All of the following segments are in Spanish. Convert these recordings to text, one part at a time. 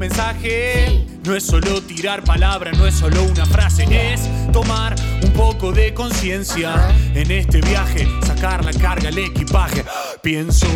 mensaje. No es solo tirar palabras, no es solo una frase, es tomar un poco de conciencia en este viaje, sacar la carga, el equipaje. Pienso,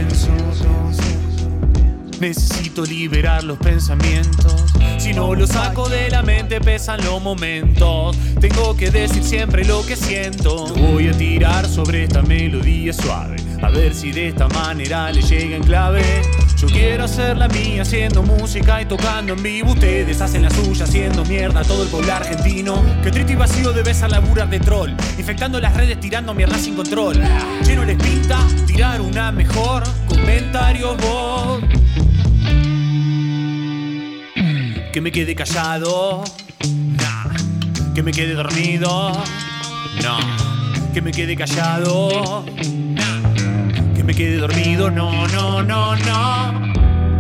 necesito liberar los pensamientos. Si no los saco de la mente pesan los momentos. Tengo que decir siempre lo que siento. Lo voy a tirar sobre esta melodía suave, a ver si de esta manera le llega en clave. Yo quiero hacer la mía haciendo música y tocando en vivo. Ustedes hacen la suya haciendo mierda a todo el pueblo argentino. Qué triste y vacío debe ser laburar de troll, infectando las redes tirando mierda sin control. Lleno les pinta tirar una mejor. Comentarios vos. Que me quede callado, nah. Que me quede dormido, no. Que me quede callado, nah. Que me quede dormido, no, no, no, no.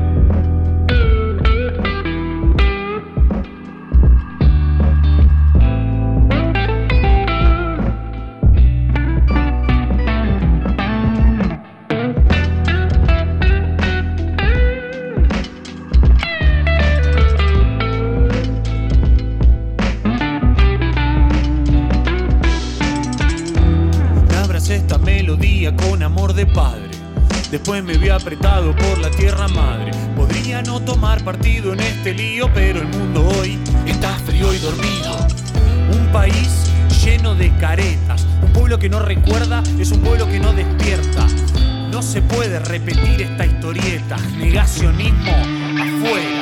Esta melodía con amor de padre. Después me vi apretado por la tierra madre. Podría no tomar partido en este lío, pero el mundo hoy está frío y dormido. Un país lleno de caretas. Un pueblo que no recuerda es un pueblo que no despierta. No se puede repetir esta historieta. Negacionismo afuera.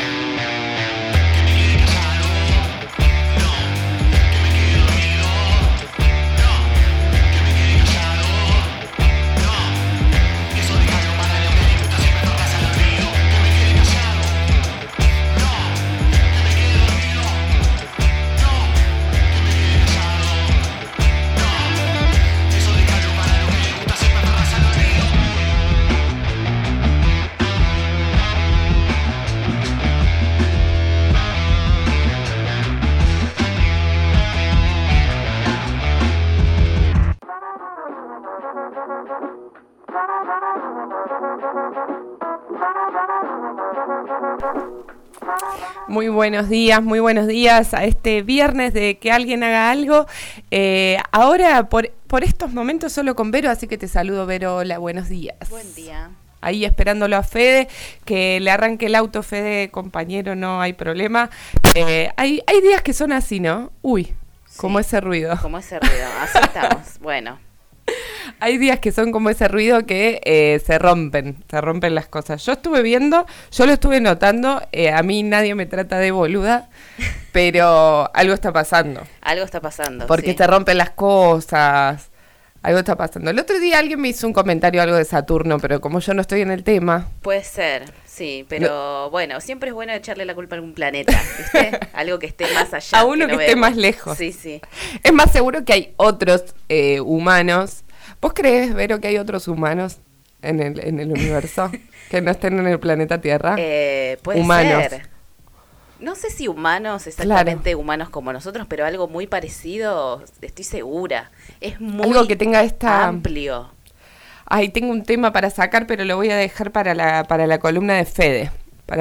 Muy buenos días a este viernes de que alguien haga algo. Ahora, por estos momentos solo con Vero, así que te saludo, Vero. Hola, buenos días. Buen día. Ahí esperándolo a Fede, que le arranque el auto, Fede, compañero, no hay problema. Hay días que son así, ¿no? Uy, sí, como ese ruido. Como ese ruido, así estamos, bueno. Hay días que son como ese ruido que se rompen las cosas. Yo lo estuve notando, a mí nadie me trata de boluda, pero algo está pasando. Algo está pasando, porque sí. Se rompen las cosas, algo está pasando. El otro día alguien me hizo un comentario algo de Saturno, pero como yo no estoy en el tema... Puede ser, sí, pero bueno, siempre es bueno echarle la culpa a algún planeta, ¿viste? Algo que esté más allá. A uno que esté más lejos. Sí, sí. Es más seguro que hay otros humanos. ¿Vos crees, Vero, que hay otros humanos en el universo que no estén en el planeta Tierra? Puede humanos. Ser. No sé si humanos, exactamente humanos como nosotros, pero algo muy parecido, estoy segura. Es muy algo que tenga esta... amplio. Ay, tengo un tema para sacar, pero lo voy a dejar para la columna de Fede.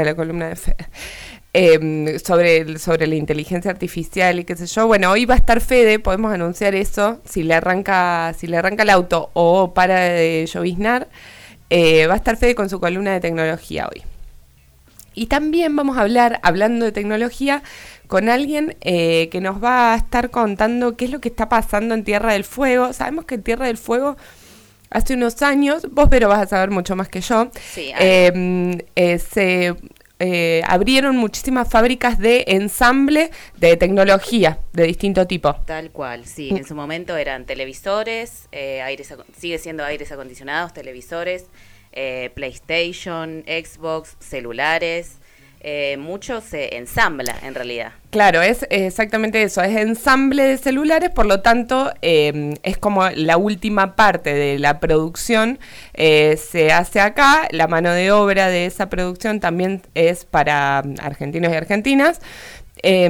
Sobre la inteligencia artificial y qué sé yo. Bueno, hoy va a estar Fede, podemos anunciar eso, si le arranca el auto o para de lloviznar, va a estar Fede con su columna de tecnología hoy. Y también vamos a hablar, hablando de tecnología, con alguien que nos va a estar contando qué es lo que está pasando en Tierra del Fuego. Sabemos que en Tierra del Fuego hace unos años, vos pero vas a saber mucho más que yo, sí, se abrieron muchísimas fábricas de ensamble de tecnología de distinto tipo. Tal cual, sí. En su momento eran televisores, sigue siendo aires acondicionados, televisores, PlayStation, Xbox, celulares. Mucho se ensambla en realidad. Claro, es exactamente eso, es ensamble de celulares, por lo tanto es como la última parte de la producción se hace acá, la mano de obra de esa producción también es para argentinos y argentinas,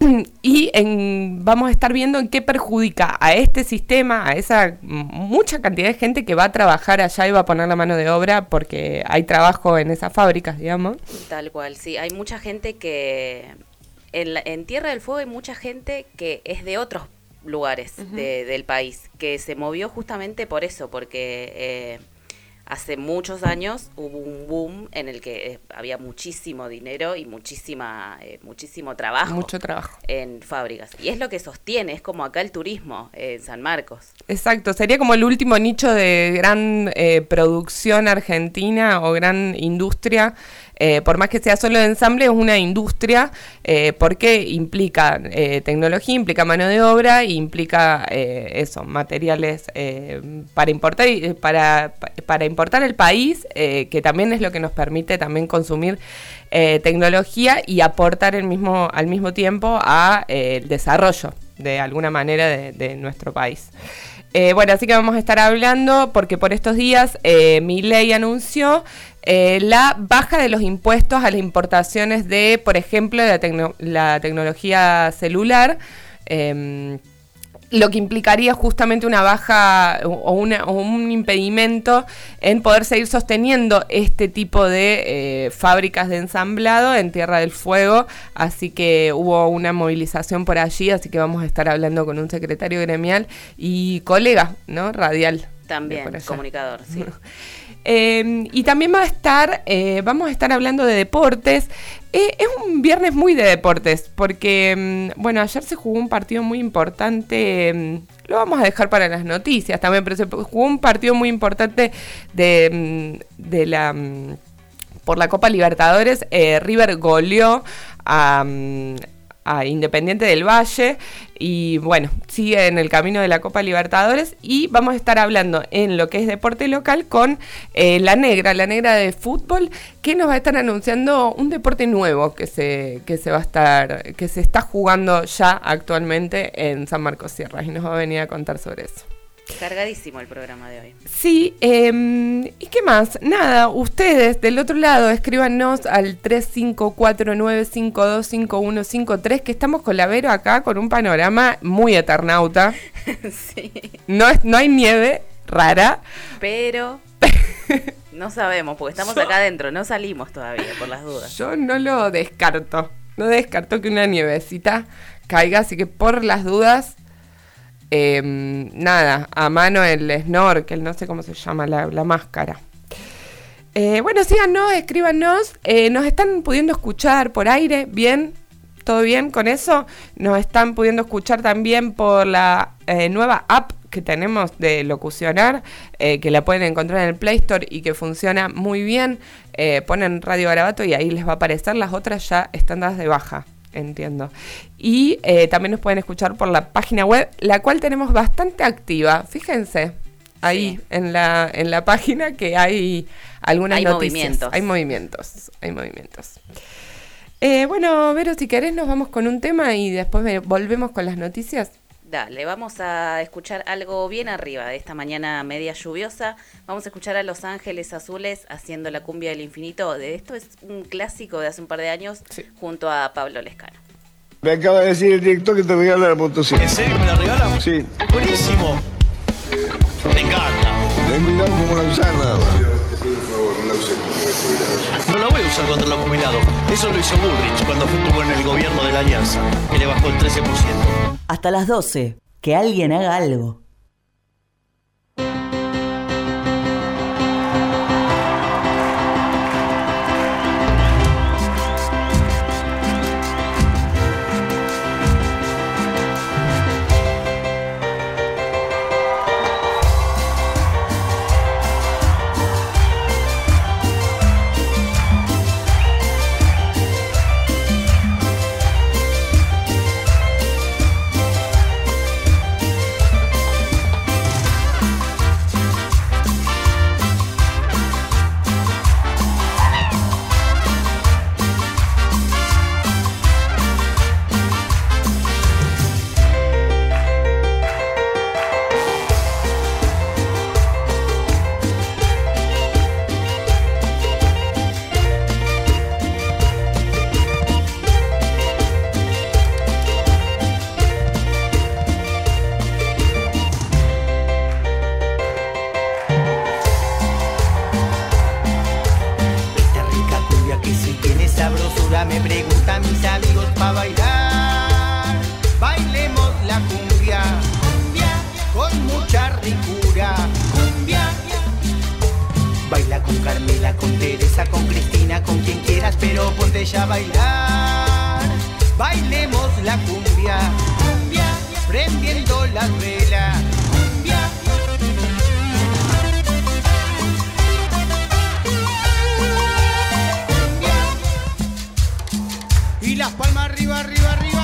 Y vamos a estar viendo en qué perjudica a este sistema, a esa mucha cantidad de gente que va a trabajar allá y va a poner la mano de obra porque hay trabajo en esas fábricas, digamos. Tal cual, sí. Hay mucha gente que... En Tierra del Fuego hay mucha gente que es de otros lugares del país, que se movió justamente por eso, porque... hace muchos años hubo un boom en el que había muchísimo dinero y muchísimo trabajo. Mucho trabajo. En fábricas. Y es lo que sostiene, es como acá el turismo en San Marcos. Exacto, sería como el último nicho de gran producción argentina o gran industria. Por más que sea solo de ensamble, es una industria porque implica tecnología, implica mano de obra, implica materiales para importar para importar el país, que también es lo que nos permite también consumir tecnología y aportar al mismo tiempo a el desarrollo de alguna manera de nuestro país. Bueno, así que vamos a estar hablando porque por estos días Milei anunció la baja de los impuestos a las importaciones de, por ejemplo, la tecnología celular, lo que implicaría justamente una baja o un impedimento en poder seguir sosteniendo este tipo de fábricas de ensamblado en Tierra del Fuego. Así que hubo una movilización por allí, así que vamos a estar hablando con un secretario gremial y colega, ¿no? Radial. También, comunicador, sí. Y también vamos a estar hablando de deportes. Es un viernes muy de deportes, porque, ayer se jugó un partido muy importante, lo vamos a dejar para las noticias también, pero se jugó un partido muy importante por la Copa Libertadores. River goleó a Independiente del Valle y sigue en el camino de la Copa Libertadores, y vamos a estar hablando en lo que es deporte local con la negra de fútbol, que nos va a estar anunciando un deporte nuevo que se está jugando ya actualmente en San Marcos Sierras, y nos va a venir a contar sobre eso. Cargadísimo el programa de hoy. Sí, ¿y qué más? Nada, ustedes del otro lado escríbanos al 3549525153, que estamos con la Vero acá con un panorama muy eternauta. Sí. No hay nieve rara. Pero no sabemos, porque estamos acá adentro, no salimos todavía por las dudas. Yo no lo descarto, que una nievecita caiga, así que por las dudas... a mano el snorkel, no sé cómo se llama la máscara. Síganos, escríbanos, nos están pudiendo escuchar por aire, ¿bien? ¿Todo bien con eso? Nos están pudiendo escuchar también por la nueva app que tenemos de Locucionar, que la pueden encontrar en el Play Store y que funciona muy bien. Ponen Radio Garabato y ahí les va a aparecer, las otras ya están dadas de baja. Entiendo. Y también nos pueden escuchar por la página web, la cual tenemos bastante activa. Fíjense, ahí sí. en la página que hay algunas noticias. Hay movimientos. Vero, si querés nos vamos con un tema y después volvemos con las noticias. Dale, vamos a escuchar algo bien arriba de esta mañana media lluviosa. Vamos a escuchar a Los Ángeles Azules haciendo la cumbia del infinito. Esto es un clásico de hace un par de años, sí, junto a Pablo Lescano. Me acaba de decir el director que te regala la motocicleta. ¿En serio me la regalan? Sí. Buenísimo. Me encanta. Ten cuidado como la usás nada más. No la voy a usar contra los jubilados. Eso lo hizo Bullrich cuando estuvo en el gobierno de la Alianza, que le bajó el 13%. Hasta las 12. Que alguien haga algo. ricura. Cumbia. Baila con Carmela, con Teresa, con Cristina, con quien quieras, pero ponte ya a bailar. Bailemos la cumbia, cumbia, prendiendo las velas. Cumbia. Y las palmas arriba, arriba, arriba.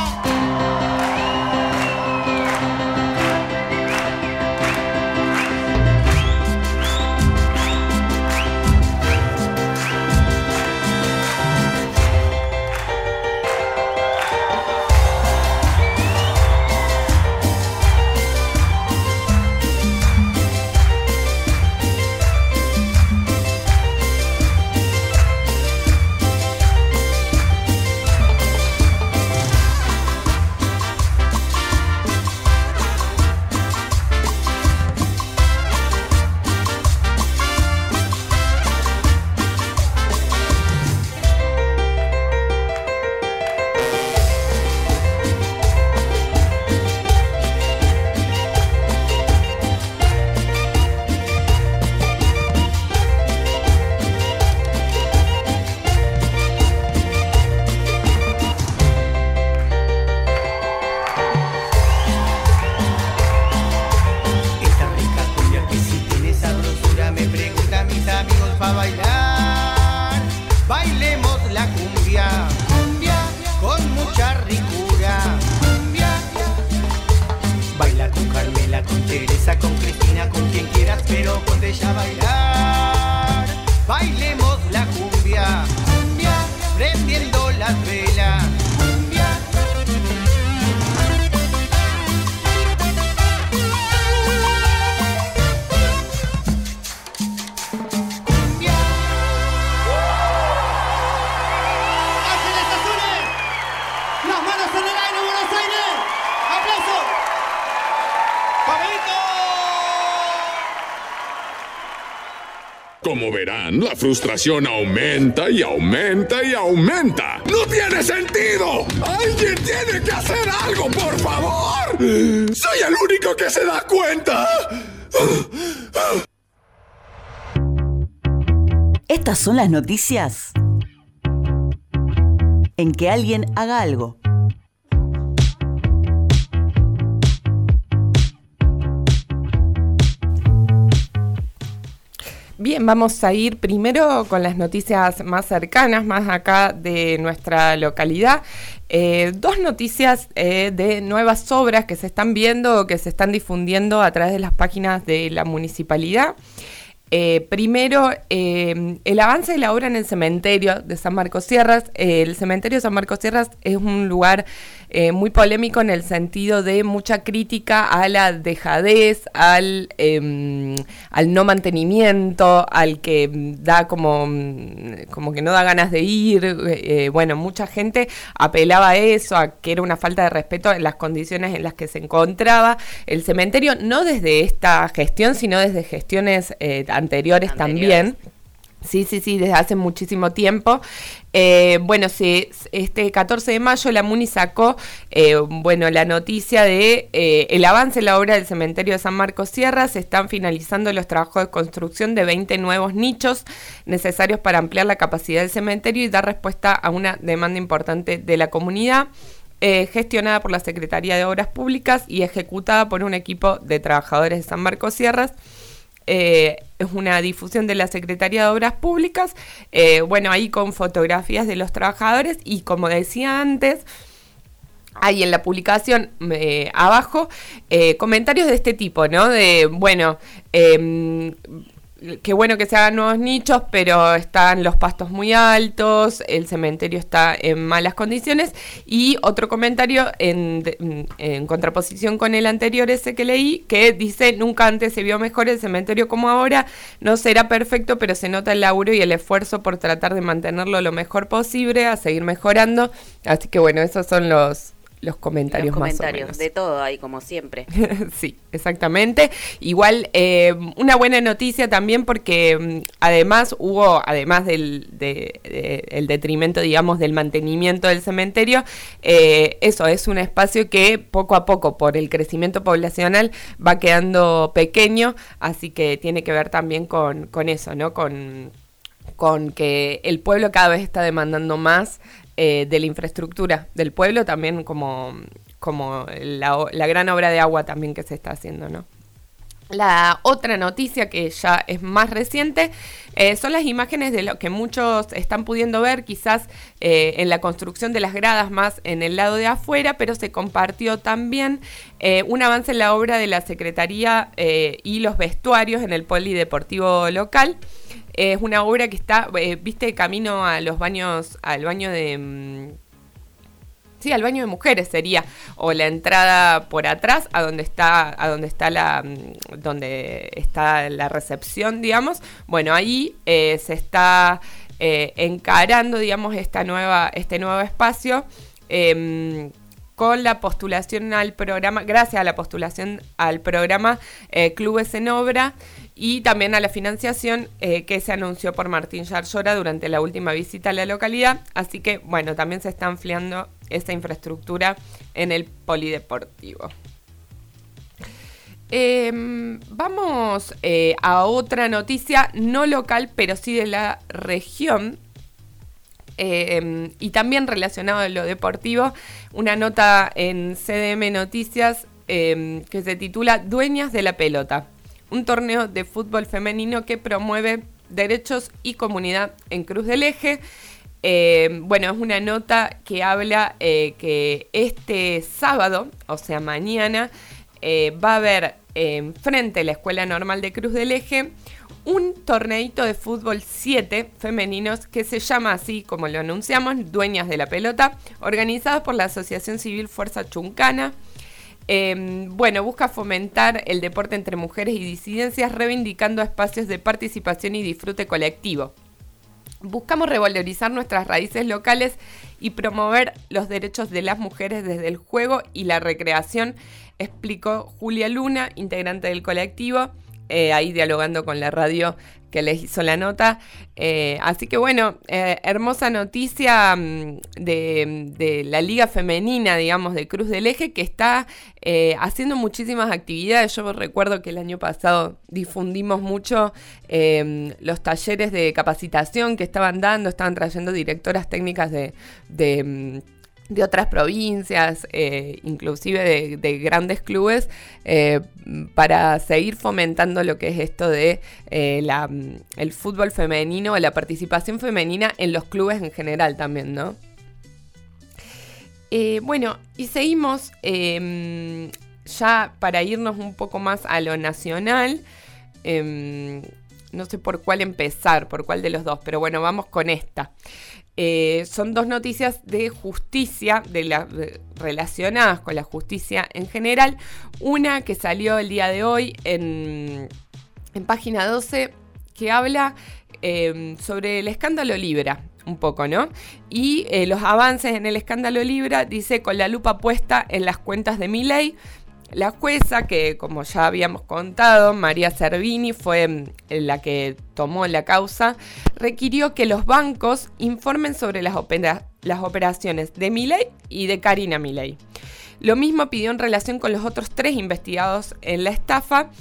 Como verán, la frustración aumenta y aumenta y aumenta. ¡No tiene sentido! ¡Alguien tiene que hacer algo, por favor! ¡Soy el único que se da cuenta! Estas son las noticias en que alguien haga algo. Bien, vamos a ir primero con las noticias más cercanas, más acá de nuestra localidad. Dos noticias de nuevas obras que se están viendo o que se están difundiendo a través de las páginas de la municipalidad. Primero, el avance de la obra en el cementerio de San Marcos Sierras. El cementerio de San Marcos Sierras es un lugar muy polémico en el sentido de mucha crítica a la dejadez, al no mantenimiento, al que da como que no da ganas de ir. Bueno, mucha gente apelaba a eso, a que era una falta de respeto en las condiciones en las que se encontraba el cementerio, no desde esta gestión, sino desde gestiones anteriores también. Sí, desde hace muchísimo tiempo. Bueno, este 14 de mayo la Muni sacó la noticia de el avance en la obra del cementerio de San Marcos Sierras. Se están finalizando los trabajos de construcción de 20 nuevos nichos necesarios para ampliar la capacidad del cementerio y dar respuesta a una demanda importante de la comunidad. Gestionada por la Secretaría de Obras Públicas y ejecutada por un equipo de trabajadores de San Marcos Sierras. Es una difusión de la Secretaría de Obras Públicas, ahí con fotografías de los trabajadores y, como decía antes, hay en la publicación abajo comentarios de este tipo, ¿no? De, qué bueno que se hagan nuevos nichos, pero están los pastos muy altos, el cementerio está en malas condiciones. Y otro comentario en contraposición con el anterior ese que leí, que dice: nunca antes se vio mejor el cementerio como ahora, no será perfecto, pero se nota el laburo y el esfuerzo por tratar de mantenerlo lo mejor posible, a seguir mejorando. Así que bueno, esos son los los comentarios más o menos. De todo hay, como siempre. Sí, exactamente. Igual, una buena noticia también porque además del el detrimento, digamos, del mantenimiento del cementerio, eso es un espacio que poco a poco, por el crecimiento poblacional, va quedando pequeño, así que tiene que ver también con eso, ¿no? Con que el pueblo cada vez está demandando más de la infraestructura del pueblo, también como la gran obra de agua también que se está haciendo, ¿no? La otra noticia que ya es más reciente son las imágenes de lo que muchos están pudiendo ver quizás en la construcción de las gradas más en el lado de afuera, pero se compartió también un avance en la obra de la Secretaría y los vestuarios en el polideportivo local. Es una obra que está, viste, camino a los baños, al baño de... Sí, al baño de mujeres sería, o la entrada por atrás, donde está la recepción, digamos. Bueno, ahí se está encarando, digamos, este nuevo espacio con la postulación al programa, gracias a la postulación al programa Clubes en Obra y también a la financiación que se anunció por Martín Yarlora durante la última visita a la localidad. Así que, bueno, también se está ampliando esa infraestructura en el polideportivo. Vamos a otra noticia, no local, pero sí de la región. Y también relacionado a lo deportivo, una nota en CDM Noticias que se titula Dueñas de la Pelota, un torneo de fútbol femenino que promueve derechos y comunidad en Cruz del Eje. Bueno, es una nota que habla que este sábado, o sea mañana, va a haber frente a la Escuela Normal de Cruz del Eje un torneito de fútbol 7 femeninos que se llama así, como lo anunciamos, Dueñas de la Pelota, organizados por la Asociación Civil Fuerza Chuncana. Bueno, busca fomentar el deporte entre mujeres y disidencias, reivindicando espacios de participación y disfrute colectivo. Buscamos revalorizar nuestras raíces locales y promover los derechos de las mujeres desde el juego y la recreación, explicó Julia Luna, integrante del colectivo, ahí dialogando con la radio que les hizo la nota. Así que bueno, hermosa noticia de la Liga Femenina, digamos, de Cruz del Eje, que está haciendo muchísimas actividades. Yo recuerdo que el año pasado difundimos mucho los talleres de capacitación que estaban trayendo directoras técnicas de otras provincias, inclusive de grandes clubes, para seguir fomentando lo que es esto de el fútbol femenino, la participación femenina en los clubes en general también, ¿no? Bueno, y seguimos ya para irnos un poco más a lo nacional. No sé por cuál empezar, por cuál de los dos, pero bueno, vamos con esta. Son dos noticias de justicia, relacionadas con la justicia en general. Una que salió el día de hoy en Página 12, que habla sobre el escándalo Libra, un poco, ¿no? Y los avances en el escándalo Libra, dice, con la lupa puesta en las cuentas de Milei. La jueza, que como ya habíamos contado, María Servini, fue la que tomó la causa, requirió que los bancos informen sobre las operaciones de Milei y de Karina Milei. Lo mismo pidió en relación con los otros 3 investigados en la estafa.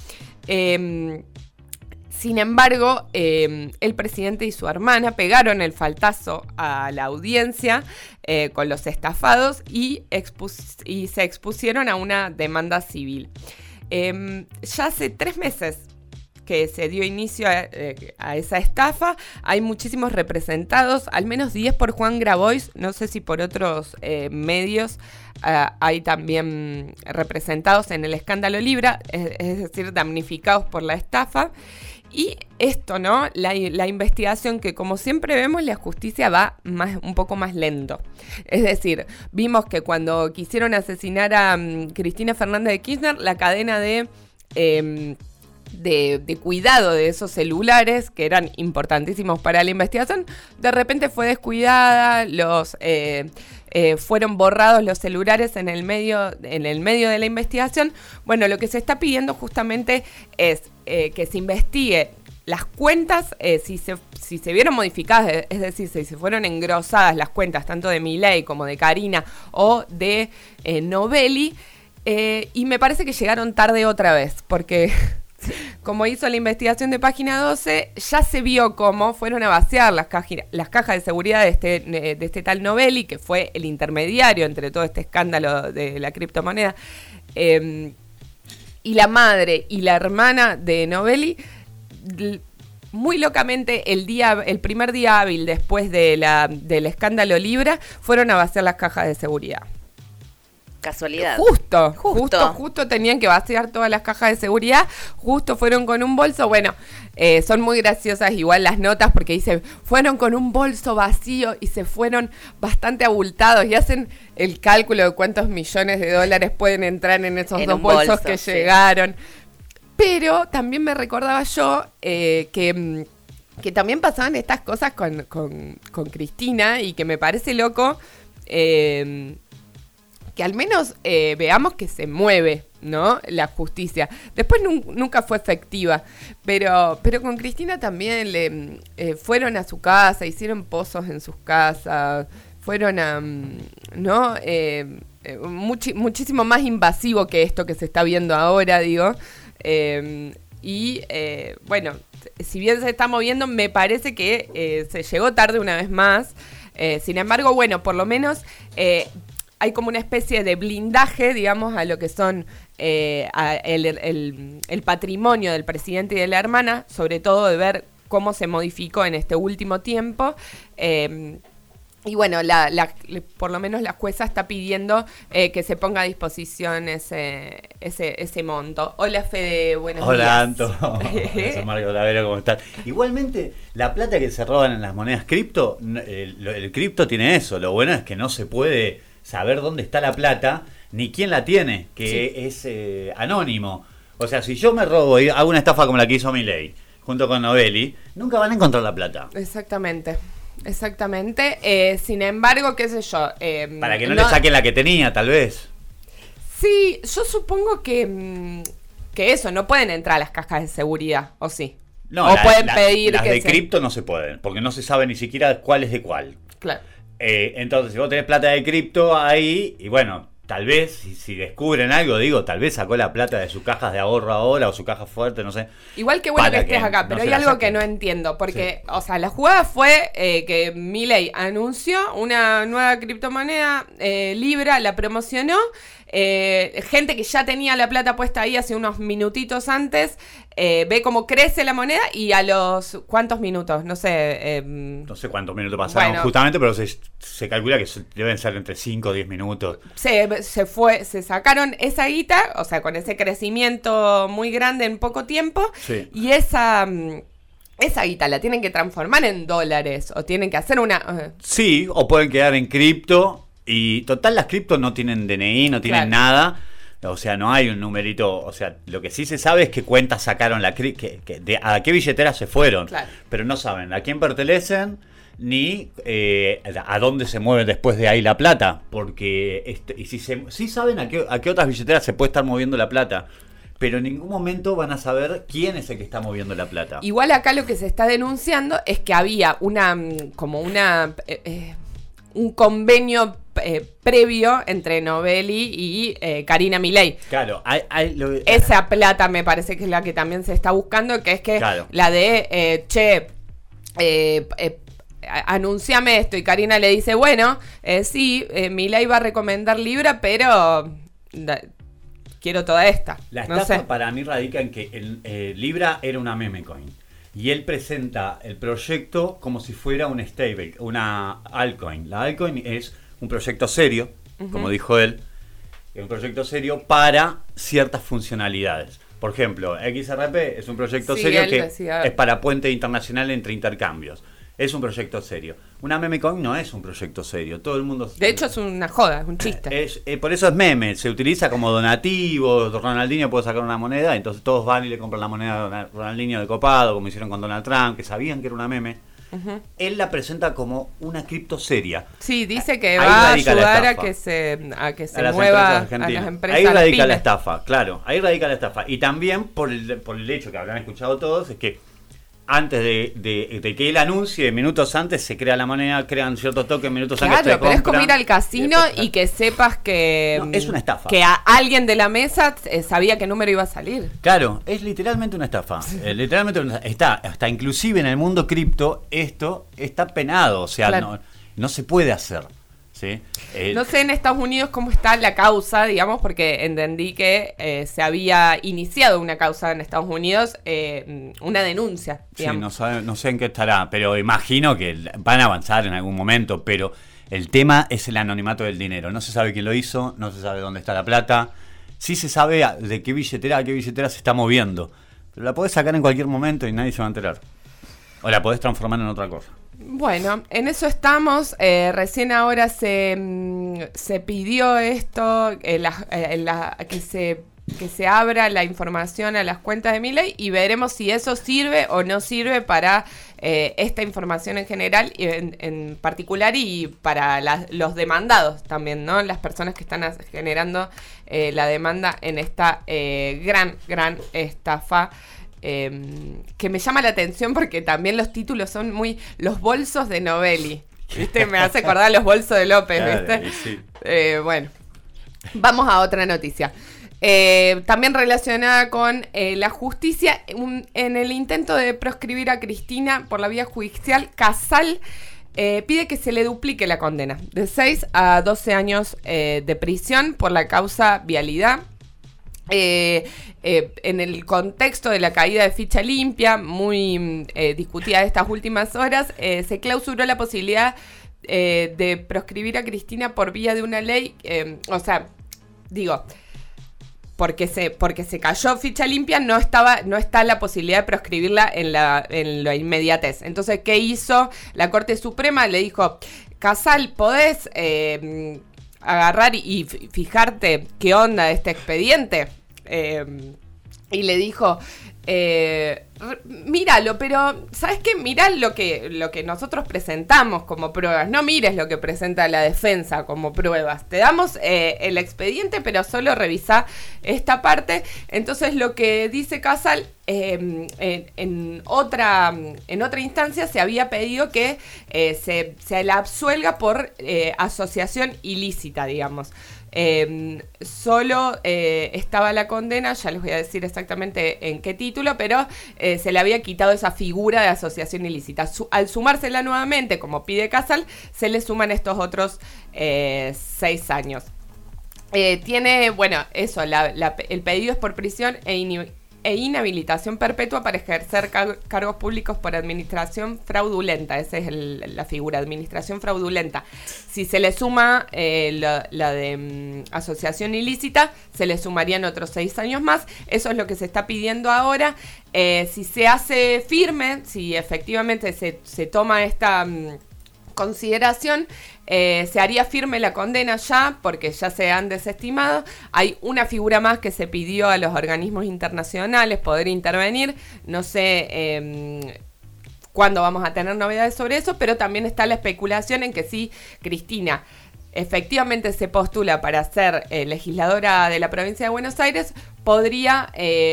Sin embargo, el presidente y su hermana pegaron el faltazo a la audiencia con los estafados y se expusieron a una demanda civil. Ya hace 3 meses que se dio inicio a esa estafa. Hay muchísimos representados, al menos 10 por Juan Grabois, no sé si por otros medios hay también representados en el escándalo Libra, es decir, damnificados por la estafa. Y esto, ¿no? La investigación, que como siempre vemos, la justicia va un poco más lento. Es decir, vimos que cuando quisieron asesinar a Cristina Fernández de Kirchner, la cadena de de cuidado de esos celulares que eran importantísimos para la investigación, de repente fue descuidada, fueron borrados los celulares en el medio de la investigación. Bueno, lo que se está pidiendo justamente es que se investigue las cuentas, si se vieron modificadas, es decir, si se fueron engrosadas las cuentas tanto de Milei como de Karina o de Novelli, y me parece que llegaron tarde otra vez, porque como hizo la investigación de Página 12, ya se vio cómo fueron a vaciar las cajas de seguridad de este tal Novelli, que fue el intermediario entre todo este escándalo de la criptomoneda, y la madre y la hermana de Novelli, muy locamente el primer día hábil después del escándalo Libra, fueron a vaciar las cajas de seguridad. Casualidad. Justo tenían que vaciar todas las cajas de seguridad, justo fueron con un bolso. Bueno, son muy graciosas igual las notas porque dicen, fueron con un bolso vacío y se fueron bastante abultados, y hacen el cálculo de cuántos millones de dólares pueden entrar en esos dos bolsos que llegaron. Pero también me recordaba yo que también pasaban estas cosas con Cristina, y que me parece loco que al menos veamos que se mueve, ¿no? La justicia. Después nunca fue efectiva, pero con Cristina también fueron a su casa, hicieron pozos en sus casas, fueron a, ¿no? Muchísimo más invasivo que esto que se está viendo ahora, digo. Bueno, si bien se está moviendo, me parece que se llegó tarde una vez más. Sin embargo, bueno, por lo menos hay como una especie de blindaje, digamos, a lo que son el patrimonio del presidente y de la hermana, sobre todo de ver cómo se modificó en este último tiempo. Y bueno, por lo menos la jueza está pidiendo que se ponga a disposición ese monto. Hola, Fede, buenos días. Hola, Anto. Hola, Mario Lavero, ¿cómo estás? Igualmente, la plata que se roban en las monedas cripto, el cripto tiene eso. Lo bueno es que no se puede saber dónde está la plata, ni quién la tiene, que es anónimo. O sea, si yo me robo y hago una estafa como la que hizo Milei, junto con Novelli, nunca van a encontrar la plata. Exactamente. Sin embargo, qué sé yo. Para que no le saquen la que tenía, tal vez. Sí, yo supongo que eso, no pueden entrar a las cajas de seguridad, ¿o sí? No, o pueden pedir las que de cripto no se pueden, porque no se sabe ni siquiera cuál es de cuál. Claro. Entonces, si vos tenés plata de cripto ahí, y bueno, tal vez, si descubren algo, tal vez sacó la plata de sus cajas de ahorro ahora o su caja fuerte, no sé. Igual que bueno que estés acá, pero hay algo que no entiendo, porque, o sea, la jugada fue que Milei anunció una nueva criptomoneda, Libra, la promocionó, gente que ya tenía la plata puesta ahí hace unos minutitos antes, ve cómo crece la moneda y a los ¿cuántos minutos? No sé. No sé cuántos minutos pasaron justamente, pero se calcula que deben ser entre 5 o 10 minutos. Se sacaron esa guita, o sea, con ese crecimiento muy grande en poco tiempo, y esa guita la tienen que transformar en dólares, o tienen que hacer una... Sí, o pueden quedar en cripto, y total las criptos no tienen DNI, no tienen nada. O sea, no hay un numerito. O sea, lo que sí se sabe es qué cuentas sacaron a qué billetera se fueron. Pero no saben a quién pertenecen ni a dónde se mueve después de ahí la plata. Porque sí saben a qué otras billeteras se puede estar moviendo la plata. Pero en ningún momento van a saber quién es el que está moviendo la plata. Igual acá lo que se está denunciando es que había un convenio previo entre Novelli y Karina Milei. Claro, esa plata me parece que es la que también se está buscando, que es que la de anunciame esto, y Karina le dice, bueno, sí, Milei va a recomendar Libra, pero quiero toda esta. La estafa para mí radica en que Libra era una meme coin. Y él presenta el proyecto como si fuera un stable, una altcoin. La altcoin es un proyecto serio, como dijo él, es un proyecto serio para ciertas funcionalidades. Por ejemplo, XRP es un proyecto serio que es para puente internacional entre intercambios. es un proyecto serio. Una meme coin no es un proyecto serio. Todo el mundo... De hecho es una joda, es un chiste. Por eso es meme. Se utiliza como donativo. Ronaldinho puede sacar una moneda, entonces todos van y le compran la moneda a Ronaldinho de copado, como hicieron con Donald Trump, que sabían que era una meme. Uh-huh. Él la presenta como una cripto seria. Sí, dice que va a ayudar a que se mueva a las empresas. Ahí radica la estafa, claro. Ahí radica la estafa. Y también por el hecho que habrán escuchado todos, es que antes de que él anuncie, minutos antes se crea la moneda, crean ciertos tokens minutos antes. Claro, pero es como ir al casino y que sepas que... No, es una estafa. Que a alguien de la mesa sabía qué número iba a salir. Claro, es literalmente una estafa. Literalmente hasta inclusive en el mundo cripto esto está penado, o sea, claro. no se puede hacer. ¿Sí? No sé en Estados Unidos cómo está la causa, digamos, porque entendí que se había iniciado una causa en Estados Unidos, una denuncia, digamos. Sí, no sé en qué estará, pero imagino que van a avanzar en algún momento, pero el tema es el anonimato del dinero. No se sabe quién lo hizo, no se sabe dónde está la plata, sí se sabe de qué billetera se está moviendo, pero la podés sacar en cualquier momento y nadie se va a enterar. O la podés transformar en otra cosa. Bueno, en eso estamos. Recién ahora se pidió esto, que se abra la información a las cuentas de Milei y veremos si eso sirve o no sirve para esta información en general, en particular, y para los demandados también, ¿no? Las personas que están generando la demanda en esta gran estafa. Que me llama la atención porque también los títulos son muy... Los bolsos de Novelli, ¿viste? Me hace acordar a los bolsos de López, ¿viste? Sí. Bueno, vamos a otra noticia. También relacionada con la justicia. En el intento de proscribir a Cristina por la vía judicial, Casal pide que se le duplique la condena de 6 a 12 años de prisión por la causa vialidad. En el contexto de la caída de Ficha Limpia, muy discutida estas últimas horas, se clausuró la posibilidad de proscribir a Cristina por vía de una ley, porque se cayó Ficha Limpia, no está la posibilidad de proscribirla en la inmediatez. Entonces, ¿qué hizo la Corte Suprema? Le dijo: Casal, podés agarrar y fijarte qué onda este expediente. Y le dijo, míralo, pero ¿sabes qué? Mirá lo que nosotros presentamos como pruebas, no mires lo que presenta la defensa como pruebas. Te damos el expediente, pero solo revisá esta parte. Entonces lo que dice Casal, en otra instancia se había pedido que se la absuelga por asociación ilícita, digamos. Solo estaba la condena, ya les voy a decir exactamente en qué título, pero se le había quitado esa figura de asociación ilícita. Al sumársela nuevamente, como pide Casal, se le suman estos otros 6 años. Tiene, bueno, eso, el pedido es por prisión e inhabilitación perpetua para ejercer cargos públicos por administración fraudulenta. Esa es la figura, administración fraudulenta. Si se le suma la de asociación ilícita, se le sumarían otros 6 años más. Eso es lo que se está pidiendo ahora. Si se hace firme, si efectivamente se toma esta consideración, se haría firme la condena ya, porque ya se han desestimado. Hay una figura más que se pidió a los organismos internacionales poder intervenir. No sé cuándo vamos a tener novedades sobre eso, pero también está la especulación en que si Cristina efectivamente se postula para ser legisladora de la provincia de Buenos Aires, podría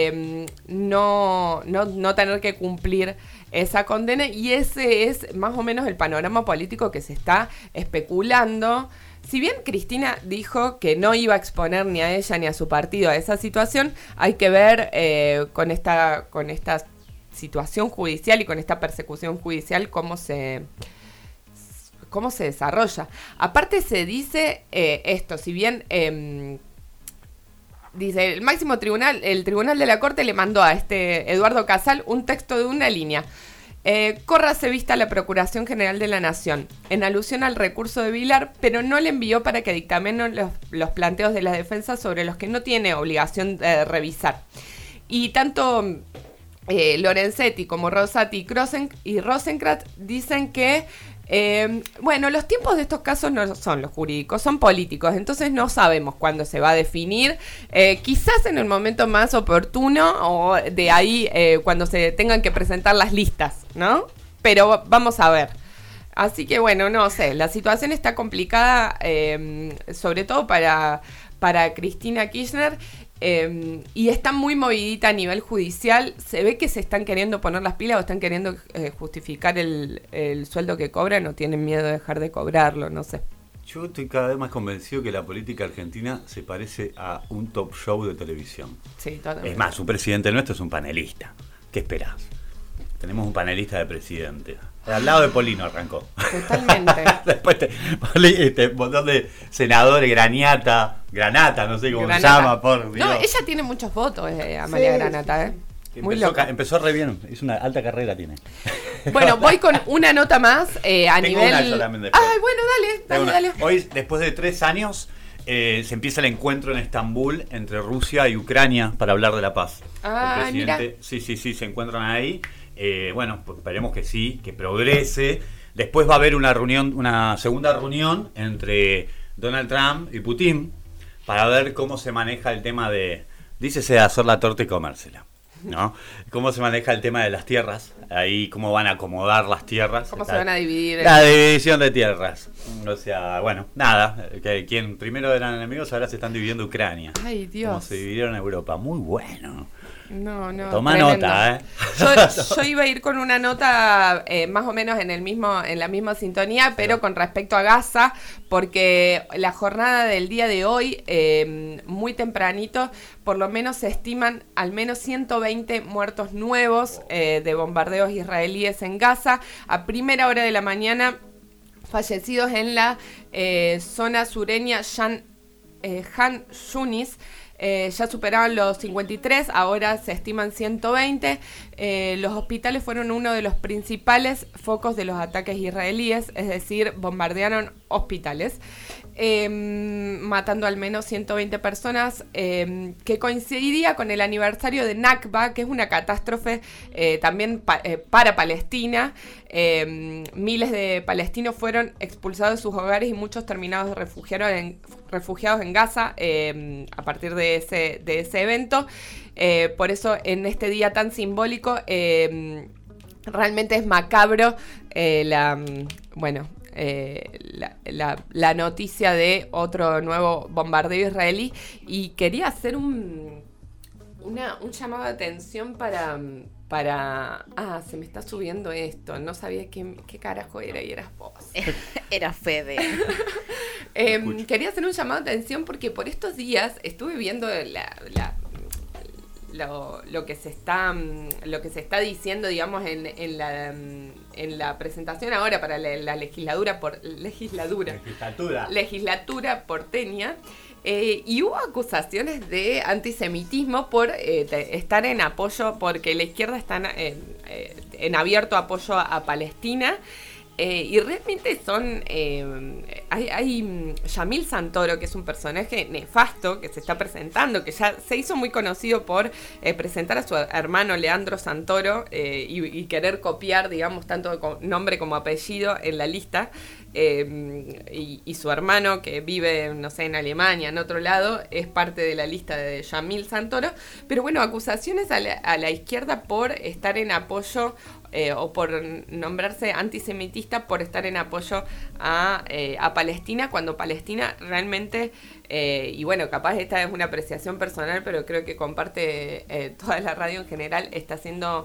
no tener que cumplir esa condena, y ese es más o menos el panorama político que se está especulando. Si bien Cristina dijo que no iba a exponer ni a ella ni a su partido a esa situación, hay que ver con esta situación judicial y con esta persecución judicial cómo se desarrolla. Aparte se dice esto, si bien dice el máximo tribunal, el tribunal de la Corte le mandó a Eduardo Casal un texto de una línea. Córrase vista a la Procuración General de la Nación, en alusión al recurso de Vilar, pero no le envió para que dictaminen los planteos de la defensa sobre los que no tiene obligación de revisar. Y tanto Lorenzetti como Rosati y Rosenkrantz dicen que bueno, los tiempos de estos casos no son los jurídicos, son políticos, entonces no sabemos cuándo se va a definir, quizás en el momento más oportuno o de ahí cuando se tengan que presentar las listas, ¿no? Pero vamos a ver. Así que bueno, no sé, la situación está complicada, sobre todo para Cristina Kirchner. Y está muy movidita a nivel judicial. Se ve que se están queriendo poner las pilas o están queriendo justificar el sueldo que cobran o tienen miedo de dejar de cobrarlo, no sé. Yo estoy cada vez más convencido que la política argentina se parece a un top show de televisión. Sí, totalmente. Es más, un presidente nuestro es un panelista. ¿Qué esperás? Tenemos un panelista de presidente. Al lado de Polino arrancó. Totalmente. Después un montón de senadores, Granata, no sé cómo se llama, por Dios. No, ella tiene muchos votos, Amalia Granata, Muy loca. Empezó re bien, hizo una alta carrera tiene. Bueno, voy con una nota más a Tengo nivel... una yo también después. Ay, bueno, dale. Hoy, después de 3 años, se empieza el encuentro en Estambul entre Rusia y Ucrania para hablar de la paz. Ah, el presidente, sí, se encuentran ahí. Bueno, pues esperemos que sí, que progrese. Después va a haber una segunda reunión entre Donald Trump y Putin para ver cómo se maneja el tema de, dícese hacer la torta y comérsela, ¿no? Cómo se maneja el tema de las tierras, ahí cómo van a acomodar las tierras. Cómo se van a dividir. La división de tierras. O sea, bueno, nada, que quien primero eran enemigos ahora se están dividiendo Ucrania. Ay, Dios. Como se dividieron Europa, muy bueno. No. Toma tremendo. nota, Yo iba a ir con una nota más o menos en la misma sintonía, pero con respecto a Gaza, porque la jornada del día de hoy, muy tempranito, por lo menos se estiman al menos 120 muertos nuevos de bombardeos israelíes en Gaza. A primera hora de la mañana, fallecidos en la zona sureña Han Yunis. Ya superaban los 53, ahora se estiman 120. Los hospitales fueron uno de los principales focos de los ataques israelíes, es decir, bombardearon hospitales, matando al menos 120 personas, que coincidía con el aniversario de Nakba, que es una catástrofe también para Palestina. Miles de palestinos fueron expulsados de sus hogares y muchos terminados refugiados en Gaza a partir de ese evento. Por eso en este día tan simbólico realmente es macabro la noticia de otro nuevo bombardeo israelí, y quería hacer un llamado de atención para se me está subiendo esto, no sabía qué carajo era y eras vos. Era Fede. Quería hacer un llamado de atención porque por estos días estuve viendo lo que se está diciendo, digamos, en la presentación ahora para la legislatura porteña. Y hubo acusaciones de antisemitismo por estar en apoyo, porque la izquierda está en abierto apoyo a Palestina. Y realmente son... hay Yamil Santoro, que es un personaje nefasto que se está presentando, que ya se hizo muy conocido por presentar a su hermano Leandro Santoro y querer copiar, digamos, tanto nombre como apellido en la lista. Y su hermano, que vive, no sé, en Alemania, en otro lado, es parte de la lista de Yamil Santoro. Pero bueno, acusaciones a la izquierda por estar en apoyo o por nombrarse antisemitista por estar en apoyo a Palestina, cuando Palestina realmente, y bueno, capaz esta es una apreciación personal, pero creo que comparte toda la radio en general, está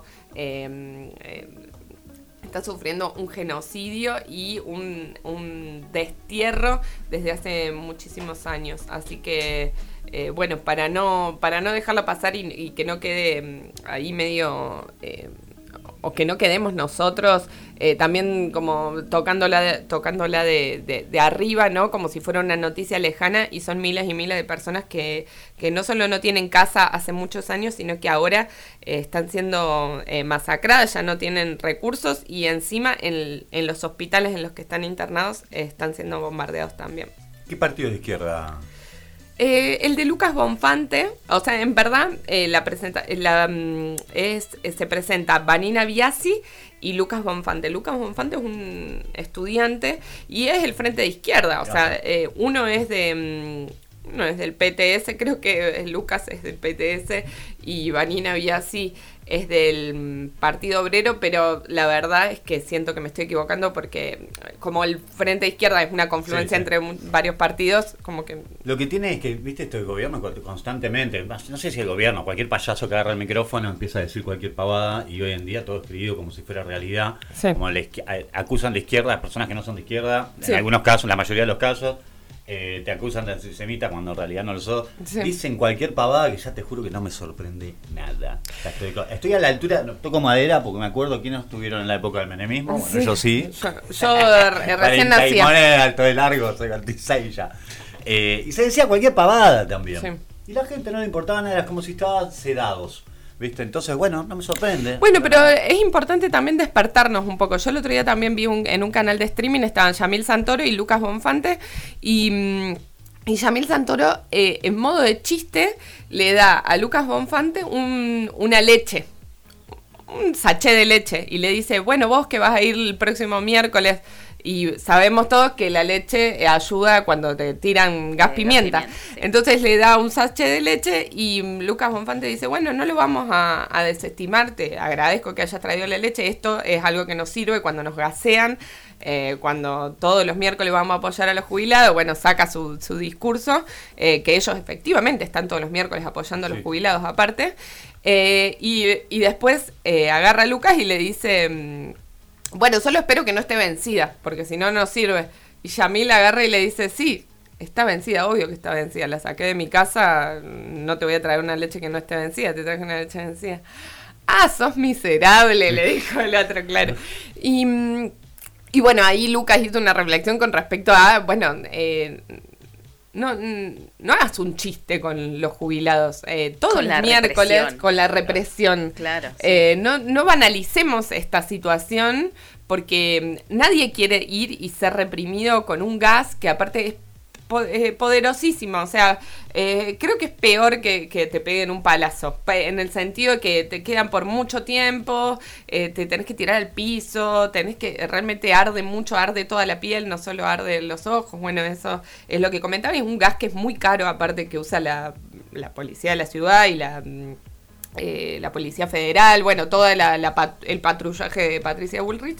sufriendo un genocidio y un destierro desde hace muchísimos años. Así que, bueno, para no dejarlo pasar y que no quede ahí medio... o que no quedemos nosotros también como tocándola de arriba, ¿no? Como si fuera una noticia lejana, y son miles y miles de personas que no solo no tienen casa hace muchos años, sino que ahora están siendo masacradas, ya no tienen recursos, y encima en los hospitales en los que están internados están siendo bombardeados también. ¿Qué partido de izquierda? El de Lucas Bonfante, o sea, en verdad se presenta Vanina Biasi y Lucas Bonfante. Lucas Bonfante es un estudiante y es el frente de izquierda, o sea, uno es del PTS, creo que Lucas es del PTS y Vanina Biasi es del Partido Obrero, pero la verdad es que siento que me estoy equivocando porque como el frente de izquierda es una confluencia entre varios partidos, como que... Lo que tiene es que, viste, esto del gobierno constantemente, no sé si el gobierno, cualquier payaso que agarra el micrófono empieza a decir cualquier pavada y hoy en día todo es escrito como si fuera realidad, como acusan de izquierda a las personas que no son de izquierda, en algunos casos, la mayoría de los casos, te acusan de antisemita cuando en realidad no lo son. Dicen cualquier pavada que ya te juro que no me sorprende nada. Estoy a la altura, toco madera porque me acuerdo quiénes estuvieron en la época del menemismo. Bueno, yo sí. Yo recién nací. Alto de largo, soy 46 ya. Y se decía cualquier pavada también. Sí. Y la gente no le importaba nada, era como si estaban sedados. ¿Viste? Entonces, bueno, no me sorprende. Bueno, pero es importante también despertarnos un poco. Yo el otro día también vi en un canal de streaming, estaban Yamil Santoro y Lucas Bonfante, y Yamil Santoro, en modo de chiste, le da a Lucas Bonfante una leche, un sachet de leche, y le dice, bueno, vos que vas a ir el próximo miércoles... Y sabemos todos que la leche ayuda cuando te tiran gas pimienta. Entonces le da un sachet de leche y Lucas Bonfante dice, bueno, no lo vamos a desestimar, te agradezco que hayas traído la leche, esto es algo que nos sirve cuando nos gasean, cuando todos los miércoles vamos a apoyar a los jubilados, bueno, saca su discurso, que ellos efectivamente están todos los miércoles apoyando a los jubilados aparte, y después agarra a Lucas y le dice... Bueno, solo espero que no esté vencida, porque si no, no sirve. Y Yamil agarra y le dice, sí, está vencida, obvio que está vencida. La saqué de mi casa, no te voy a traer una leche que no esté vencida, te traje una leche vencida. Ah, sos miserable, le dijo el otro, claro. Y bueno, ahí Lucas hizo una reflexión con respecto a, bueno... No hagas un chiste con los jubilados todos los miércoles con la represión. Claro. Sí. No banalicemos esta situación porque nadie quiere ir y ser reprimido con un gas que aparte es poderosísimo. O sea, creo que es peor que te peguen un palazo, en el sentido de que te quedan por mucho tiempo, te tenés que tirar al piso, tenés que realmente arde mucho, arde toda la piel, no solo arde los ojos. Bueno, eso es lo que comentaba, y es un gas que es muy caro, aparte que usa la policía de la ciudad y la policía federal, bueno, todo el patrullaje de Patricia Bullrich.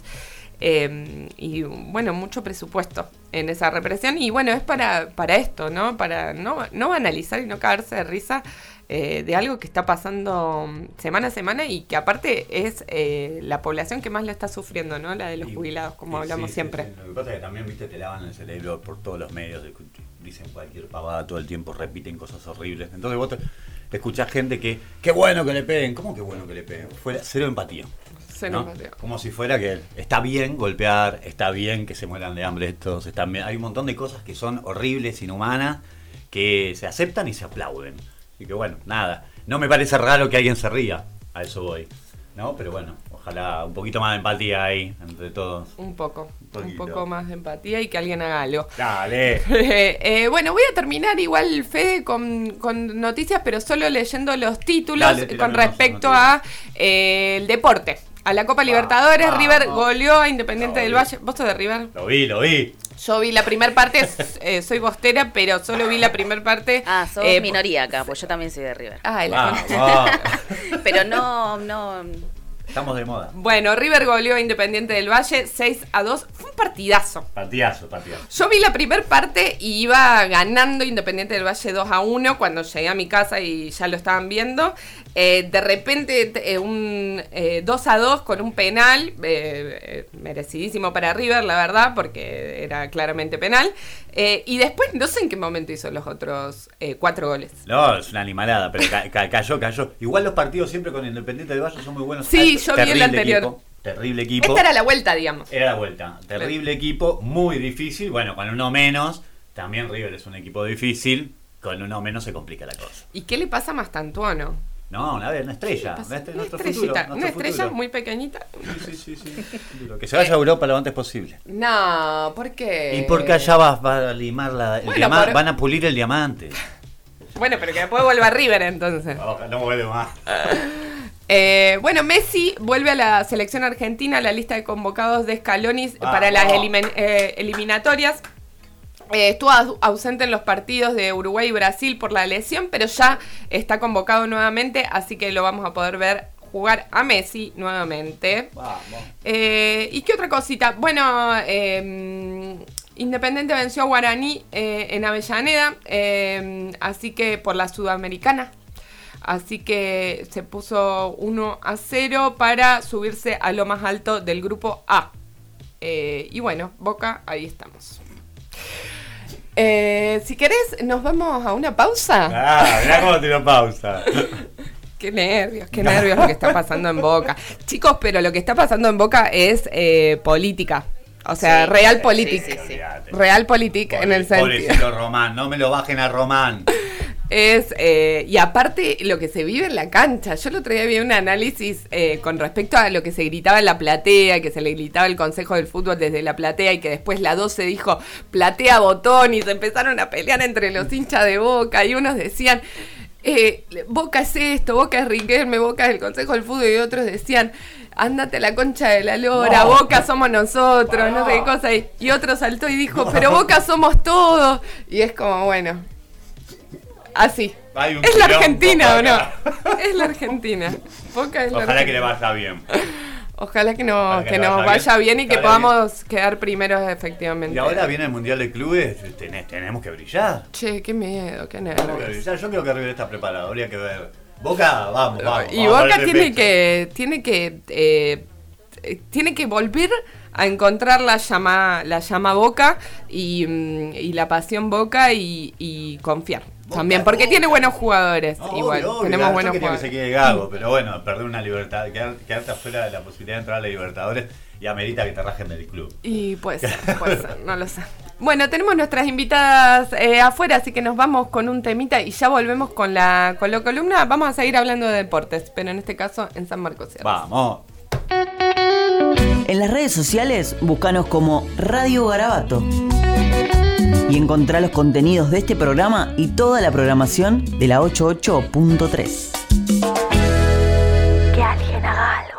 Y bueno, mucho presupuesto en esa represión, y bueno, es para esto, ¿no? Para no banalizar y no caerse de risa de algo que está pasando semana a semana y que aparte es la población que más lo está sufriendo, ¿no? La de los jubilados, como hablamos siempre. Sí. Lo que pasa es que también, viste, te lavan el cerebro por todos los medios, dicen cualquier pavada todo el tiempo, repiten cosas horribles. Entonces vos te escuchás gente que, qué bueno que le peguen. ¿Cómo que bueno que le peguen? Fuera cero empatía. ¿No? Como si fuera que está bien golpear, está bien que se mueran de hambre estos, están bien. Hay un montón de cosas que son horribles, inhumanas, que se aceptan y se aplauden. Así que bueno, nada, no me parece raro que alguien se ría, a eso voy, ¿no? Pero bueno, ojalá un poquito más de empatía ahí entre todos. Un poco más de empatía y que alguien haga algo. Dale. Bueno, voy a terminar igual, Fede, con noticias, pero solo leyendo los títulos. Dale, con respecto a el deporte. A la Copa Libertadores, River goleó a Independiente del Valle. ¿Vos sos de River? Lo vi. Yo vi la primera parte, soy bostera, pero solo vi la primera parte. Sos minoría acá, pues yo también soy de River. Pero no... Estamos de moda. Bueno, River goleó a Independiente del Valle 6-2. Fue un partidazo. Partidazo. Yo vi la primera parte y iba ganando Independiente del Valle 2-1 cuando llegué a mi casa y ya lo estaban viendo. De repente un 2-2 con un penal, merecidísimo para River, la verdad, porque era claramente penal. Y después no sé en qué momento hizo los otros 4 goles. No, es una animalada, pero cayó. Igual los partidos siempre con Independiente del Valle son muy buenos. Sí, yo vi el anterior. Terrible equipo. Esta era la vuelta, digamos. Era la vuelta. Terrible equipo, muy difícil. Bueno, con uno menos, también River es un equipo difícil. Con uno menos se complica la cosa. ¿Y qué le pasa a Mastantuono? No, una estrella. Una estrella muy pequeñita. Sí. Que se vaya a Europa lo antes posible. No, ¿por qué? Y porque allá va a limar van a pulir el diamante. Bueno, pero que después vuelva a River entonces. No vuelve más. Bueno, Messi vuelve a la selección argentina, a la lista de convocados de Scaloni para las eliminatorias. Estuvo ausente en los partidos de Uruguay y Brasil por la lesión, pero ya está convocado nuevamente, así que lo vamos a poder ver jugar a Messi nuevamente. Vamos. ¿Y qué otra cosita? Bueno, Independiente venció a Guaraní en Avellaneda, así que por la Sudamericana. Así que se puso 1-0 para subirse a lo más alto del grupo A. Y bueno, Boca, ahí estamos. Si querés, nos vamos a una pausa. Mirá cómo tiró pausa. Qué nervios lo que está pasando en Boca. Chicos, pero lo que está pasando en Boca es política. O sea, sí, realpolitik. Sí. Realpolitik en el sentido. Pobrecito Román, no me lo bajen a Román. Y aparte lo que se vive en la cancha. Yo el otro día vi un análisis con respecto a lo que se gritaba en la platea, que se le gritaba el Consejo del Fútbol desde la platea y que después la 12 dijo platea botón y se empezaron a pelear entre los hinchas de Boca y unos decían Boca es esto, Boca es Riquelme, Boca es el Consejo del Fútbol y otros decían ándate a la concha de la lora, no. Boca somos nosotros, no sé qué cosa. Y otro saltó y dijo, pero Boca somos todos. Y es como, bueno, así. ¿Es la Argentina o no? Es la Argentina. Boca es la Argentina. Ojalá que le vaya bien. Ojalá que nos vaya bien y que podamos quedar primeros efectivamente. Y ahora viene el Mundial de Clubes, tenemos que brillar. Che, qué miedo, qué nervios. Yo creo que River está preparado, habría que ver. Boca, vamos. Y Boca tiene que volver a encontrar la llama Boca y la pasión Boca y confiar. Boca, también, porque tiene buenos jugadores. Igual, tenemos buenos jugadores. Que se quede Gago, pero bueno, perder una libertad, quedarte afuera de la posibilidad de entrar a la Libertadores y amerita que te rajen del club. Y puede ser, no lo sé. Bueno, tenemos nuestras invitadas afuera, así que nos vamos con un temita y ya volvemos con la columna. Vamos a seguir hablando de deportes, pero en este caso en San Marcos. ¡Vamos! En las redes sociales, búscanos como Radio Garabato. Y encontrá los contenidos de este programa y toda la programación de la 88.3. Que alguien haga algo.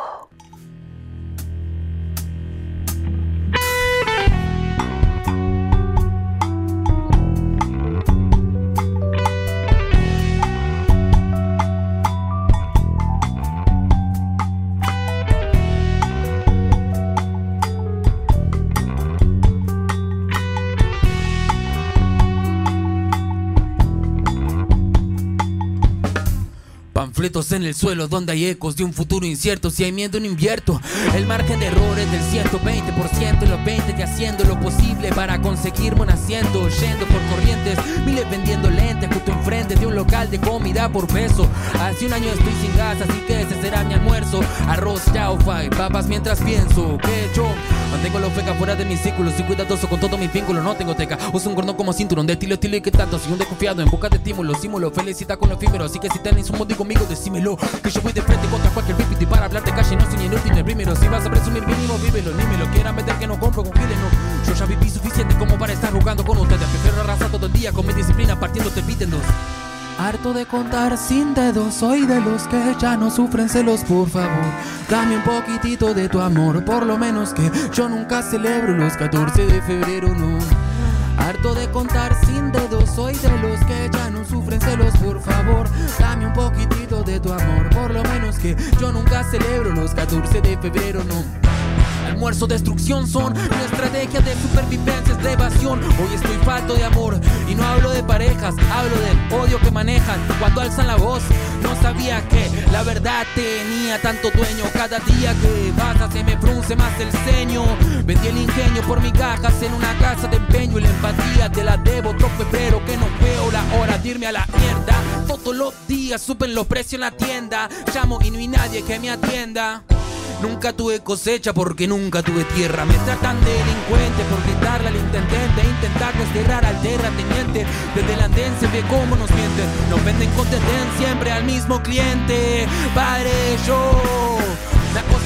Panfletos en el suelo donde hay ecos de un futuro incierto. Si hay miedo no invierto. El margen de error es del 120%. Los 20 que haciendo lo posible para conseguirme un asiento. Yendo por corrientes, miles vendiendo lentes justo enfrente de un local de comida por peso. Hace un año estoy sin gas, así que ese será mi almuerzo. Arroz, chaufa y papas mientras pienso que yo mantengo los fecas fuera de mis círculos. Soy cuidadoso con todos mis vínculos, no tengo teca. Uso un cordón como cinturón de estilo y que tanto. Soy un desconfiado en busca de estímulos. Símulo, felicita con lo efímero. Así que si tenés un motivo conmigo, decímelo. Que yo voy de frente contra cualquier pipiti para hablar de calle. No soy ni el último ni el primero. Si vas a presumir mínimo, vívelo. Ni me lo quieran meter que no compro con giles, no. Yo ya viví suficiente como para estar jugando con ustedes. Prefiero arrasar todo el día con mi disciplina partiendo te piten dos. Harto de contar sin dedos, soy de los que ya no sufren celos, por favor. Dame un poquitito de tu amor, por lo menos que yo nunca celebro los 14 de febrero, no. Harto de contar sin dedos, soy de los que ya no sufren celos, por favor. Dame un poquitito de tu amor, por lo menos que yo nunca celebro los 14 de febrero, no. Almuerzo, destrucción son mi estrategia de supervivencia, es de evasión. Hoy estoy falto de amor y no hablo de parejas, hablo del odio que manejan cuando alzan la voz. No sabía que la verdad tenía tanto dueño. Cada día que pasa se me frunce más el ceño. Vendí el ingenio por migajas en una casa de empeño. Y la empatía te la debo otro febrero que no veo la hora de irme a la mierda. Todos los días suben los precios en la tienda. Llamo y no hay nadie que me atienda. Nunca tuve cosecha porque nunca tuve tierra. Me tratan de delincuente por gritarle al intendente. Intentar desterrar al terrateniente. Desde el andén se ve cómo nos mienten. Nos venden con tendencia siempre al mismo cliente. Padre, yo me acostumbré a vivir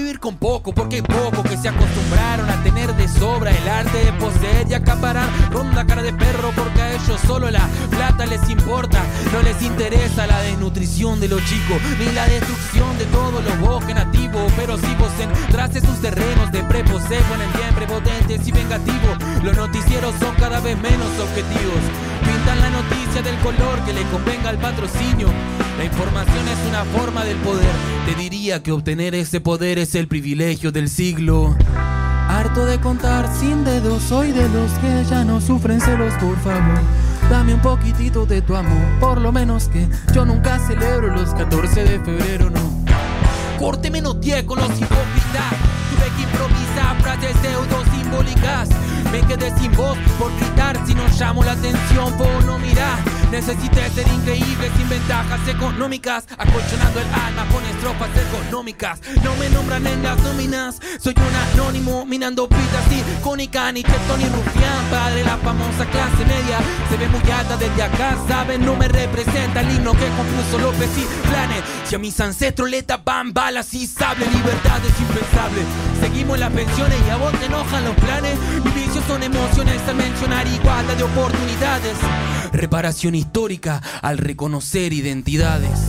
vivir con poco, porque hay pocos que se acostumbraron a tener de sobra. El arte de poseer y acaparar ronda cara de perro, porque a ellos solo la plata les importa. No les interesa la desnutrición de los chicos, ni la destrucción de todos los bosques nativos. Pero si vos entras en sus terrenos de preposeo, ponen bien prepotentes y vengativos. Los noticieros son cada vez menos objetivos, pintan la noticia del color que le convenga al patrocinio. La información es una forma del poder. Te diría que obtener ese poder es el privilegio del siglo. Harto de contar sin dedos, soy de los que ya no sufren celos, por favor. Dame un poquitito de tu amor, por lo menos que yo nunca celebro los 14 de febrero, no. Corte menos 10 con los hipócritas. Tuve que improvisar frases pseudo simbólicas. Me quedé sin voz por gritar si no llamo la atención, vos no mirás. Necesité ser increíble sin ventajas económicas, acolchonando el alma con estrofas económicas. No me nombran en las nóminas, soy un anónimo minando pitas icónicas. Ni Cheto ni Rufián, padre la famosa clase media, se ve muy alta desde acá, saben, no me representa el himno que compuso López y Planes. Si a mis ancestros le tapan balas y sable, libertad es impensable. Seguimos las pensiones y a vos te enojan los planes. Mis vicios son emociones al mencionar igualdad de oportunidades. Reparación histórica al reconocer identidades.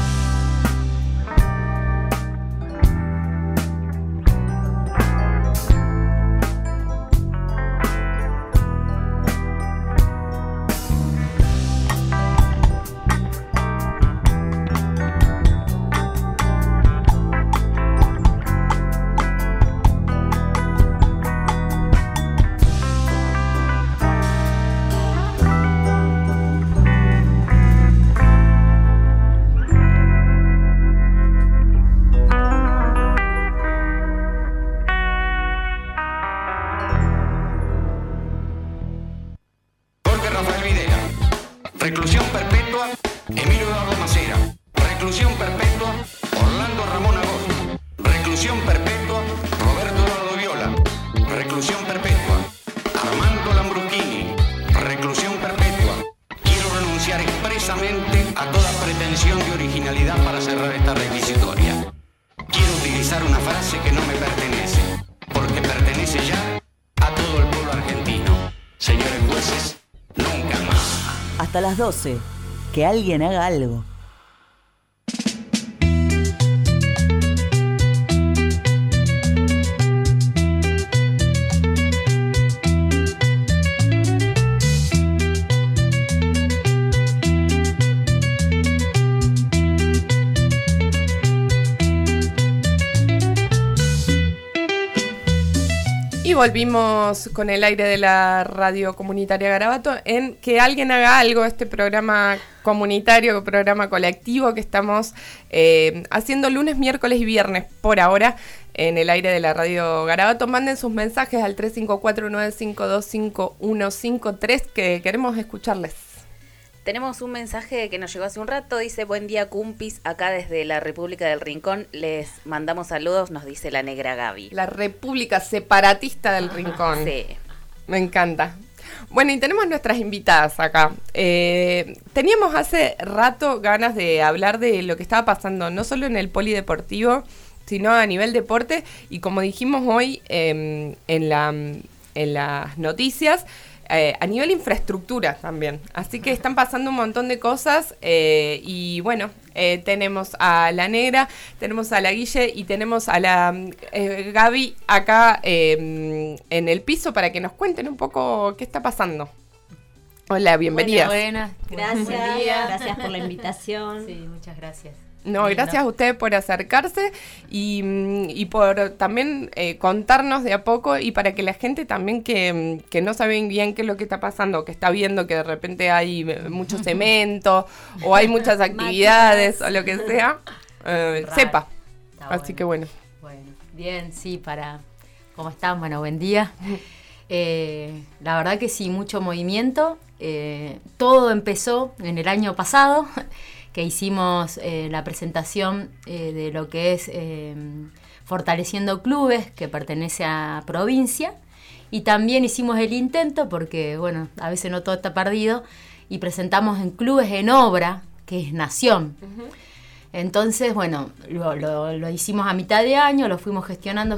Reclusión perpetua, Emilio Eduardo Macera. Reclusión perpetua, Orlando Ramón Agón. Reclusión perpetua, Roberto Eduardo Viola. Reclusión perpetua, Armando Lambrusquini. Reclusión perpetua. Quiero renunciar expresamente a toda pretensión de originalidad para cerrar esta requisitoria. Quiero utilizar una frase que no me pertenece, porque pertenece ya a todo el pueblo argentino. Señores jueces, nunca más. Hasta las 12. Que alguien haga algo. Y volvimos con el aire de la radio comunitaria Garabato en Que alguien haga algo, este programa comunitario, programa colectivo que estamos haciendo lunes, miércoles y viernes por ahora en el aire de la radio Garabato. Manden sus mensajes al 354-952-5153 que queremos escucharles. Tenemos un mensaje que nos llegó hace un rato, dice: buen día cumpis, acá desde la República del Rincón, les mandamos saludos, nos dice la negra Gaby. La República Separatista del Rincón. Sí. Me encanta. Bueno, y tenemos nuestras invitadas acá. Teníamos hace rato ganas de hablar de lo que estaba pasando, no solo en el polideportivo, sino a nivel deporte, y como dijimos hoy en las noticias, a nivel infraestructura también. Así que están pasando un montón de cosas y bueno, tenemos a la negra, tenemos a la Guille y tenemos a la Gaby acá en el piso para que nos cuenten un poco qué está pasando. Hola, bienvenidas. Buenas, gracias. Buen día. Gracias por la invitación. Sí, muchas gracias. No, gracias a ustedes por acercarse y por también contarnos de a poco, y para que la gente también que no saben bien qué es lo que está pasando, que está viendo que de repente hay mucho cemento o hay muchas actividades o lo que sea, sepa. Así que bueno. Bueno, bien, sí, ¿cómo están? Bueno, buen día. La verdad que sí, mucho movimiento. Todo empezó en el año pasado, que hicimos la presentación de lo que es Fortaleciendo Clubes, que pertenece a provincia, y también hicimos el intento, porque bueno, a veces no todo está perdido, y presentamos en Clubes en Obra, que es Nación. Entonces, bueno, lo hicimos a mitad de año, lo fuimos gestionando.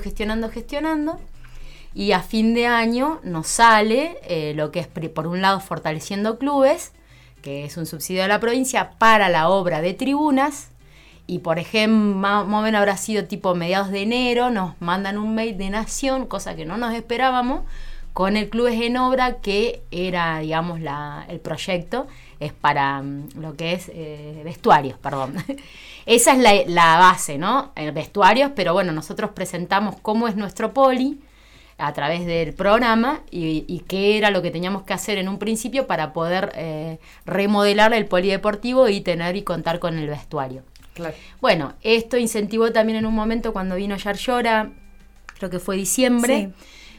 Y a fin de año nos sale lo que es, por un lado, Fortaleciendo Clubes, que es un subsidio de la provincia para la obra de tribunas. Y, por ejemplo, más o menos habrá sido tipo mediados de enero, nos mandan un mail de Nación, cosa que no nos esperábamos, con el Clubes en Obra, que era, digamos, el proyecto, es para lo que es vestuarios, perdón. Esa es la base, ¿no? Vestuarios, pero bueno, nosotros presentamos cómo es nuestro poli a través del programa y qué era lo que teníamos que hacer en un principio para poder remodelar el polideportivo y tener y contar con el vestuario. Claro. Bueno, esto incentivó también en un momento cuando vino Yarlora, creo que fue diciembre,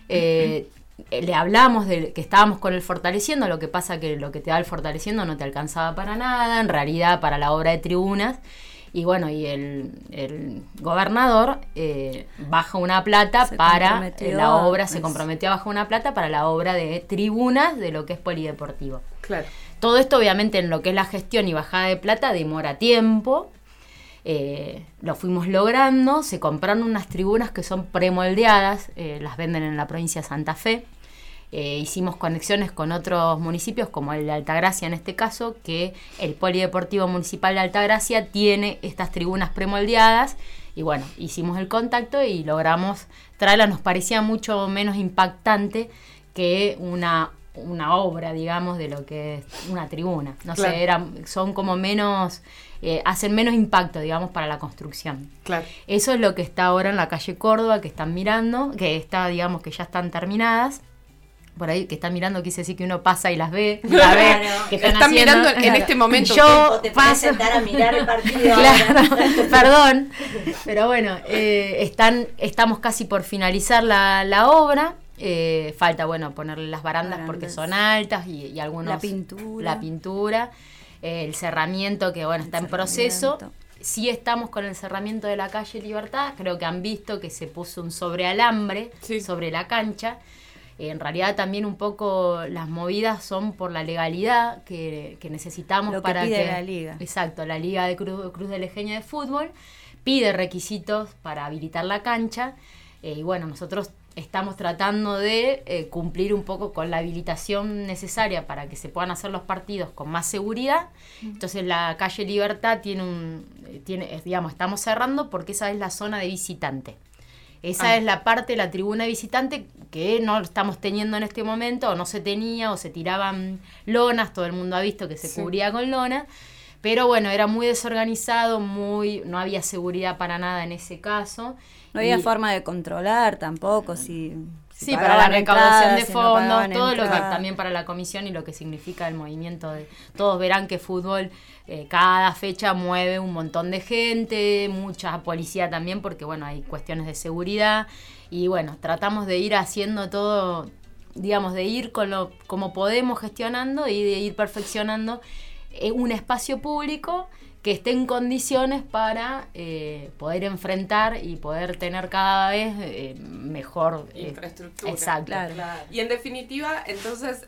le hablamos de que estábamos con el Fortaleciendo, lo que pasa que lo que te da el Fortaleciendo no te alcanzaba para nada, en realidad para la obra de tribunas. Y bueno, y el gobernador baja una plata para la obra, se comprometió a bajar una plata para la obra de tribunas de lo que es polideportivo. Claro. Todo esto obviamente en lo que es la gestión y bajada de plata demora tiempo. Lo fuimos logrando, se compraron unas tribunas que son premoldeadas, las venden en la provincia de Santa Fe. Hicimos conexiones con otros municipios, como el de Altagracia en este caso, que el Polideportivo Municipal de Altagracia tiene estas tribunas premoldeadas, y bueno, hicimos el contacto y logramos traerlas. Nos parecía mucho menos impactante que una obra, digamos, de lo que es una tribuna. No claro. sé, son como menos, hacen menos impacto, digamos, para la construcción. Claro. Eso es lo que está ahora en la calle Córdoba, que están mirando, que está, digamos, que ya están terminadas. Por ahí que están mirando, quise decir que uno pasa y las ve, claro. Que están mirando en este momento. Yo te puedes sentar a mirar el partido. Claro, perdón. Pero bueno, estamos casi por finalizar la obra. Falta, bueno, ponerle las barandas porque son altas y algunos... La pintura. El cerramiento que, bueno, está en proceso. Sí estamos con el cerramiento de la calle Libertad. Creo que han visto que se puso un sobrealambre sobre la cancha. En realidad también un poco las movidas son por la legalidad que necesitamos lo que para pide que la liga. Exacto, la Liga de Cruz de Lejeña de Fútbol pide requisitos para habilitar la cancha y bueno, nosotros estamos tratando de cumplir un poco con la habilitación necesaria para que se puedan hacer los partidos con más seguridad. Entonces la calle Libertad digamos, estamos cerrando porque esa es la zona de visitante. Esa es la parte de la tribuna de visitante que no estamos teniendo en este momento, o no se tenía, o se tiraban lonas, todo el mundo ha visto que se cubría con lona, pero bueno, era muy desorganizado, no había seguridad para nada en ese caso. No había forma de controlar tampoco, Sí, para la recaudación de fondos, no todo lo que también para la comisión y lo que significa el movimiento de... Todos verán que fútbol cada fecha mueve un montón de gente, mucha policía también, porque bueno, hay cuestiones de seguridad y bueno, tratamos de ir haciendo todo, digamos, de ir como podemos gestionando y de ir perfeccionando un espacio público que esté en condiciones para poder enfrentar y poder tener cada vez mejor infraestructura. Exacto. Claro. Y en definitiva, entonces,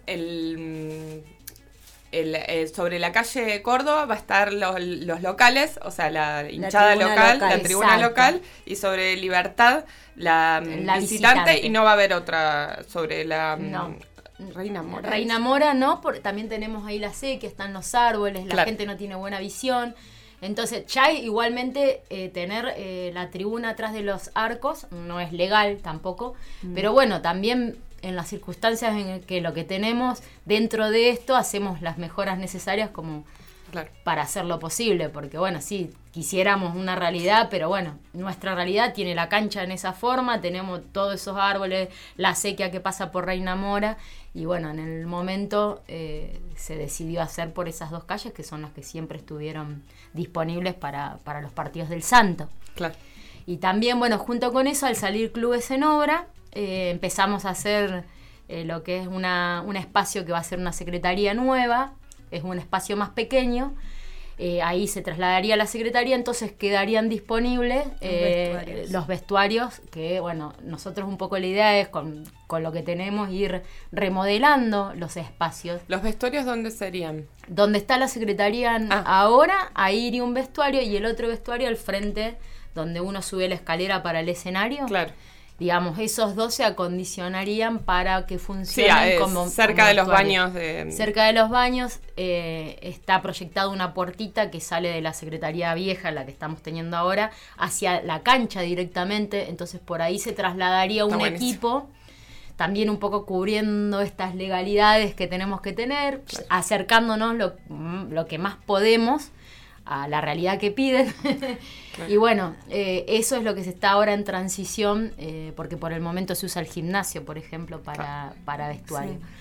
sobre la calle Córdoba va a estar los locales, o sea, la hinchada local, la tribuna local, y sobre Libertad la visitante, y no va a haber otra sobre la... No. Reina Mora. Reina Mora no, también tenemos ahí la sequía, están los árboles, la gente no tiene buena visión. Entonces, ya igualmente tener la tribuna atrás de los arcos no es legal tampoco, pero bueno, también en las circunstancias en que lo que tenemos dentro de esto hacemos las mejoras necesarias como para hacerlo posible, porque bueno, sí, quisiéramos una realidad, pero bueno, nuestra realidad tiene la cancha en esa forma, tenemos todos esos árboles, la sequía que pasa por Reina Mora, y bueno, en el momento se decidió hacer por esas dos calles que son las que siempre estuvieron disponibles para los partidos del Santo. Claro. Y también, bueno, junto con eso, al salir Clubes en Obra, empezamos a hacer lo que es un espacio que va a ser una secretaría nueva, es un espacio más pequeño, ahí se trasladaría a la secretaría, entonces quedarían disponibles los vestuarios, que bueno, nosotros un poco la idea es con lo que tenemos ir remodelando los espacios. ¿Los vestuarios dónde serían? Donde está la secretaría ahora, ahí iría un vestuario y el otro vestuario al frente, donde uno sube la escalera para el escenario. Claro. Digamos, esos dos se acondicionarían para que funcionen como cerca de los baños. Cerca de los baños está proyectada una puertita que sale de la secretaría vieja, la que estamos teniendo ahora, hacia la cancha directamente. Entonces por ahí se trasladaría un equipo, también un poco cubriendo estas legalidades que tenemos que tener, claro, acercándonos lo que más podemos a la realidad que piden. Claro. Y bueno, eso es lo que se está ahora en transición, porque por el momento se usa el gimnasio, por ejemplo, para vestuario. Sí.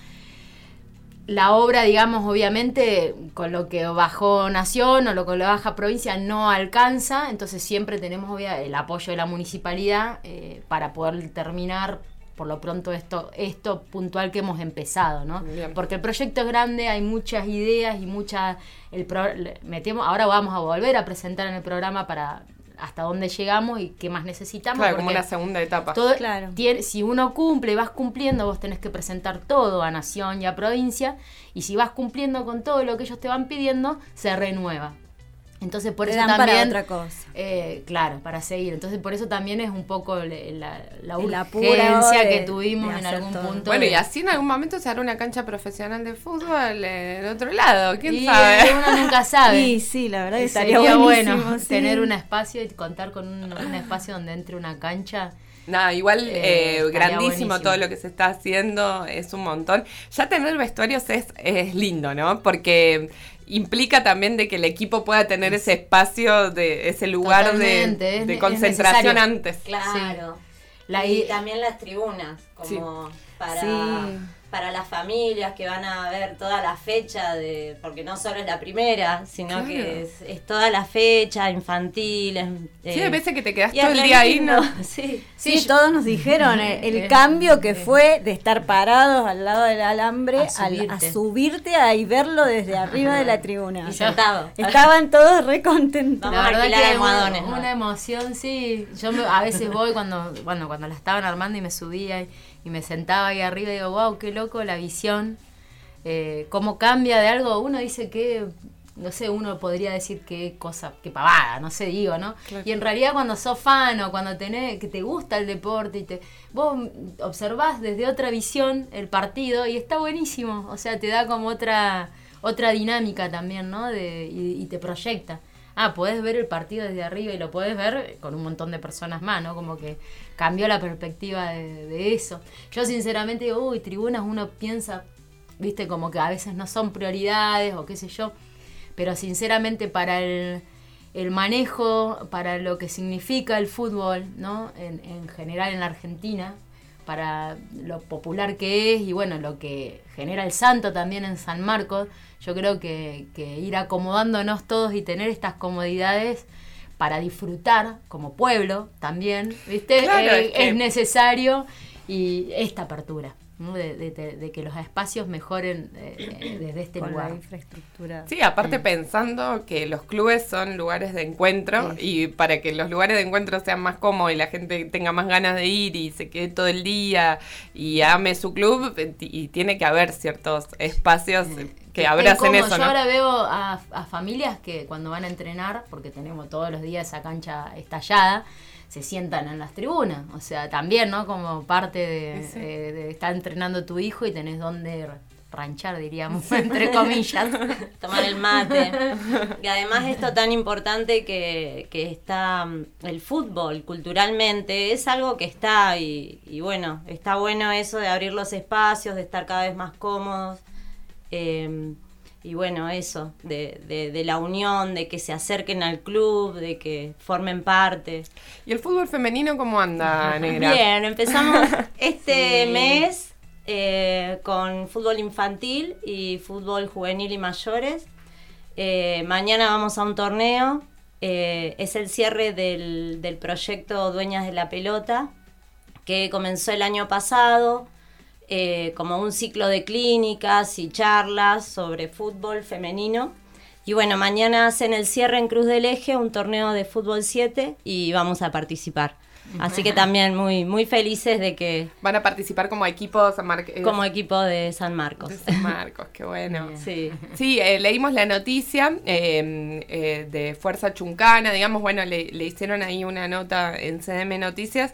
La obra, digamos, obviamente, con lo que bajó Nación o lo que baja provincia no alcanza, entonces siempre tenemos el apoyo de la municipalidad para poder terminar por lo pronto esto puntual que hemos empezado, ¿no? Bien. Porque el proyecto es grande, hay muchas ideas y ahora vamos a volver a presentar en el programa para hasta dónde llegamos y qué más necesitamos. Claro, como una segunda etapa. Claro. Si uno cumple y vas cumpliendo, vos tenés que presentar todo a Nación y a provincia, y si vas cumpliendo con todo lo que ellos te van pidiendo, se renueva. Entonces por eso también para otra cosa. Claro, para seguir. Entonces por eso también es un poco la urgencia que tuvimos en algún punto. Bueno, y así en algún momento se hará una cancha profesional de fútbol en otro lado, quién sabe. Uno nunca sabe. Sí, la verdad que estaría bueno tener un espacio y contar con un espacio donde entre una cancha. Nada, igual grandísimo buenísimo. Todo lo que se está haciendo, es un montón. Ya tener vestuarios es lindo, ¿no? Porque implica también de que el equipo pueda tener ese espacio, ese lugar de concentración antes. Claro. Sí. Y también las tribunas, como para las familias que van a ver toda la fecha, porque no solo es la primera, sino que es toda la fecha, infantiles. Sí, hay veces que te quedás todo el día ahí, ¿no? Sí, todos nos dijeron el cambio que fue de estar parados al lado del alambre a subirte y verlo desde arriba de la tribuna. Y sentado. Estaban todos re contentos. La verdad que es una emoción, sí. Yo a veces voy cuando la estaban armando y me subía y me sentaba ahí arriba y digo, wow, qué loco la visión, cómo cambia de algo. Uno dice que, no sé, uno podría decir qué cosa, qué pavada, no sé, digo, ¿no? Claro. Y en realidad cuando sos fan o cuando que te gusta el deporte vos observás desde otra visión el partido y está buenísimo, o sea, te da como otra dinámica también, ¿no? Y te proyecta. Podés ver el partido desde arriba y lo podés ver con un montón de personas más, ¿no? Como que cambió la perspectiva de eso. Yo sinceramente digo, tribunas, uno piensa, viste, como que a veces no son prioridades o qué sé yo, pero sinceramente para el manejo, para lo que significa el fútbol, ¿no? En general en la Argentina, para lo popular que es y bueno, lo que genera el Santo también en San Marcos, yo creo que ir acomodándonos todos y tener estas comodidades para disfrutar como pueblo también, ¿viste? Claro, es necesario, y esta apertura, ¿no? de que los espacios mejoren desde este lugar. La infraestructura. Sí, aparte pensando que los clubes son lugares de encuentro, y para que los lugares de encuentro sean más cómodos y la gente tenga más ganas de ir y se quede todo el día y ame su club, y tiene que haber ciertos espacios que abracen eso, ¿no? Yo ahora veo a familias que cuando van a entrenar, porque tenemos todos los días esa cancha estallada, se sientan en las tribunas, o sea, también, ¿no? Como parte de estar entrenando tu hijo y tenés donde ranchar, diríamos, entre comillas. Tomar el mate. Y además esto tan importante que está el fútbol culturalmente, es algo que está y bueno, está bueno eso de abrir los espacios, de estar cada vez más cómodos. Y bueno, eso, de la unión, de que se acerquen al club, de que formen parte. ¿Y el fútbol femenino cómo anda, Negra? Bien, empezamos mes con fútbol infantil y fútbol juvenil y mayores. Mañana vamos a un torneo, es el cierre del proyecto Dueñas de la Pelota, que comenzó el año pasado. Como un ciclo de clínicas y charlas sobre fútbol femenino Y bueno, mañana hacen el cierre en Cruz del Eje, un torneo de fútbol 7 y vamos a participar. Así que también muy, muy felices de que... Van a participar como equipo como equipo de San Marcos. De San Marcos, qué bueno. Sí, leímos la noticia de Fuerza Chuncana, digamos, bueno, le hicieron ahí una nota en CDM Noticias.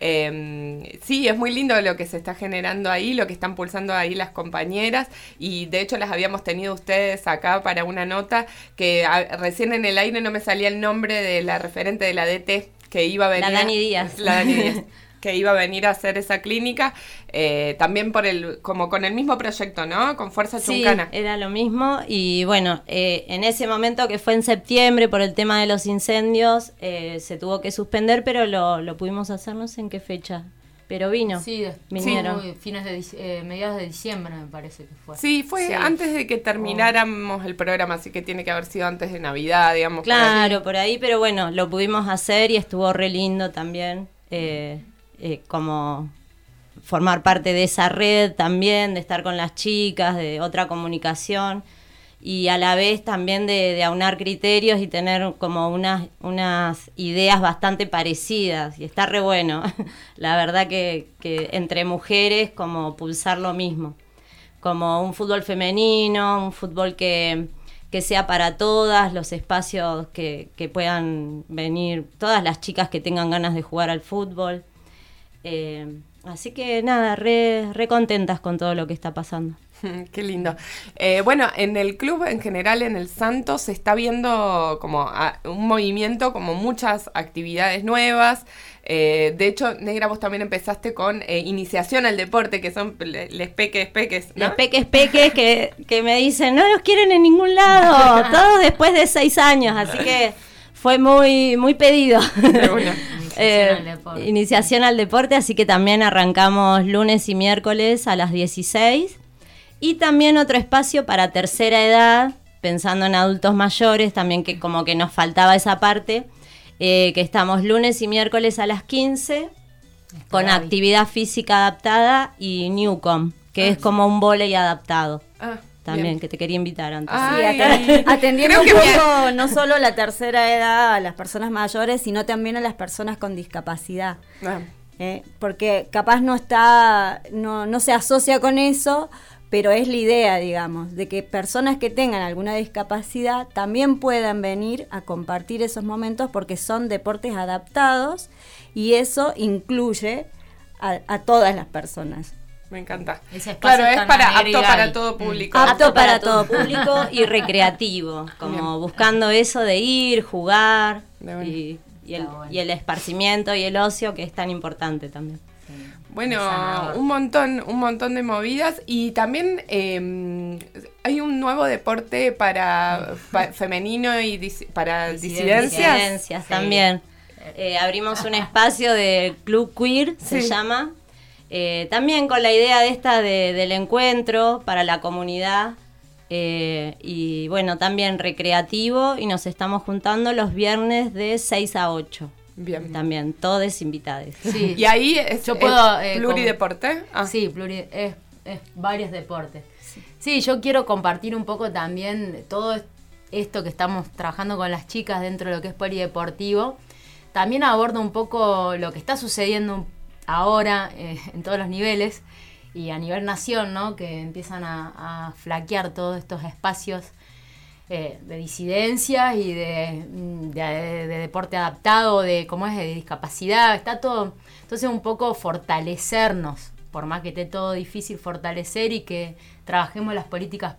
Sí, es muy lindo lo que se está generando ahí, lo que están pulsando ahí las compañeras, y de hecho las habíamos tenido ustedes acá para una nota que recién en el aire no me salía el nombre de la referente de la DT, que iba a venir. La Dani Díaz. Que iba a venir a hacer esa clínica, también como con el mismo proyecto, ¿no? Con Fuerza Chuncana. Sí, era lo mismo, y bueno, en ese momento que fue en septiembre por el tema de los incendios, se tuvo que suspender, pero lo pudimos hacer, no sé en qué fecha, pero vino. Sí, vinieron. Mediados de diciembre me parece que fue. Sí, fue antes de que termináramos el programa, así que tiene que haber sido antes de Navidad, digamos. Claro, por ahí, pero bueno, lo pudimos hacer y estuvo re lindo también. Como formar parte de esa red también, de estar con las chicas, de otra comunicación, y a la vez también de aunar criterios y tener como unas ideas bastante parecidas, y está re bueno. La verdad que entre mujeres como pulsar lo mismo, como un fútbol femenino, un fútbol que sea para todas, los espacios que puedan venir, todas las chicas que tengan ganas de jugar al fútbol. Así que nada, re contentas con todo lo que está pasando. Qué lindo. Bueno, en el club en general, en el Santos, se está viendo como un movimiento, como muchas actividades nuevas. De hecho, Negra, vos también empezaste con iniciación al deporte, que son les peques, ¿no? Les peques que me dicen, no los quieren en ningún lado, todos después de 6 años, así que fue muy, muy pedido. Iniciación al deporte, así que también arrancamos lunes y miércoles a las 16. Y también otro espacio para tercera edad, pensando en adultos mayores, también que como que nos faltaba esa parte, que estamos lunes y miércoles a las 15, con actividad física adaptada y Newcom, que es como un vóley adaptado. También, bien. Que te quería invitar antes. Sí, atendiendo un poco no solo la tercera edad a las personas mayores, sino también a las personas con discapacidad. Porque capaz no se asocia con eso, pero es la idea, digamos, de que personas que tengan alguna discapacidad también puedan venir a compartir esos momentos, porque son deportes adaptados y eso incluye a todas las personas. Me encanta. Claro, es apto para todo público. Apto para todo público y recreativo, como buscando eso de ir, jugar y el esparcimiento y el ocio, que es tan importante también. Bueno, un montón de movidas, y también hay un nuevo deporte para femenino y para disidencias también. Abrimos un espacio de Club Queer, se llama. También con la idea del encuentro para la comunidad, y bueno, también recreativo, y nos estamos juntando los viernes de 6 a 8. Bien. También, todos invitados. Sí. Y ahí yo puedo plurideporte. Sí, es varios deportes. Sí, yo quiero compartir un poco también todo esto que estamos trabajando con las chicas dentro de lo que es polideportivo. También abordo un poco lo que está sucediendo ahora en todos los niveles y a nivel nación, ¿no? Que empiezan a flaquear todos estos espacios de disidencia y de deporte adaptado, de discapacidad, está todo. Entonces un poco fortalecernos, por más que esté todo difícil, fortalecer y que trabajemos las políticas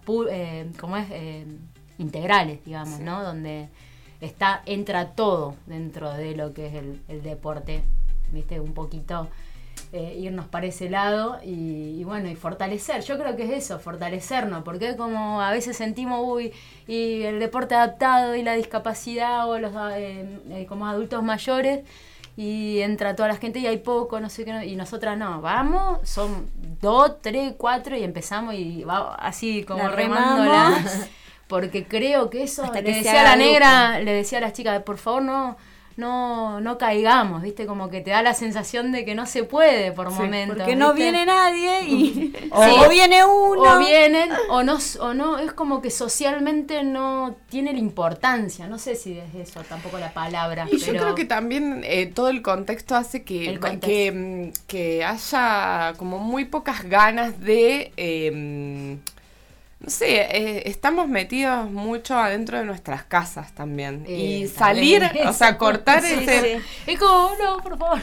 integrales, digamos, ¿no? Donde entra todo dentro de lo que es el deporte, ¿viste? Un poquito irnos para ese lado y bueno, y fortalecer. Yo creo que es eso, fortalecernos, porque como a veces sentimos, y el deporte adaptado y la discapacidad o los como adultos mayores, y entra toda la gente y hay poco, no sé qué, y nosotras no, vamos, son 2, 3, 4 y empezamos y va así como remándola, porque creo que eso, le decía a la Negra, le decía a las chicas, por favor no no caigamos, ¿viste? Como que te da la sensación de que no se puede por momentos. Porque ¿viste? no viene nadie y o viene uno. O vienen, o no, es como que socialmente no tiene la importancia. No sé si es eso tampoco la palabra. Y yo creo que también todo el contexto hace que haya como muy pocas ganas de... no sé, estamos metidos mucho adentro de nuestras casas también. Y salir, o sea, cortar ese... Es como, no, por favor.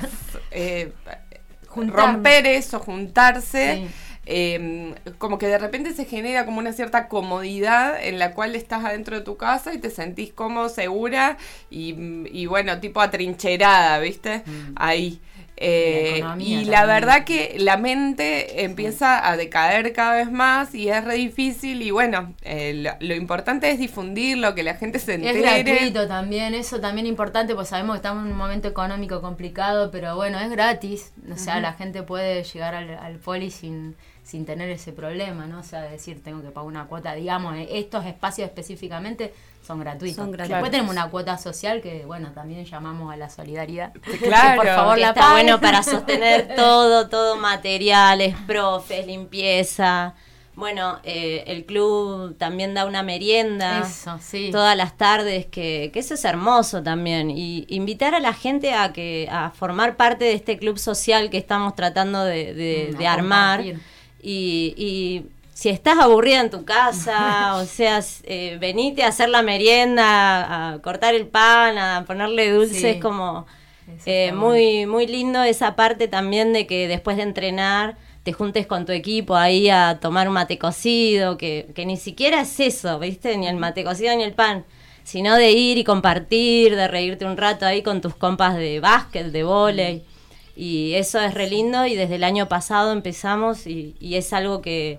Romper eso, juntarse. Como que de repente se genera como una cierta comodidad en la cual estás adentro de tu casa y te sentís como segura y bueno, tipo atrincherada, ¿viste? Ahí. Y la verdad que la mente empieza a decaer cada vez más y es re difícil y bueno, lo importante es difundirlo, que la gente se entere. Es gratuito también, eso también es importante, pues sabemos que estamos en un momento económico complicado, pero bueno, es gratis, o sea, la gente puede llegar al poli sin tener ese problema, ¿no? O sea, decir, tengo que pagar una cuota, digamos, estos espacios específicamente son gratuitos. Después tenemos una cuota social que, bueno, también llamamos a la solidaridad. Claro, por favor, que está bueno para sostener todo materiales, profes, limpieza. Bueno, el club también da una merienda todas las tardes, que eso es hermoso también. Y invitar a la gente a formar parte de este club social que estamos tratando de armar. Y si estás aburrida en tu casa, o sea, venite a hacer la merienda, a cortar el pan, a ponerle dulces, como muy, muy lindo esa parte también de que después de entrenar te juntes con tu equipo ahí a tomar un mate cocido, que ni siquiera es eso, ¿viste? Ni el mate cocido ni el pan, sino de ir y compartir, de reírte un rato ahí con tus compas de básquet, de vóley. Y eso es re lindo y desde el año pasado empezamos y es algo que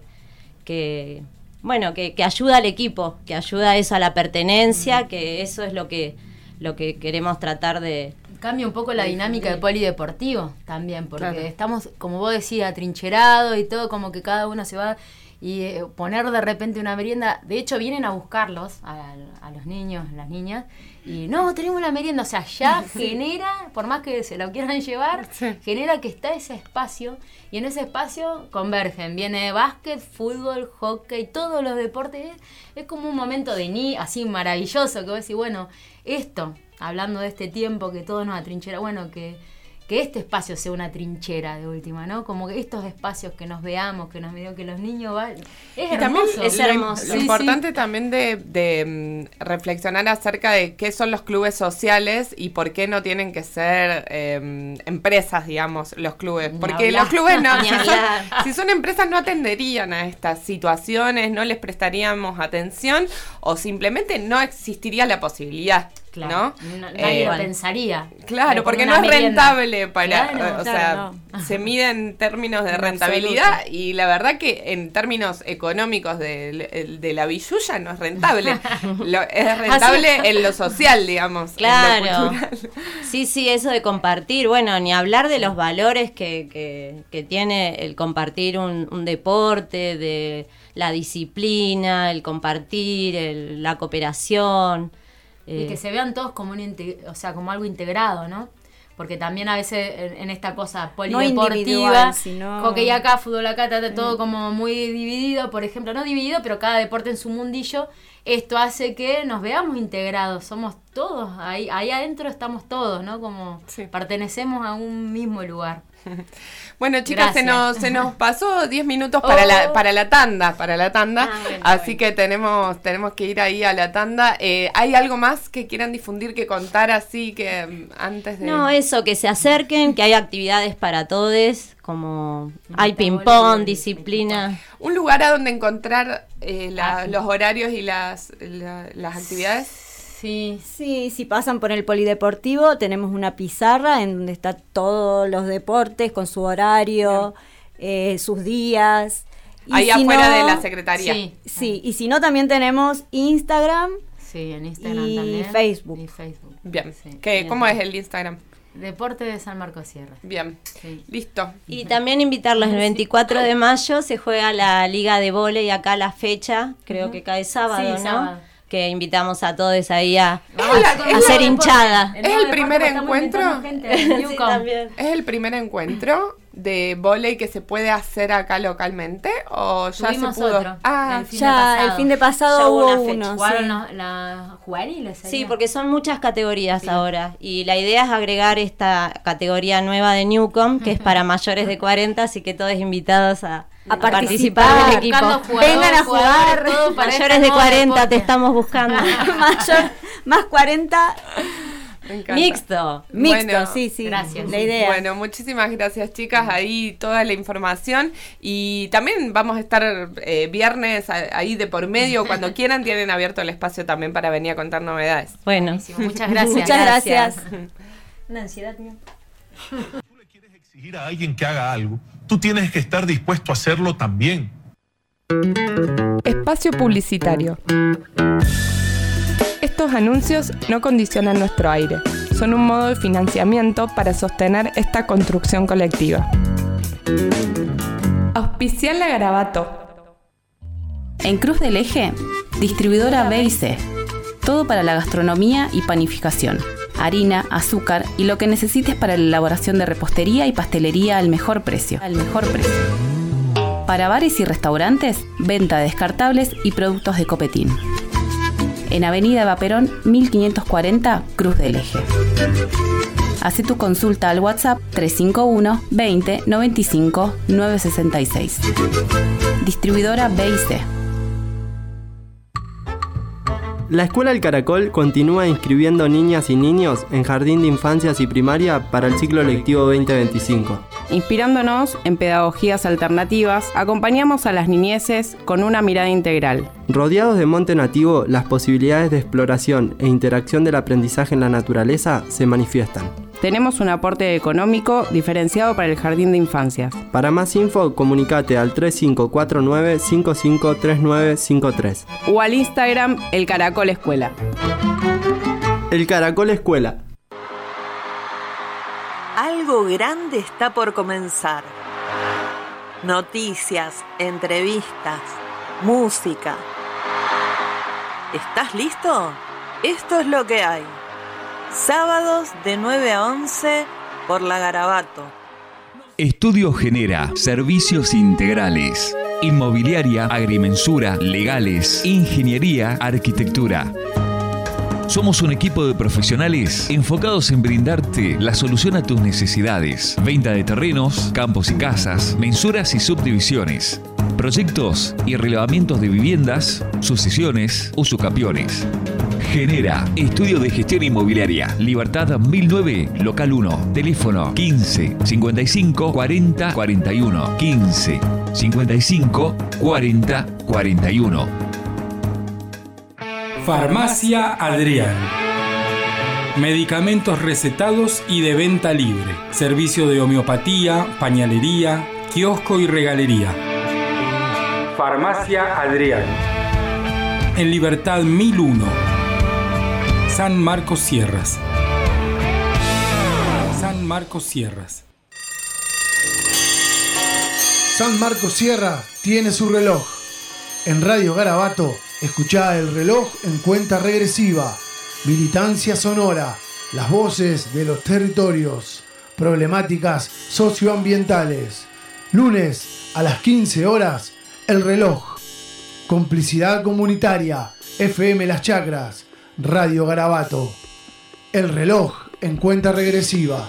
ayuda al equipo, que ayuda a eso, a la pertenencia, que eso es lo que queremos tratar de... Cambia un poco la dinámica de polideportivo también, porque estamos, como vos decías, atrincherados y todo, como que cada uno se va y poner de repente una merienda. De hecho, vienen a buscarlos a los niños, las niñas, y no, tenemos la merienda, o sea, ya genera, por más que se lo quieran llevar, genera que está ese espacio, y en ese espacio convergen, viene básquet, fútbol, hockey, todos los deportes, es como un momento así maravilloso, que vos decís, bueno, esto, hablando de este tiempo que todos nos atrinchera, bueno, que este espacio sea una trinchera de última, ¿no? Como que estos espacios que nos veamos, que los niños van... Es hermoso. Es hermoso. Lo importante también de reflexionar acerca de qué son los clubes sociales y por qué no tienen que ser empresas, digamos, los clubes. Porque los clubes no, si son empresas no atenderían a estas situaciones, no les prestaríamos atención o simplemente no existiría la posibilidad. Claro, ¿no? Nadie lo pensaría. Claro, porque no es rentable se mide en términos de rentabilidad y la verdad que en términos económicos de la billulla no es rentable. Es rentable en lo social, digamos. Claro. En lo cultural. Sí, eso de compartir. Bueno, ni hablar de los valores que tiene el compartir un deporte, de la disciplina, el compartir, la cooperación. Y que se vean todos como como algo integrado, ¿no? Porque también a veces en esta cosa polideportiva, hockey acá, fútbol acá, todo como muy dividido, por ejemplo, no dividido, pero cada deporte en su mundillo, esto hace que nos veamos integrados, somos todos, ahí adentro estamos todos, ¿no? Como pertenecemos a un mismo lugar. Bueno, chicas, se nos pasó 10 minutos para la tanda. Así que tenemos que ir ahí a la tanda. ¿Hay algo más que quieran difundir, que contar así que antes de...? No, eso, que se acerquen, que hay actividades para todos, como hay ping-pong, disciplina. ¿Un lugar a donde encontrar los horarios y las actividades? Sí, si pasan por el polideportivo tenemos una pizarra en donde está todos los deportes con su horario, sus días. Y ahí afuera de la secretaría. Sí, y si no también tenemos Instagram. Sí, en Instagram y también. Facebook. Bien. ¿Cómo es el Instagram? Deporte de San Marcos Sierra. Bien, listo. Y también invitarlos, el 24 de mayo se juega la Liga de Vóley acá la fecha, creo que cae sábado, ¿no? Sábado. que invitamos a todos ahí a hacer hinchada. ¿Es el primer encuentro? Sí, también. ¿Es el primer encuentro de vóley que se puede hacer acá localmente? ¿O ya Tuvimos se pudo? otro, el fin de pasado Ya hubo una fecha. uno. ¿Jugaron Sí. las juveniles? Sí, porque son muchas categorías ahora. Y la idea es agregar esta categoría nueva de Newcom, que es para mayores de 40, así que todos invitados a participar del equipo. Vengan a jugar. Mayores de 40 te estamos buscando. Más 40. Me encanta. Mixto. Bueno, sí. Gracias. La idea. Bueno, muchísimas gracias, chicas. Ahí toda la información. Y también vamos a estar viernes ahí de por medio. Cuando quieran, tienen abierto el espacio también para venir a contar novedades. Bueno, muchas gracias. Muchas gracias. Una ansiedad mía. Tú le quieres exigir a alguien que haga algo, tú tienes que estar dispuesto a hacerlo también. Espacio publicitario. Estos anuncios no condicionan nuestro aire. Son un modo de financiamiento para sostener esta construcción colectiva. Auspiciar la Garabato. En Cruz del Eje, distribuidora B&C. Todo para la gastronomía y panificación. Harina, azúcar y lo que necesites para la elaboración de repostería y pastelería al mejor precio. Para bares y restaurantes, venta de descartables y productos de Copetín. En Avenida Eva Perón, 1540, Cruz del Eje. Haz tu consulta al WhatsApp 351 20 95 966. Distribuidora B&C. La Escuela El Caracol continúa inscribiendo niñas y niños en Jardín de Infancias y Primaria para el ciclo lectivo 2025. Inspirándonos en pedagogías alternativas, acompañamos a las niñeces con una mirada integral. Rodeados de monte nativo, las posibilidades de exploración e interacción del aprendizaje en la naturaleza se manifiestan. Tenemos un aporte económico diferenciado para el Jardín de Infancias. Para más info, comunicate al 3549-553953 o al Instagram El Caracol Escuela. El Caracol Escuela. Algo grande está por comenzar. Noticias, entrevistas, música. ¿Estás listo? Esto es lo que hay. Sábados de 9 a 11 por la Garabato. Estudio Genera, servicios integrales. Inmobiliaria, agrimensura, legales, ingeniería, arquitectura. Somos un equipo de profesionales enfocados en brindarte la solución a tus necesidades. Venta de terrenos, campos y casas, mensuras y subdivisiones. Proyectos y relevamientos de viviendas, sucesiones, usucapiones. Genera, estudio de gestión inmobiliaria. Libertad 1009, local 1. Teléfono 15 55 40 41. 15 55 40 41. Farmacia Adrián. Medicamentos recetados y de venta libre. Servicio de homeopatía, pañalería, kiosco y regalería. Farmacia Adrián. En Libertad 1001. San Marcos Sierras. San Marcos Sierras. San Marcos Sierra tiene su reloj. En Radio Garabato, escuchá el reloj en cuenta regresiva. Militancia sonora, las voces de los territorios, problemáticas socioambientales. Lunes a las 15 horas, el reloj. Complicidad comunitaria, FM Las Chacras, Radio Garabato. El reloj en cuenta regresiva.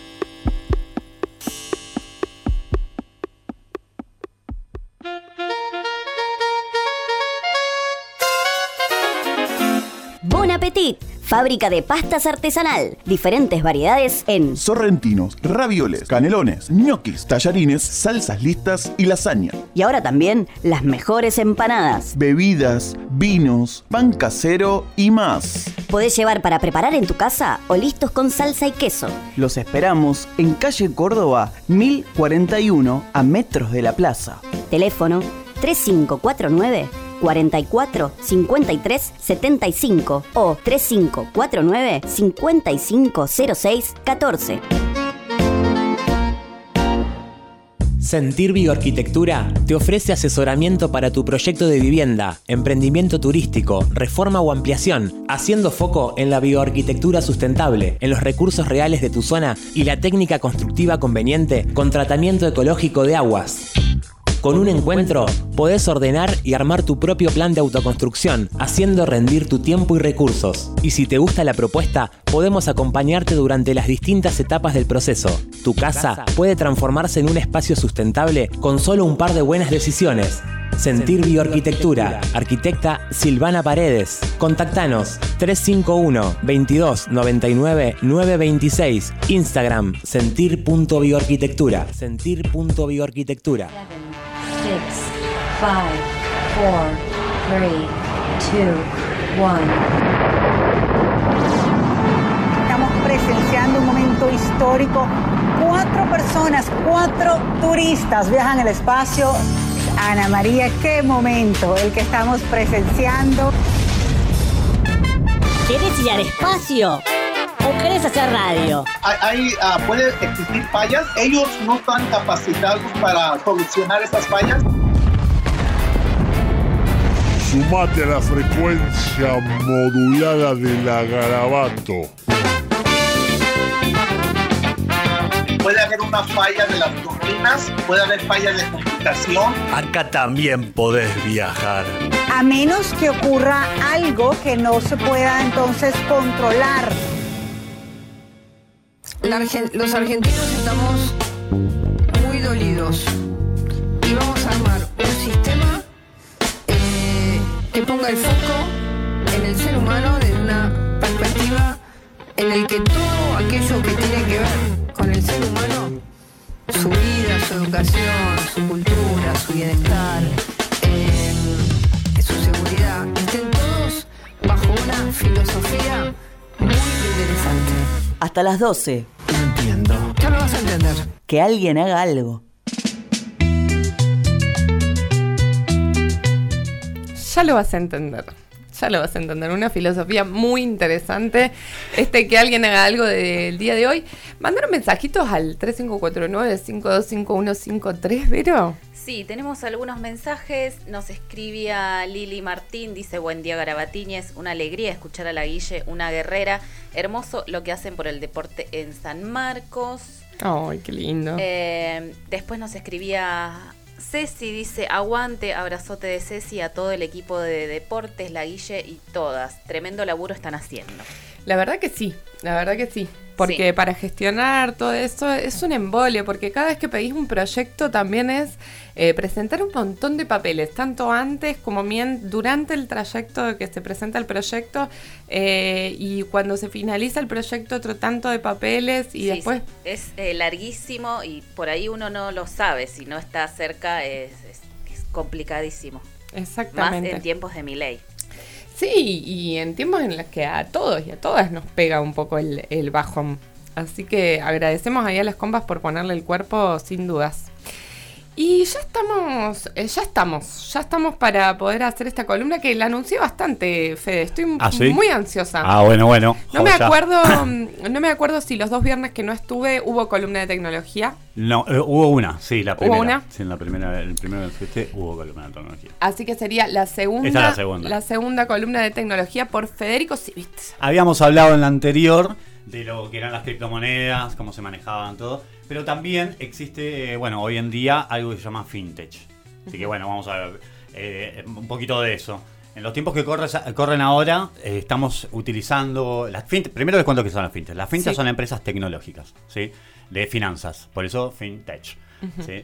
Bon Appetit, fábrica de pastas artesanal, diferentes variedades en sorrentinos, ravioles, canelones, ñoquis, tallarines, salsas listas y lasaña. Y ahora también las mejores empanadas, bebidas, vinos, pan casero y más. Podés llevar para preparar en tu casa o listos con salsa y queso. Los esperamos en calle Córdoba 1041 a metros de la plaza. Teléfono 3549 44 53 75 o 3549 5506 14. Sentir Bioarquitectura te ofrece asesoramiento para tu proyecto de vivienda, emprendimiento turístico, reforma o ampliación, haciendo foco en la bioarquitectura sustentable, en los recursos reales de tu zona y la técnica constructiva conveniente con tratamiento ecológico de aguas. Con un encuentro, podés ordenar y armar tu propio plan de autoconstrucción, haciendo rendir tu tiempo y recursos. Y si te gusta la propuesta, podemos acompañarte durante las distintas etapas del proceso. Tu casa puede transformarse en un espacio sustentable con solo un par de buenas decisiones. Sentir Bioarquitectura. Arquitecta Silvana Paredes. Contactanos 351 22 99 926. Instagram sentir.bioarquitectura. Sentir.bioarquitectura. 6, 5, 4, 3, 2, 1. Estamos presenciando un momento histórico. 4 personas, 4 turistas viajan al espacio. Ana María, qué momento el que estamos presenciando. ¿Querés ir al espacio o querés hacer radio? Puede existir fallas. Ellos no están capacitados para solucionar estas fallas. Sumate a la frecuencia modulada de la Garabato. Puede haber una falla de las turbinas, puede haber fallas de computación. Acá también podés viajar. A menos que ocurra algo que no se pueda entonces controlar. Los argentinos estamos muy dolidos y vamos a armar un sistema que ponga el foco en el ser humano desde una perspectiva en el que todo aquello que tiene que ver con el ser humano, su vida, su educación, su cultura, su bienestar, su seguridad, estén todos bajo una filosofía muy interesante. Hasta las 12. No entiendo. Ya lo vas a entender. Que alguien haga algo. Ya lo vas a entender. Ya lo vas a entender. Una filosofía muy interesante. Que alguien haga algo del día de hoy. Mandaron mensajitos al 3549-525153, ¿Vero? Sí, tenemos algunos mensajes. Nos escribía Lili Martín, dice: buen día Garabatíñez, una alegría escuchar a la Guille, una guerrera. Hermoso lo que hacen por el deporte en San Marcos. Ay, qué lindo. Después nos escribía Ceci, dice: aguante, abrazote de Ceci a todo el equipo de deportes, la Guille y todas. Tremendo laburo están haciendo. La verdad que sí. Porque sí, para gestionar todo eso es un embolio, porque cada vez que pedís un proyecto también es presentar un montón de papeles, tanto antes como durante el trayecto que se presenta el proyecto, y cuando se finaliza el proyecto otro tanto de papeles y sí, después... Es larguísimo y por ahí uno no lo sabe, si no está cerca es complicadísimo. Exactamente. Más en tiempos de Milei. Sí, y en tiempos en los que a todos y a todas nos pega un poco el bajón. Así que agradecemos ahí a las compas por ponerle el cuerpo, sin dudas. Y ya estamos para poder hacer esta columna que la anuncié bastante, Fede. Estoy muy ansiosa. Bueno. No me acuerdo si los 2 viernes que no estuve hubo columna de tecnología. No, hubo una, sí, la primera. ¿Hubo una? Sí, el primero que esté hubo columna de tecnología. Así que sería la segunda columna de tecnología por Federico Civit. Habíamos hablado en la anterior de lo que eran las criptomonedas, cómo se manejaban todo, pero también existe, hoy en día algo que se llama fintech. Así que vamos a ver un poquito de eso. En los tiempos que corren ahora, estamos utilizando las fintech. Primero les cuento qué son las fintech. Las fintech son empresas tecnológicas, ¿sí? De finanzas, por eso fintech. Uh-huh. ¿Sí?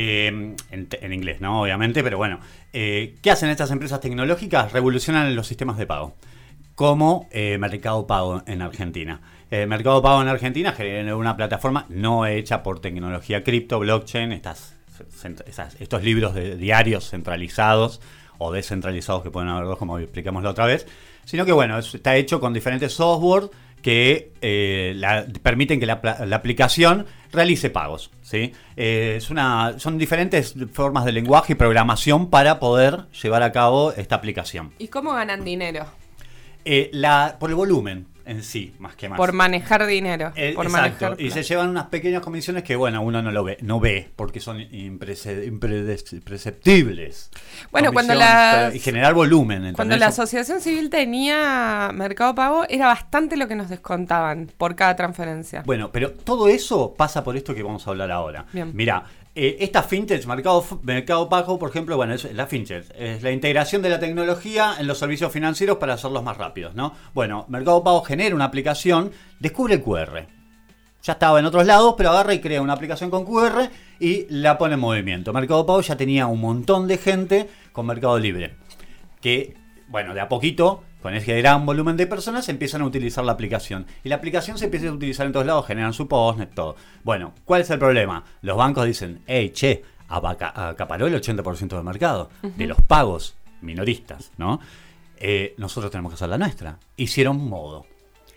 En inglés, ¿no? Obviamente, pero ¿qué hacen estas empresas tecnológicas? Revolucionan los sistemas de pago, como Mercado Pago en Argentina. Mercado Pago en Argentina genera una plataforma no hecha por tecnología cripto, blockchain, estos libros de diarios centralizados o descentralizados, que pueden haber dos, como explicamos la otra vez, sino que está hecho con diferentes software que permiten que la aplicación realice pagos, ¿sí? Son diferentes formas de lenguaje y programación para poder llevar a cabo esta aplicación. ¿Y cómo ganan dinero? Por el volumen. en sí, más que más. Por manejar dinero. Por Exacto, manejar y se llevan unas pequeñas comisiones que, bueno, uno no ve, porque son imperceptibles. Bueno, cuando y generar volumen. ¿entendés? Cuando la asociación civil tenía Mercado Pago, era bastante lo que nos descontaban por cada transferencia. Bueno, pero todo eso pasa por esto que vamos a hablar ahora. Bien. Mirá, esta fintech, Mercado Pago, por ejemplo, bueno, es la fintech, es la integración de la tecnología en los servicios financieros para hacerlos más rápidos, ¿no? Bueno, Mercado Pago genera una aplicación, descubre el QR. Ya estaba en otros lados, pero agarra y crea una aplicación con QR y la pone en movimiento. Mercado Pago ya tenía un montón de gente con Mercado Libre, que, bueno, de a poquito, con ese gran volumen de personas, empiezan a utilizar la aplicación. Y la aplicación se empieza a utilizar en todos lados, generan su postnet, todo. Bueno, ¿cuál es el problema? Los bancos dicen, hey, che, acaparó el 80% del mercado, de los pagos minoristas, ¿no? Nosotros tenemos que hacer la nuestra. Hicieron Modo.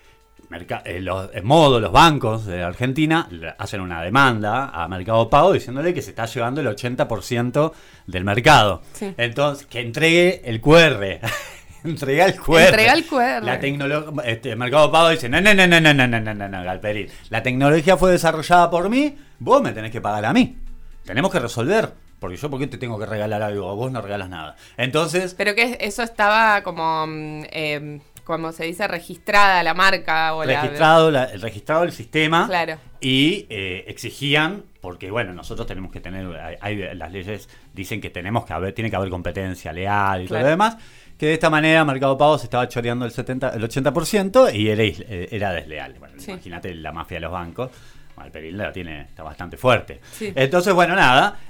Los bancos de Argentina hacen una demanda a Mercado Pago diciéndole que se está llevando el 80% del mercado. Sí. Entonces, que entregue el QR. Entrega el QR. La Mercado Pago dice, no, Galperín. La tecnología fue desarrollada por mí, vos me tenés que pagar a mí. Tenemos que resolver. Porque yo, ¿por qué te tengo que regalar algo? Vos no regalas nada. Entonces... Pero que eso estaba como se dice, registrada la marca. O registrado el sistema. Claro. Y exigían, porque bueno, nosotros tenemos que tener, las leyes dicen que tiene que haber competencia leal y todo lo demás, que de esta manera Mercado Pago se estaba choreando el 80% y era desleal. Bueno, sí. Imagínate la mafia de los bancos. El Peril está bastante fuerte. Sí. Entonces, bueno, nada,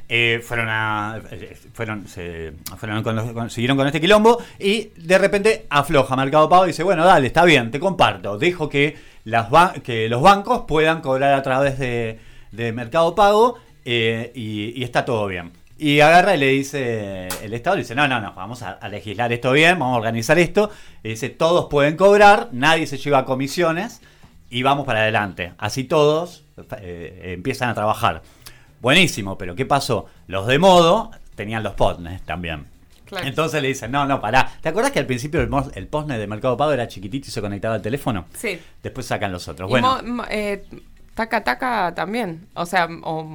siguieron con este quilombo y de repente afloja Mercado Pago y dice, bueno, dale, está bien, te comparto, dejo que los bancos puedan cobrar a través de Mercado Pago y está todo bien. Y agarra y le dice, el Estado le dice, no, vamos a legislar esto bien, vamos a organizar esto. Y dice, todos pueden cobrar, nadie se lleva comisiones y vamos para adelante. Así todos empiezan a trabajar. Buenísimo, pero ¿qué pasó? Los de Modo tenían los postnets también. Claro. Entonces le dicen, no, pará. ¿Te acuerdas que al principio el postnet de Mercado Pago era chiquitito y se conectaba al teléfono? Sí. Después sacan los otros. Bueno. Taca también. O sea,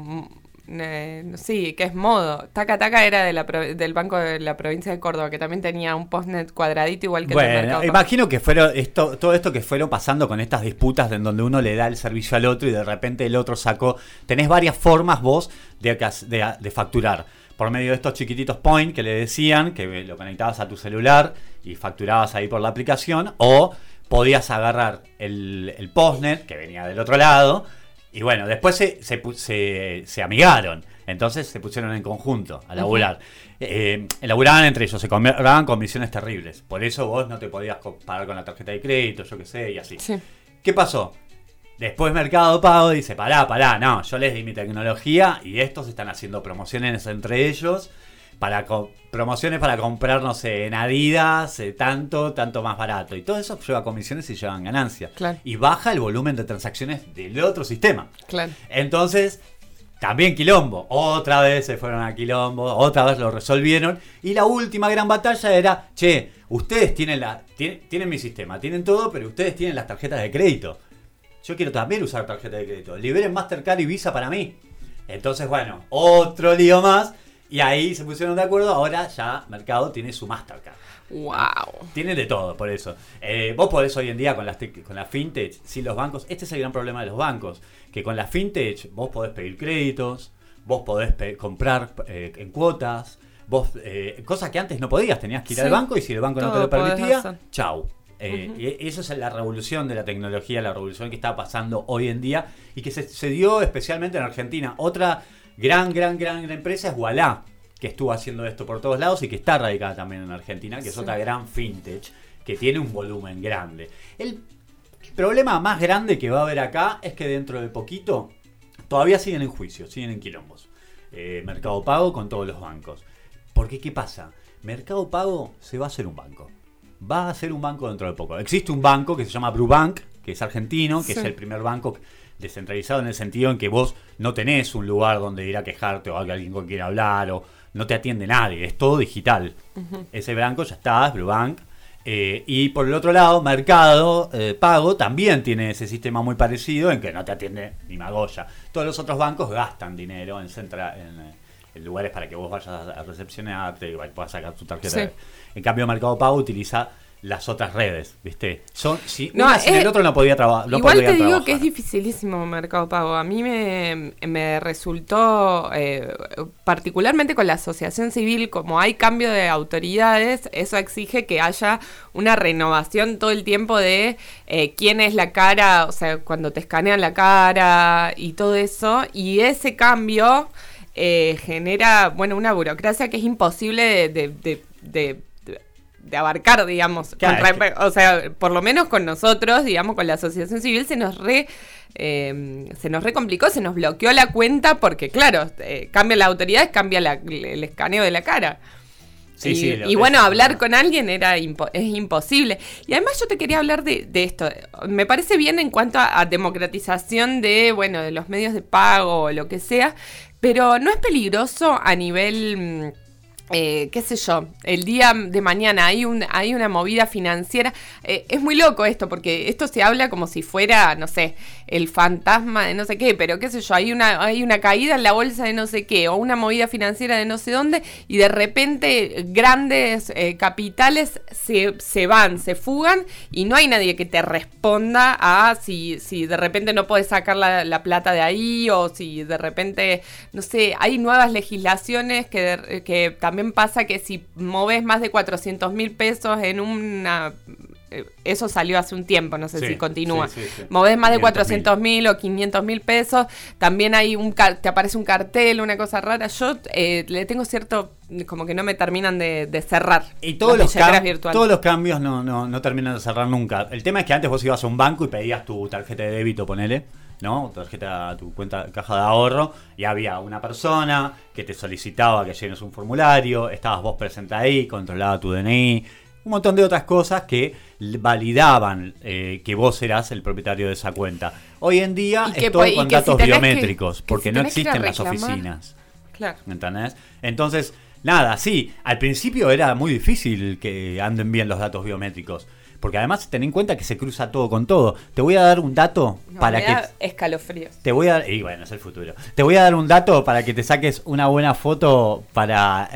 sí, que es Modo. Taca era del Banco de la Provincia de Córdoba, que también tenía un postnet cuadradito igual que el de Mercado Pago. Imagino que todo esto que fueron pasando con estas disputas en donde uno le da el servicio al otro y de repente el otro sacó. Tenés varias formas vos de facturar. Por medio de estos chiquititos point que le decían, que lo conectabas a tu celular y facturabas ahí por la aplicación, o podías agarrar el postnet que venía del otro lado. Y bueno, después se amigaron, entonces se pusieron en conjunto a laburar. Laburaban entre ellos, se cobraban comisiones terribles. Por eso vos no te podías pagar con la tarjeta de crédito, yo qué sé, y así. Sí. ¿Qué pasó? Después Mercado Pago dice, pará, no, yo les di mi tecnología y estos están haciendo promociones entre ellos, promociones para comprar, no sé, en Adidas, tanto más barato. Y todo eso lleva comisiones y llevan ganancias. Claro. Y baja el volumen de transacciones del otro sistema. Claro. Entonces, también quilombo. Otra vez se fueron a quilombo, otra vez lo resolvieron. Y la última gran batalla era, che, ustedes tienen mi sistema, tienen todo, pero ustedes tienen las tarjetas de crédito. Yo quiero también usar tarjeta de crédito. Liberen Mastercard y Visa para mí. Entonces, bueno, otro lío más. Y ahí se pusieron de acuerdo. Ahora ya Mercado tiene su Mastercard. ¡Wow! Tiene de todo, por eso. Vos podés hoy en día con la fintech, sin los bancos. Este es el gran problema de los bancos. Que con la fintech vos podés pedir créditos, vos podés comprar en cuotas, cosas que antes no podías. Tenías que ir al banco y si el banco no te lo permitía, chau. Y eso es la revolución de la tecnología, la revolución que está pasando hoy en día y que se dio especialmente en Argentina. Otra gran empresa es Ualá, que estuvo haciendo esto por todos lados y que está radicada también en Argentina, que es otra gran fintech que tiene un volumen grande. El problema más grande que va a haber acá es que dentro de poquito todavía siguen en juicio, siguen en quilombos. Mercado Pago con todos los bancos. Porque, ¿qué pasa? Mercado Pago se va a hacer un banco. Va a ser un banco dentro de poco. Existe un banco que se llama Brubank, que es argentino, que es el primer banco descentralizado en el sentido en que vos no tenés un lugar donde ir a quejarte o alguien con quien hablar o no te atiende nadie, es todo digital. Ese banco ya está, es Brubank, Y por el otro lado, Mercado Pago también tiene ese sistema muy parecido en que no te atiende ni Magoya. Todos los otros bancos gastan dinero en lugares para que vos vayas a recepcionarte y puedas sacar tu tarjeta. Sí. En cambio, Mercado Pago utiliza las otras redes, ¿viste? Si una sin el otro no podía trabajar. Igual te digo que es dificilísimo Mercado Pago. A mí me resultó, particularmente con la asociación civil, como hay cambio de autoridades, eso exige que haya una renovación todo el tiempo de quién es la cara, o sea, cuando te escanean la cara y todo eso, y ese cambio genera, bueno, una burocracia que es imposible de abarcar, digamos. Claro, o sea, por lo menos con nosotros, digamos, con la asociación civil se nos recomplicó, se nos bloqueó la cuenta porque, claro, cambia la autoridad, cambia el escaneo de la cara. Sí, y bueno, hablar con alguien es imposible. Y además yo te quería hablar de esto. Me parece bien en cuanto a democratización de los medios de pago o lo que sea, pero ¿no es peligroso a nivel... qué sé yo, el día de mañana hay una movida financiera? Es muy loco esto, porque esto se habla como si fuera, no sé, el fantasma de no sé qué, pero qué sé yo, hay una caída en la bolsa de no sé qué, o una movida financiera de no sé dónde, y de repente grandes capitales se fugan, y no hay nadie que te responda a si de repente no podés sacar la plata de ahí, o si de repente, no sé, hay nuevas legislaciones que también pasa que si moves más de 400.000 pesos en una... Eso salió hace un tiempo, no sé si continúa. Sí. Moves más de 400.000 o 500.000 pesos, también hay te aparece un cartel, una cosa rara. Yo le tengo cierto... como que no me terminan de cerrar. Y todos los cambios no terminan de cerrar nunca. El tema es que antes vos ibas a un banco y pedías tu tarjeta de débito, ponele, ¿no? Tu cuenta, caja de ahorro, y había una persona que te solicitaba que llenes un formulario, estabas vos presente ahí, controlaba tu DNI, un montón de otras cosas que validaban que vos eras el propietario de esa cuenta. Hoy en día es todo con datos biométricos, porque no existen las oficinas. Claro. ¿Entendés? Entonces, nada, sí, al principio era muy difícil que anden bien los datos biométricos. Porque además ten en cuenta que se cruza todo con todo. Te voy a dar un dato para que... escalofríos. Y bueno, es el futuro. Te voy a dar un dato para que te saques una buena foto para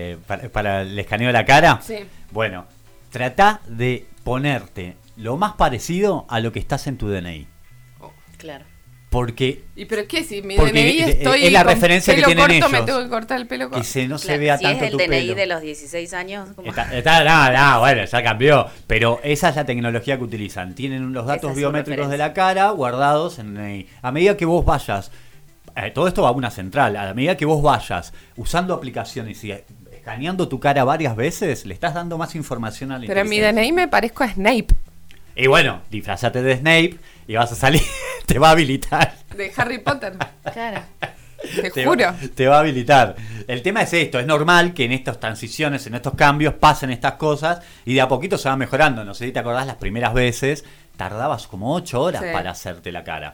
el escaneo de la cara. Sí. Bueno, trata de ponerte lo más parecido a lo que estás en tu DNI. Claro. Porque... ¿Y pero qué? Si mi DNI estoy es la referencia que tienen corto, ellos. Me tengo que cortar el pelo corto. Que no se vea tanto tu pelo. Si es el DNI de los 16 años... ¿cómo? Bueno, ya cambió. Pero esa es la tecnología que utilizan. Tienen los datos biométricos de la cara guardados en DNI. A medida que vos vayas... todo esto va a una central. A medida que vos vayas usando aplicaciones y escaneando tu cara varias veces, le estás dando más información a la Pero en mi DNI me parezco a Snape. Y bueno, disfrazate de Snape y vas a salir, te va a habilitar. De Harry Potter. Claro. Te juro. Te va a habilitar. El tema es esto, es normal que en estas transiciones, en estos cambios, pasen estas cosas y de a poquito se va mejorando. No sé si te acordás, las primeras veces tardabas como 8 horas para hacerte la cara.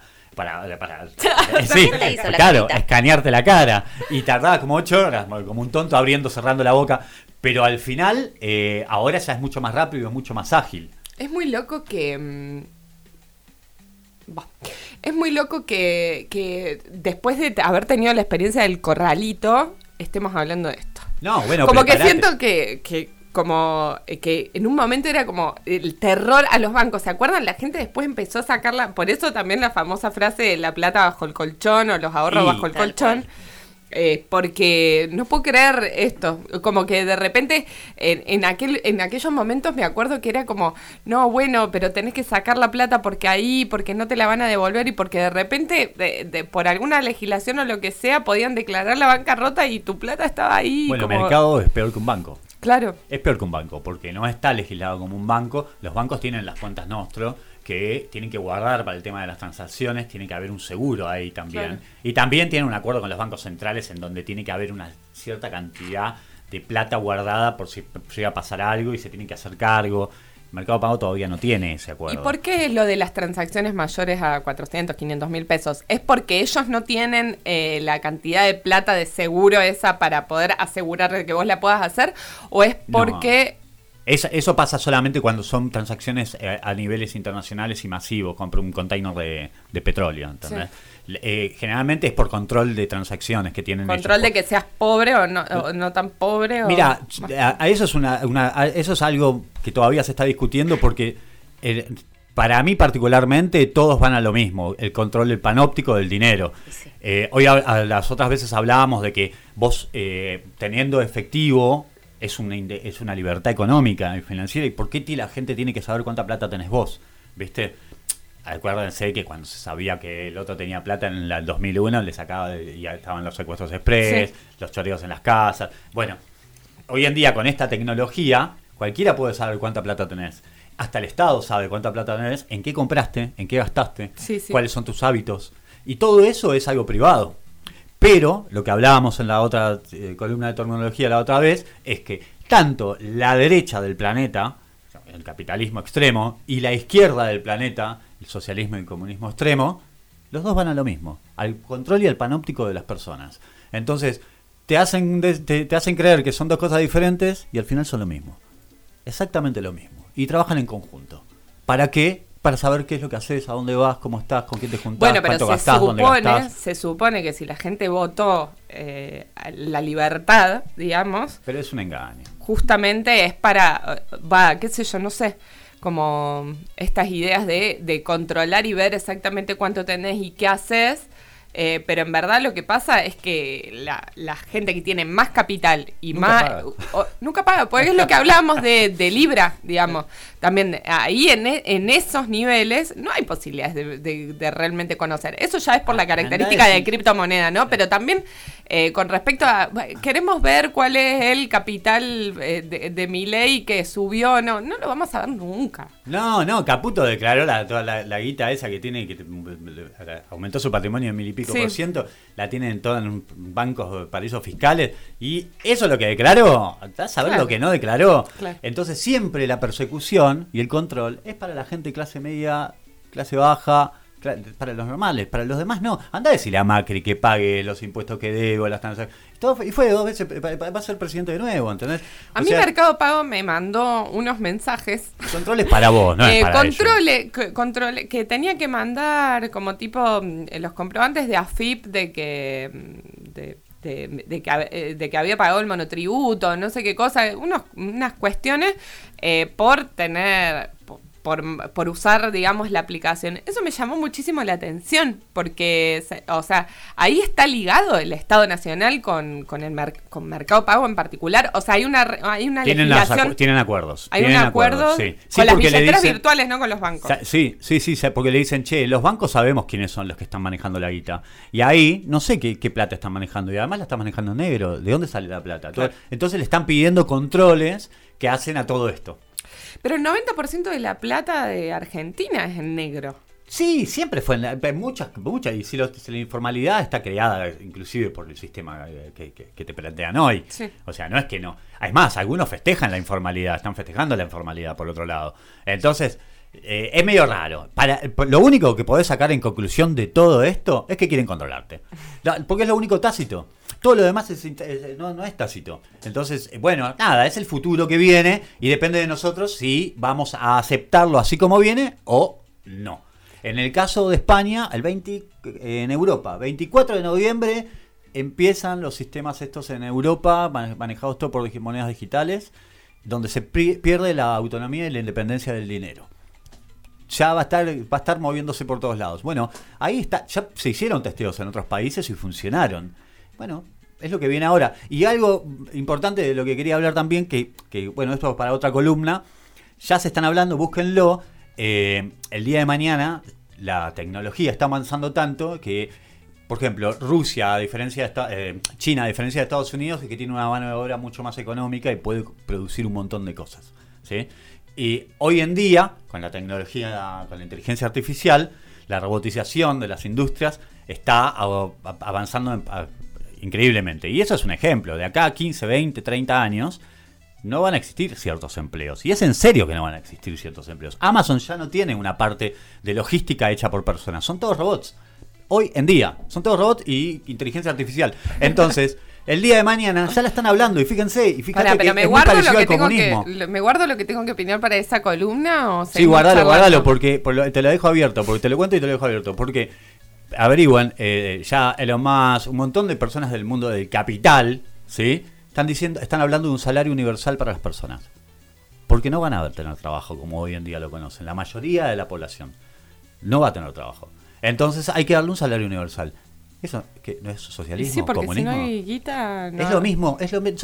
Sí, claro, escanearte la cara. Y tardaba como 8 horas, como un tonto abriendo, cerrando la boca. Pero al final, ahora ya es mucho más rápido, es mucho más ágil. Es muy loco que... Es muy loco que después de haber tenido la experiencia del corralito, estemos hablando de esto. No, bueno, como que siento que en un momento era como el terror a los bancos. ¿Se acuerdan? La gente después empezó a sacarla. Por eso también la famosa frase de la plata bajo el colchón o los ahorros bajo el colchón. Porque no puedo creer esto, como que de repente en aquellos momentos me acuerdo que era como, no, bueno, pero tenés que sacar la plata porque no te la van a devolver y porque de repente por alguna legislación o lo que sea podían declarar la bancarrota y tu plata estaba ahí. Bueno, el mercado es peor que un banco. Claro. Es peor que un banco porque no está legislado como un banco. Los bancos tienen las cuentas Nostro que tienen que guardar para el tema de las transacciones, tiene que haber un seguro ahí también. Claro. Y también tienen un acuerdo con los bancos centrales en donde tiene que haber una cierta cantidad de plata guardada por si llega a pasar algo y se tiene que hacer cargo. El Mercado Pago todavía no tiene ese acuerdo. ¿Y por qué lo de las transacciones mayores a 400, 500 mil pesos? ¿Es porque ellos no tienen la cantidad de plata de seguro esa para poder asegurar que vos la puedas hacer? ¿O es porque... Eso pasa solamente cuando son transacciones a niveles internacionales y masivos. Compro un container de petróleo, ¿entendés? Sí. Generalmente es por control de transacciones que tienen control ellos. De que seas pobre o no tan pobre. Mira, a eso es eso es algo que todavía se está discutiendo porque para mí particularmente todos van a lo mismo, el control del panóptico del dinero. Sí. Hoy las otras veces hablábamos de que vos teniendo efectivo es una libertad económica y financiera. ¿Y por qué la gente tiene que saber cuánta plata tenés vos? ¿Viste? Acuérdense que cuando se sabía que el otro tenía plata en el 2001, le sacaba y estaban los secuestros express, sí. Los choreos en las casas. Bueno, hoy en día con esta tecnología, cualquiera puede saber cuánta plata tenés. Hasta el Estado sabe cuánta plata tenés, en qué compraste, en qué gastaste, sí. Cuáles son tus hábitos. Y todo eso es algo privado. Pero lo que hablábamos en la otra columna de terminología la otra vez es que tanto la derecha del planeta, el capitalismo extremo, y la izquierda del planeta, el socialismo y el comunismo extremo, los dos van a lo mismo, al control y al panóptico de las personas. Entonces, te hacen creer que son dos cosas diferentes y al final son lo mismo. Exactamente lo mismo. Y trabajan en conjunto. ¿Para qué? Para saber qué es lo que haces, a dónde vas, cómo estás, con quién te juntás, cuánto gastás, dónde gastás. Se supone que si la gente votó la libertad, digamos... Pero es un engaño. Justamente es para, qué sé yo, no sé, como estas ideas de controlar y ver exactamente cuánto tenés y qué haces. Pero en verdad lo que pasa es que la gente que tiene más capital y nunca paga, porque es lo que hablábamos de Libra, digamos. También ahí en esos niveles no hay posibilidades de realmente conocer. Eso ya es por la característica de criptomoneda, ¿no? Pero también con respecto a... Queremos ver cuál es el capital de Milei que subió, no lo vamos a ver nunca. No, Caputo declaró toda la guita esa que tiene, que aumentó su patrimonio en 1000% la tienen toda en bancos, paraísos fiscales, y eso es lo que declaró. ¿Estás a ver lo que no declaró? Claro. Entonces siempre la persecución y el control es para la gente clase media, clase baja, para los normales, para los demás no. Anda a decirle a Macri que pague los impuestos que debo, las transacciones. Y fue 2 veces, va a ser presidente de nuevo, ¿entendés? A mí Mercado Pago me mandó unos mensajes. Controles para vos, no es para controle que tenía que mandar como tipo los comprobantes de AFIP de que había pagado el monotributo, no sé qué cosa, unas cuestiones por tener... Por usar, digamos, la aplicación. Eso me llamó muchísimo la atención, porque, o sea, ahí está ligado el Estado Nacional con Mercado Pago en particular. O sea, hay una legislación. Tienen acuerdos. Hay un acuerdo con las billeteras virtuales, no con los bancos. Sí, porque le dicen, los bancos sabemos quiénes son los que están manejando la guita. Y ahí, no sé qué plata están manejando. Y además la están manejando en negro. ¿De dónde sale la plata? Claro. Entonces le están pidiendo controles que hacen a todo esto. Pero el 90% de la plata de Argentina es en negro. Sí, siempre fue muchas, y si la informalidad está creada inclusive por el sistema que te plantean hoy. Sí. O sea, no es que no. Es más, algunos festejan la informalidad, están festejando la informalidad por otro lado. Entonces, es medio raro. Lo único que podés sacar en conclusión de todo esto es que quieren controlarte. Porque es lo único tácito. Todo lo demás no es tácito. Entonces, bueno, nada, es el futuro que viene y depende de nosotros si vamos a aceptarlo así como viene o no. En el caso de España, en Europa, 24 de noviembre empiezan los sistemas estos en Europa, manejados todo por monedas digitales, donde se pierde la autonomía y la independencia del dinero. Ya va a estar moviéndose por todos lados. Bueno, ahí está, ya se hicieron testeos en otros países y funcionaron. Bueno, es lo que viene ahora. Y algo importante de lo que quería hablar también, que bueno, esto es para otra columna, ya se están hablando, búsquenlo, el día de mañana la tecnología está avanzando tanto que, por ejemplo, Rusia, China, a diferencia de Estados Unidos, es que tiene una mano de obra mucho más económica y puede producir un montón de cosas, ¿sí? Y hoy en día, con la tecnología, con la inteligencia artificial, la robotización de las industrias está avanzando increíblemente. Y eso es un ejemplo. De acá a 15, 20, 30 años no van a existir ciertos empleos. Y es en serio que no van a existir ciertos empleos. Amazon ya no tiene una parte de logística hecha por personas. Son todos robots. Hoy en día son todos robots y inteligencia artificial. Entonces, El día de mañana ya la están hablando y fíjate Pará, que me es muy guardo parecido lo al que tengo comunismo. ¿Me guardo lo que tengo que opinar para esa columna o Sí, guardalo, porque te lo dejo abierto, porque te lo cuento y te lo dejo abierto, porque averiguan, ya Elon Musk, un montón de personas del mundo del capital, ¿sí? Están hablando de un salario universal para las personas. Porque no van a tener trabajo como hoy en día lo conocen. La mayoría de la población no va a tener trabajo. Entonces hay que darle un salario universal. ¿Eso que no es socialismo? Sí, porque comunismo? si no hay guita... No. Es lo mismo.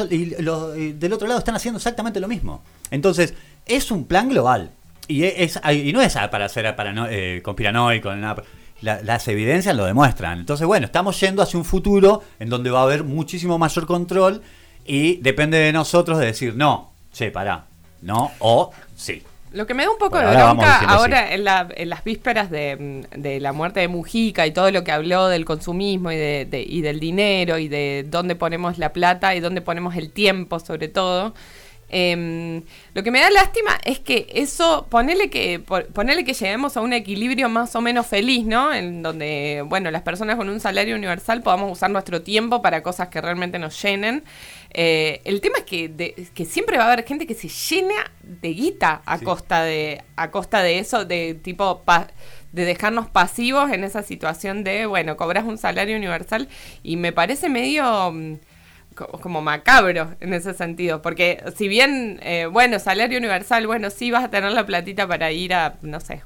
Y del otro lado están haciendo exactamente lo mismo. Entonces, es un plan global. Y no es para ser conspiranoico. Las evidencias lo demuestran. Entonces, bueno, estamos yendo hacia un futuro en donde va a haber muchísimo mayor control y depende de nosotros de decir no, pará, no o sí. Lo que me da un poco Por de ahora bronca vamos ahora en las vísperas de la muerte de Mujica y todo lo que habló del consumismo y del dinero y de dónde ponemos la plata y dónde ponemos el tiempo sobre todo, lo que me da lástima es que eso, ponele que lleguemos a un equilibrio más o menos feliz, ¿no? En donde, bueno, las personas con un salario universal podamos usar nuestro tiempo para cosas que realmente nos llenen. El tema es que siempre va a haber gente que se llena de guita a costa de eso, de tipo de dejarnos pasivos en esa situación de, bueno, cobras un salario universal y me parece medio como macabro en ese sentido, porque si bien, salario universal, sí vas a tener la platita para ir a, no sé,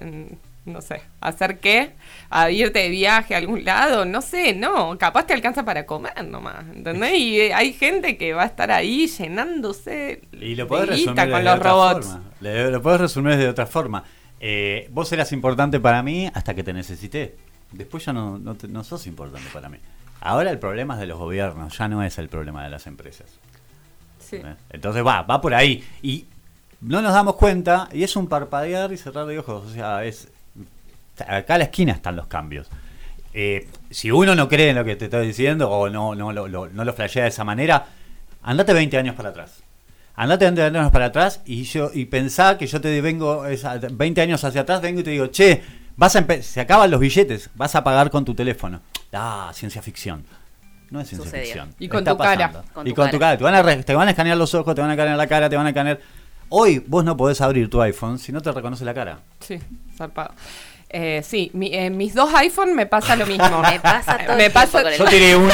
¿hacer qué? ¿A irte de viaje a algún lado? No sé, no, capaz te alcanza para comer nomás, ¿entendés? Y hay gente que va a estar ahí llenándose y lo podés de guita resumir con de los otra robots. forma. Lo podés resumir de otra forma. Vos eras importante para mí hasta que te necesité. Después ya no sos importante para mí. Ahora el problema es de los gobiernos, ya no es el problema de las empresas. Sí. Entonces va por ahí. Y no nos damos cuenta, y es un parpadear y cerrar de ojos. O sea, acá a la esquina están los cambios. Si uno no cree en lo que te estoy diciendo o no lo flashea de esa manera, andate 20 años para atrás. Andate 20 años para atrás y pensá que yo te vengo 20 años hacia atrás, vengo y te digo, che, se acaban los billetes, vas a pagar con tu teléfono. Ciencia ficción. No es ciencia ficción. Y con tu cara. Y con tu cara. Te van a escanear los ojos, te van a escanear la cara, te van a escanear... Hoy vos no podés abrir tu iPhone si no te reconoce la cara. Sí, zarpado. Sí, mis dos iPhone me pasa lo mismo. Me pasa todo me pasa. Yo tiré uno.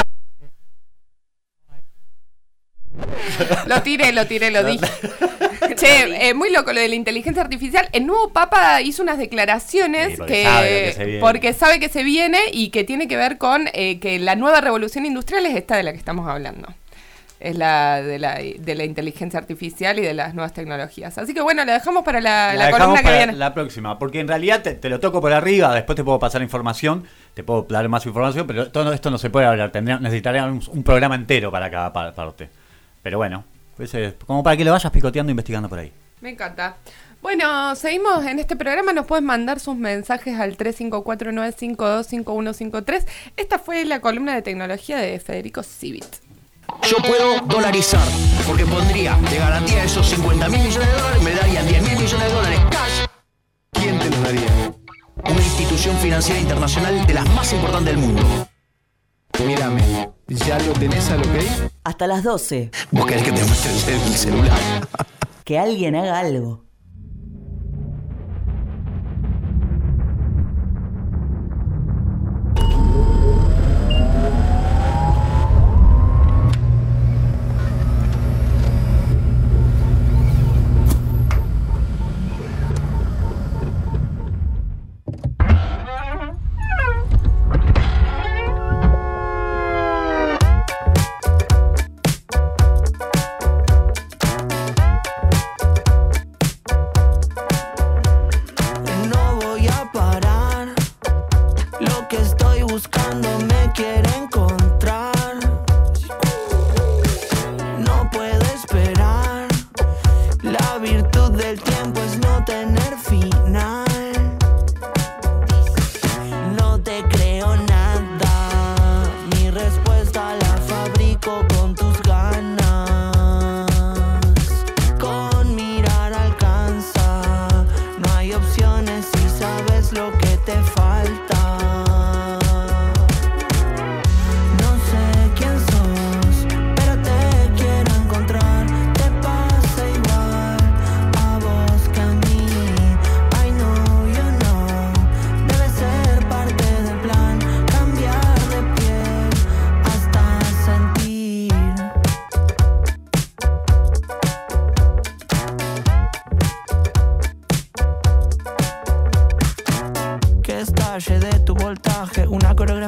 Lo dije. Che, muy loco lo de la inteligencia artificial. El nuevo Papa hizo unas declaraciones porque sabe que se viene y que tiene que ver con que la nueva revolución industrial es esta de la que estamos hablando. Es la de la inteligencia artificial y de las nuevas tecnologías. Así que bueno, la dejamos para la columna que viene. La próxima, porque en realidad te lo toco por arriba, después te puedo pasar información, te puedo dar más información, pero todo esto no se puede hablar, necesitaríamos un programa entero para cada parte. Pero bueno, pues como para que lo vayas picoteando e investigando por ahí. Me encanta. Bueno, seguimos en este programa. Nos pueden mandar sus mensajes al 354-952-5153. Esta fue la columna de tecnología de Federico Civit. Yo puedo dolarizar, porque pondría de garantía esos 50.000 millones de dólares, me darían 10.000 millones de dólares cash. ¿Quién te los daría? Una institución financiera internacional de las más importantes del mundo. Mírame, ¿ya lo tenés al OK? Hasta las 12. ¿Vos querés que te muestre el celular? Que alguien haga algo.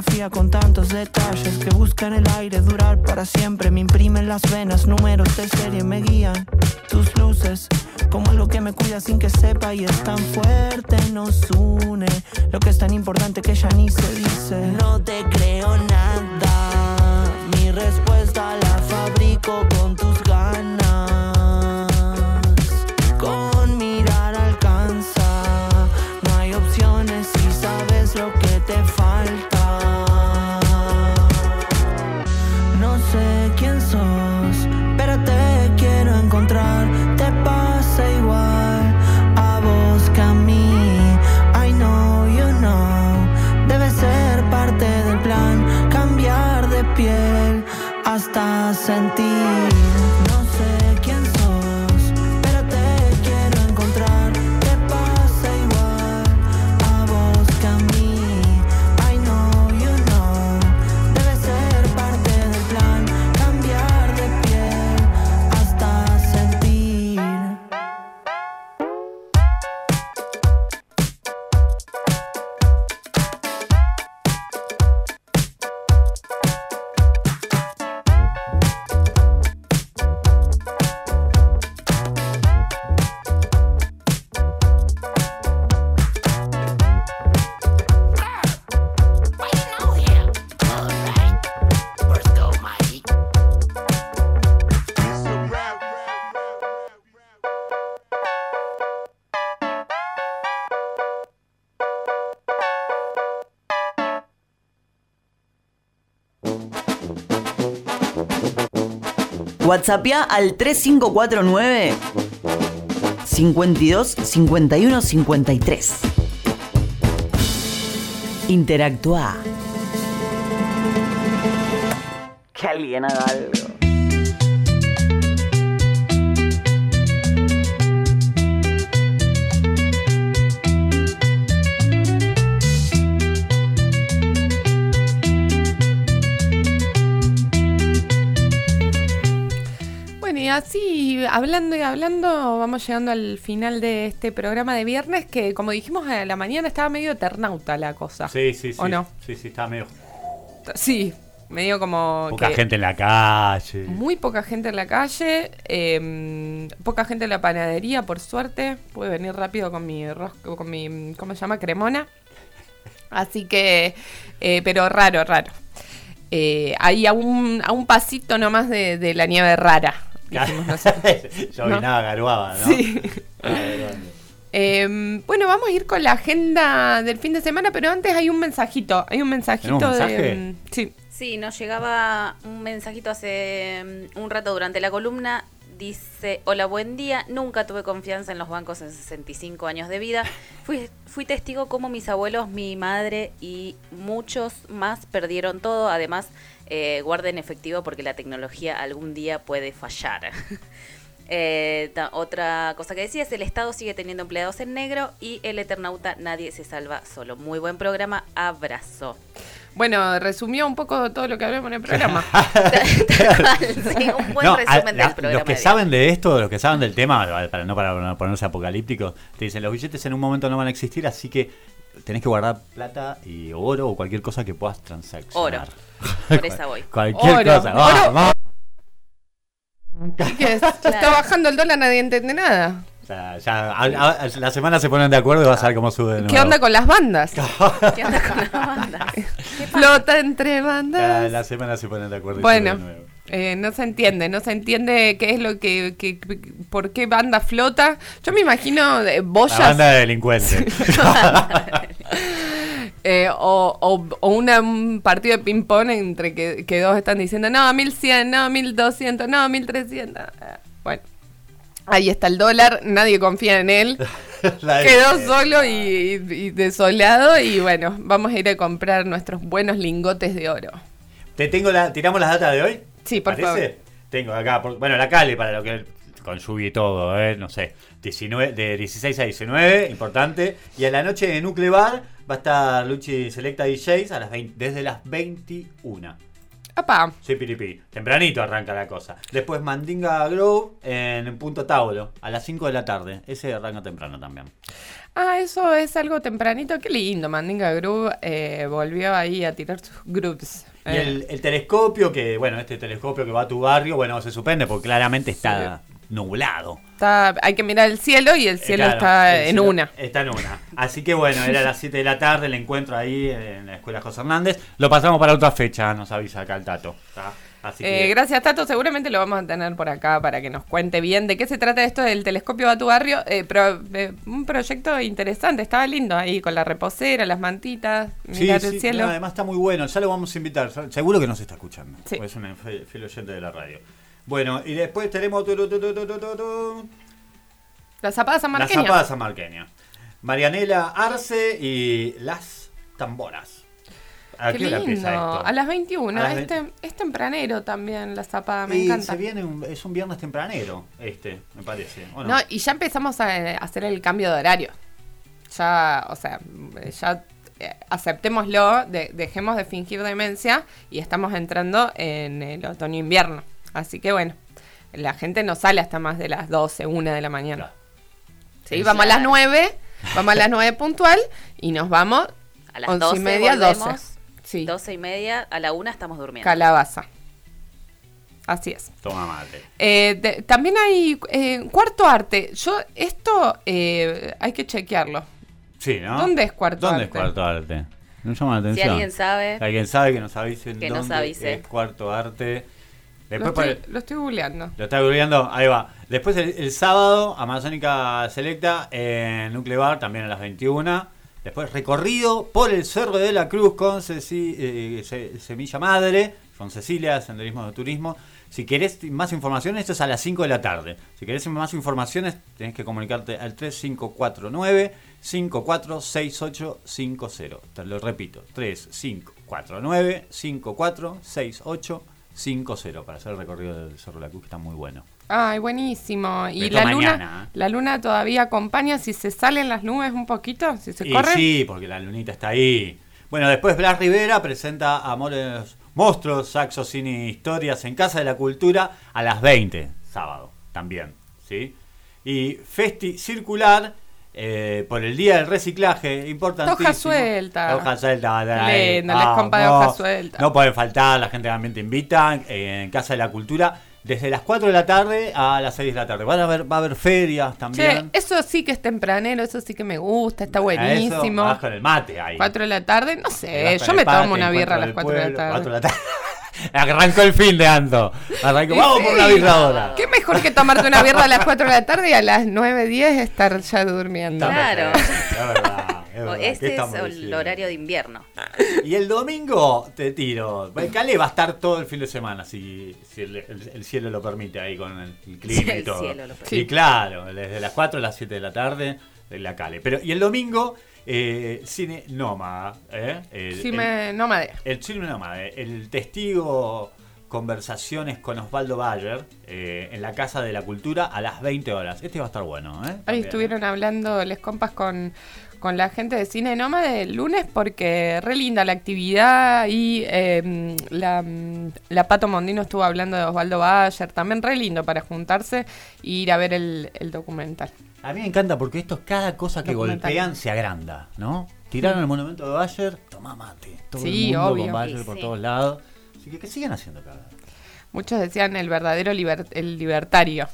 fotografía con tantos detalles que buscan el aire durar para siempre. Me imprimen las venas, números de serie me guían. Tus luces, como algo que me cuida sin que sepa y es tan fuerte, nos une. Lo que es tan importante que ya ni se dice. No te creo nada, mi respuesta la fabrico con tus ganas. Con mirar alcanza, no hay opciones si sabes lo que te falta. No sé quién sos, pero te quiero encontrar. Te pasa igual a vos que a mí. I know you know, debe ser parte del plan. Cambiar de piel hasta sentir. No sé quién sos, pero te quiero encontrar. Te pasa igual a vos que a mí. I know you know, debe ser parte del plan. Cambiar de piel hasta sentir. WhatsAppea al 3549 52 51 53. Interactúa. Que alguien haga algo. Y así, hablando y hablando, vamos llegando al final de este programa de viernes, que como dijimos a la mañana estaba medio eternauta la cosa. Sí, sí, sí. ¿O no? Sí, sí, estaba medio... Sí, medio como... Poca gente en la calle. Muy poca gente en la calle, poca gente en la panadería, por suerte. Pude venir rápido con mi ¿cómo se llama? Cremona. Así que, pero raro. Ahí a un pasito nomás de la nieve rara. Dijimos nosotros. Yo nada garuaba, ¿no? Sí. Bueno, vamos a ir con la agenda del fin de semana, pero antes hay un mensajito. Hay un mensajito de... Sí. Sí, nos llegaba un mensajito hace un rato durante la columna. Dice: hola, buen día. Nunca tuve confianza en los bancos en 65 años de vida. Fui testigo como mis abuelos, mi madre y muchos más perdieron todo. Además, guarden efectivo porque la tecnología algún día puede fallar. Otra cosa que decía es: el Estado sigue teniendo empleados en negro y el Eternauta nadie se salva solo. Muy buen programa, abrazo. Bueno, resumió un poco todo lo que hablamos en el programa. Sí, un buen resumen del programa. Los que saben de esto, los que saben del tema, para ponerse apocalípticos, te dicen: los billetes en un momento no van a existir, así que tenés que guardar plata y oro o cualquier cosa que puedas transaccionar. Oro. Por esa voy. Cualquier cosa. Vamos. ¿Qué es? Está bajando el dólar, nadie entiende nada. O sea, ya la semana se ponen de acuerdo y vas a ver cómo sube de nuevo. ¿Qué onda con las bandas? ¿Qué onda con las bandas? Flota entre bandas. La semana se ponen de acuerdo. Bueno, no se entiende qué es lo que por qué banda flota. Yo me imagino boyas. La banda de delincuentes. O un partido de ping-pong entre que dos están diciendo: no, 1100, no, 1200, no, 1300. Bueno, ahí está el dólar, nadie confía en él. Quedó solo y desolado. Y bueno, vamos a ir a comprar nuestros buenos lingotes de oro. ¿Tiramos las datas de hoy? Sí, por favor. Tengo acá, la Cali, para lo que con lluvia y todo, no sé, de 16 a 19, importante. Y a la noche de Nuclear va a estar Luchi Selecta DJs desde las 21. ¡Apá! Sí, piripí. Tempranito arranca la cosa. Después Mandinga Grove en Punto Tauro, a las 5 de la tarde. Ese arranca temprano también. Ah, eso es algo tempranito. Qué lindo. Mandinga Groove volvió ahí a tirar sus grooves. Y el telescopio, que bueno, este telescopio que va a tu barrio, bueno, se suspende porque claramente está nublado. Hay que mirar el cielo y el cielo Claro, está el en cielo una. Está en una. Así que bueno, era a las 7 de la tarde el encuentro ahí en la Escuela José Hernández. Lo pasamos para otra fecha, nos avisa acá el Tato. ¿Está? Así que... Gracias, Tato. Seguramente lo vamos a tener por acá para que nos cuente bien de qué se trata esto del telescopio a tu barrio. Un proyecto interesante, estaba lindo ahí con la reposera, las mantitas, mirar el cielo. No, además está muy bueno, ya lo vamos a invitar. Seguro que nos está escuchando. Sí. Es un fiel oyente de la radio. Bueno, y después tenemos la zapada sanmarqueña. La zapada sanmarqueña. Marianela Arce y las tamboras. ¿A Qué qué hora empieza lindo. esto? A las 21. A las Es tempranero también la zapada, me Y encanta. se viene es un viernes tempranero, me parece. ¿O no? No, y ya empezamos a hacer el cambio de horario. Ya, o sea, ya aceptémoslo, dejemos de fingir demencia y estamos entrando en el otoño-invierno. Así que bueno, la gente no sale hasta más de las 12, 1 de la mañana. Sí, vamos a las 9 puntual y nos vamos a las 11 12 y media, volvemos, 12. Sí. 12 y media, a la 1 estamos durmiendo. Calabaza. Así es. Toma mate. También hay cuarto arte. Esto hay que chequearlo. Sí, ¿no? ¿Dónde es cuarto arte? ¿Dónde es cuarto arte? Nos llama la atención. Si alguien sabe. Alguien sabe que nos avisen que dónde nos avise. es cuarto arte. Después lo estoy googleando. Lo está googleando, ahí va. Después el sábado, Amazónica Selecta en Núcleo Bar, también a las 21. Después recorrido por el Cerro de la Cruz con Semilla Madre, con Cecilia, Senderismo de Turismo. Si querés más información, esto es a las 5 de la tarde. Si querés más informaciones, tenés que comunicarte al 3549-546850. Te lo repito, 3549-546850 para hacer el recorrido del Cerro de la Cruz, que está muy bueno. Ay, buenísimo. Y Esto la luna todavía acompaña si se salen las nubes un poquito, si se corren. Sí, porque la lunita está ahí. Bueno, después Blas Rivera presenta Amores Monstruos, Saxo, Cine e Historias en Casa de la Cultura a las 20, sábado también, ¿sí? Y Festi Circular por el Día del Reciclaje, importantísimo. Hoja suelta. Hoja suelta. Lindo, les compa de hoja suelta. No pueden faltar, la gente también te invita en Casa de la Cultura. Desde las 4 de la tarde a las 6 de la tarde. Va a haber ferias también. Che, eso sí que es tempranero, eso sí que me gusta, está buenísimo. Vas con el mate ahí. 4 de la tarde, no sé, yo me tomo una birra a las 4 de la tarde. 4 de la tarde. Arrancó el fin de Anto. Vamos por una birra ahora. Qué mejor que tomarte una birra a las 4 de la tarde y a las 9:10 estar ya durmiendo. Claro. Es verdad. Este es el horario de invierno. Y el domingo te tiro. Calais va a estar todo el fin de semana, si el cielo lo permite, ahí con el clima y todo. Y claro, desde las 4 a las 7 de la tarde, en la Calais. Y el domingo, Cine Nómada. Cine Nómade. El Cine Nómade. El testigo. Conversaciones con Osvaldo Bayer en la Casa de la Cultura a las 20 horas. Este va a estar bueno, ¿eh? Ahí estuvieron hablando les compas con la gente de Cine Nómade el lunes porque re linda la actividad y la Pato Mondino estuvo hablando de Osvaldo Bayer, también re lindo para juntarse e ir a ver el documental. A mí me encanta porque esto, cada cosa que golpean se agranda, ¿no? Tiraron el monumento de Bayer, tomá mate. Todo el mundo obvio. con Bayer por todos lados. Así que sigan haciendo cada vez. Muchos decían el verdadero el libertario.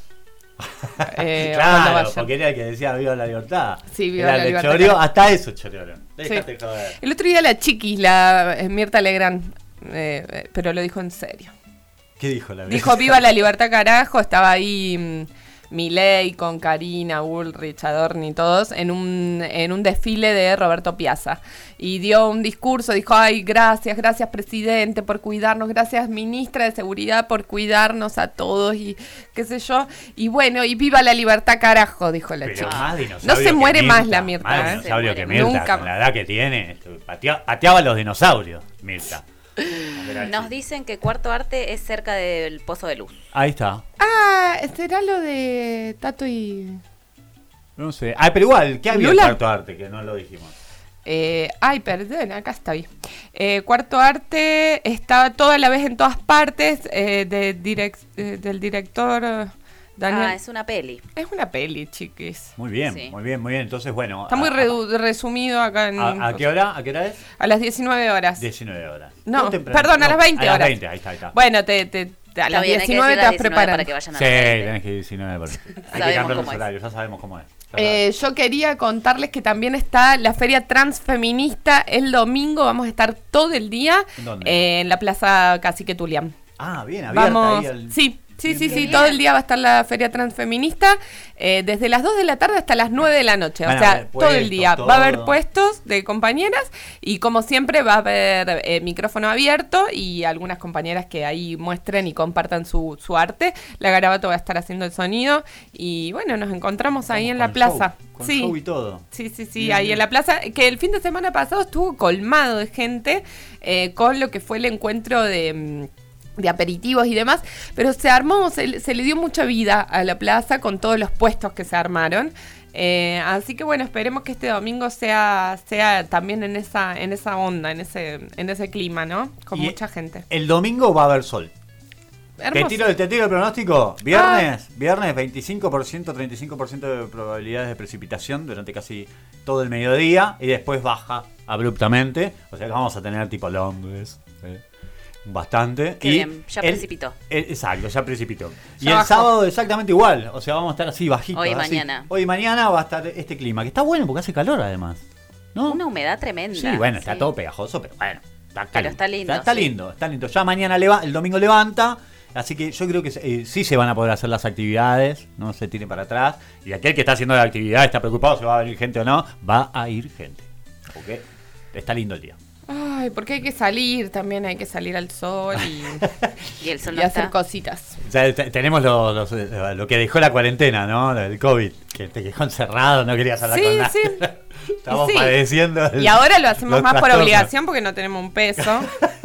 Claro, porque era el que decía viva la libertad. Sí, viva la libertad. Choreó, hasta eso chorearon. Déjate joder. El otro día la chiquis, Mirta Legrand, pero lo dijo en serio. ¿Qué dijo la Dijo viva la libertad, carajo. Estaba ahí Milei con Karina, Bullrich, Adorni, todos en un desfile de Roberto Piazza. Y dio un discurso, dijo, ay, gracias presidente por cuidarnos, gracias ministra de Seguridad por cuidarnos a todos y qué sé yo. Y bueno, y viva la libertad, carajo, dijo la chica. No se muere más la Mirta. Más dinosaurio que Mirta, nunca. Con la edad que tiene, pateaba a los dinosaurios, Mirta. Nos dicen que Cuarto Arte es cerca del Pozo de Luz. Ahí está. Ah, ¿será lo de Tato y...? No sé. Pero igual, ¿qué había en Cuarto Arte que no lo dijimos? Perdón, acá estoy. Cuarto Arte está toda la vez en todas partes, del director Daniel. Es una peli. Es una peli, chiquis. Muy bien, Sí. muy bien, muy bien. Entonces, bueno. Está muy resumido acá en... ¿A qué hora? ¿A qué hora es? A las 19 horas. 19 horas. No, Muy temprano. perdón, a las 20 a horas. las 20, ahí está. Bueno, a las 19 te vas preparando. para que vayan a Sí, las 20. tenés que ir 19 por Hay que Sabemos cambiar los cómo es. horarios, ya sabemos cómo es. Yo quería contarles que también está la Feria Transfeminista el domingo. Vamos a estar todo el día ¿Dónde? en la Plaza Cacique Tulián. Ah, bien, abierta Vamos, ahí Sí, todo el día va a estar la Feria Transfeminista, desde las 2 de la tarde hasta las 9 de la noche, Van a o sea, haber todo el puestos, día. todo. Va a haber puestos de compañeras y como siempre va a haber micrófono abierto y algunas compañeras que ahí muestren y compartan su arte. La Garabato va a estar haciendo el sonido y bueno, nos encontramos ahí en la plaza. Con show y todo. Sí, Bien, ahí bien. en la plaza, que el fin de semana pasado estuvo colmado de gente con lo que fue el encuentro de aperitivos y demás, pero se armó, se le dio mucha vida a la plaza con todos los puestos que se armaron. Así que bueno, esperemos que este domingo sea también en esa onda, en ese clima, ¿no? Con Y mucha gente. El domingo va a haber sol. Hermoso. Te tiro el pronóstico. Viernes 25%, 35% de probabilidades de precipitación durante casi todo el mediodía y después baja abruptamente. O sea que vamos a tener tipo Londres. Bastante. Qué bien, ya precipitó. Exacto, ya precipitó. Ya y el bajó. sábado exactamente igual. O sea, vamos a estar así bajitos. Hoy y así. mañana. Hoy y mañana va a estar este clima, que está bueno porque hace calor además. ¿No? Una humedad tremenda. Sí, bueno, está todo pegajoso, pero bueno. Pero está lindo. Está sí. lindo, está lindo. Ya mañana el domingo levanta. Así que yo creo que sí se van a poder hacer las actividades. No se tiren para atrás. Y aquel que está haciendo la actividad está preocupado si va a venir gente o no. Va a ir gente. Porque está lindo el día. Ay, porque hay que salir también, hay que salir al sol Y el sol y no hacer está. cositas. O sea, tenemos lo que dejó la cuarentena, ¿no? El COVID. Que te dejó encerrado, no querías hablar con nadie. Sí. Estamos Sí. padeciendo. Y ahora lo hacemos los más por trastornos. obligación porque no tenemos un peso.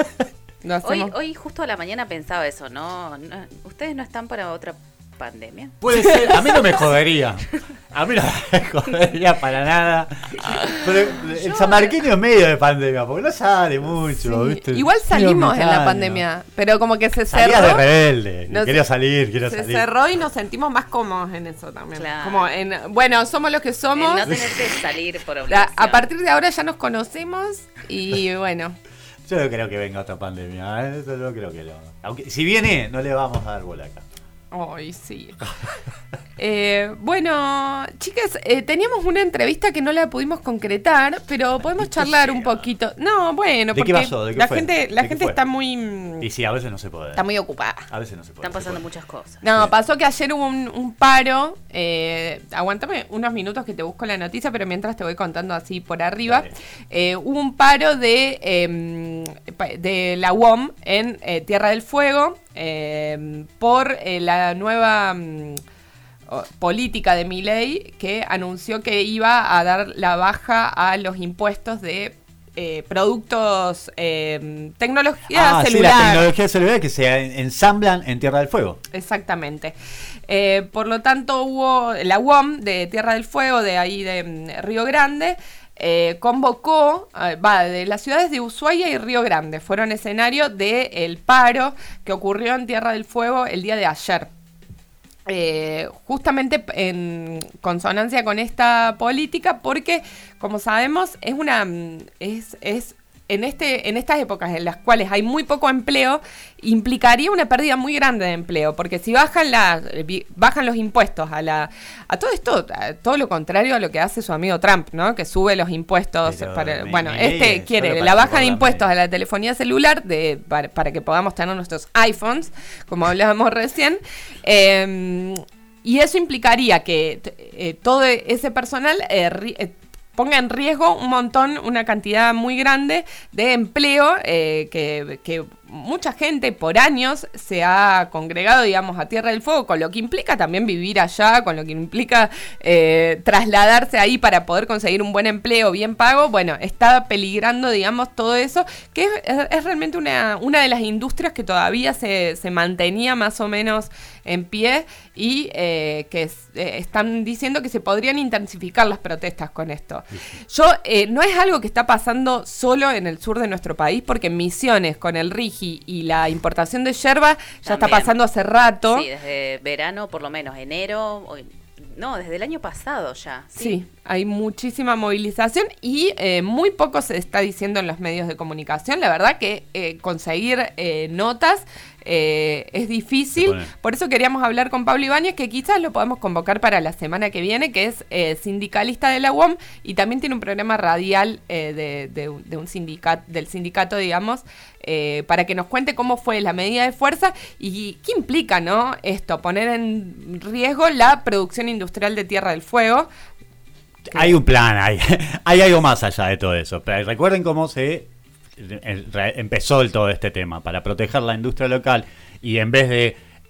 Lo hacemos. Hoy justo a la mañana pensaba eso, ¿no? ¿Ustedes no están para otra pandemia? Puede ser, a mí no me jodería. A mí no me jodería para nada. Pero el sanmarqueño es medio de pandemia, porque no sale mucho, ¿viste? Igual salimos en la Mecánico. pandemia, pero como que se Salía cerró. de rebelde, Nos- quería salir. Se cerró y nos sentimos más cómodos en eso también. Claro. Como bueno, somos los que somos. El no tener que salir por obligación. A partir de ahora ya nos conocemos y bueno. Yo no creo que venga otra pandemia, ¿eh? Eso no creo que lo. Aunque si viene, no le vamos a dar bola acá. Ay, sí. Bueno, chicas, teníamos una entrevista que no la pudimos concretar, pero podemos charlar un poquito. No, bueno, ¿De porque qué pasó? ¿De qué la fue? gente, ¿De qué fue? está muy Y sí, a veces no se puede. está muy ocupada. A veces no se puede. Están pasando muchas cosas. No, pasó que ayer hubo un paro. Aguántame unos minutos que te busco la noticia, pero mientras te voy contando así por arriba. Hubo un paro de la UOM en Tierra del Fuego por la nueva política de Milei que anunció que iba a dar la baja a los impuestos de productos tecnología Sí, celular. la tecnología celular que se ensamblan en Tierra del Fuego. Exactamente. Por lo tanto, hubo la UOM de Tierra del Fuego, de ahí de Río Grande, convocó, de las ciudades de Ushuaia y Río Grande, fueron escenario del paro que ocurrió en Tierra del Fuego el día de ayer. Justamente en consonancia con esta política, porque, como sabemos, es en estas épocas en las cuales hay muy poco empleo, implicaría una pérdida muy grande de empleo, porque si bajan los impuestos a todo esto, a todo lo contrario a lo que hace su amigo Trump, ¿no? Que sube los impuestos Milei quiere solo la para baja de impuestos a la telefonía celular para que podamos tener nuestros iPhones, como hablábamos recién. Y eso implicaría que todo ese personal ponga en riesgo una cantidad muy grande de empleo que mucha gente por años se ha congregado, digamos, a Tierra del Fuego, con lo que implica también vivir allá, con lo que implica trasladarse ahí para poder conseguir un buen empleo bien pago. Bueno, está peligrando, digamos, todo eso, que es realmente una de las industrias que todavía se mantenía más o menos en pie y que están diciendo que se podrían intensificar las protestas con esto. No es algo que está pasando solo en el sur de nuestro país, porque en Misiones, con el RIGI y la importación de yerba, ya está pasando hace rato. Sí, desde verano, por lo menos enero, desde el año pasado ya. Sí, hay muchísima movilización y muy poco se está diciendo en los medios de comunicación. La verdad que conseguir notas es difícil. Por eso queríamos hablar con Pablo Ibáñez, que quizás lo podemos convocar para la semana que viene, que es sindicalista de la UOM y también tiene un programa radial del sindicato, digamos, para que nos cuente cómo fue la medida de fuerza y qué implica, ¿no? Esto, poner en riesgo la producción industrial de Tierra del Fuego. Hay un plan, hay algo más allá de todo eso. Pero recuerden cómo se empezó todo este tema para proteger la industria local y en vez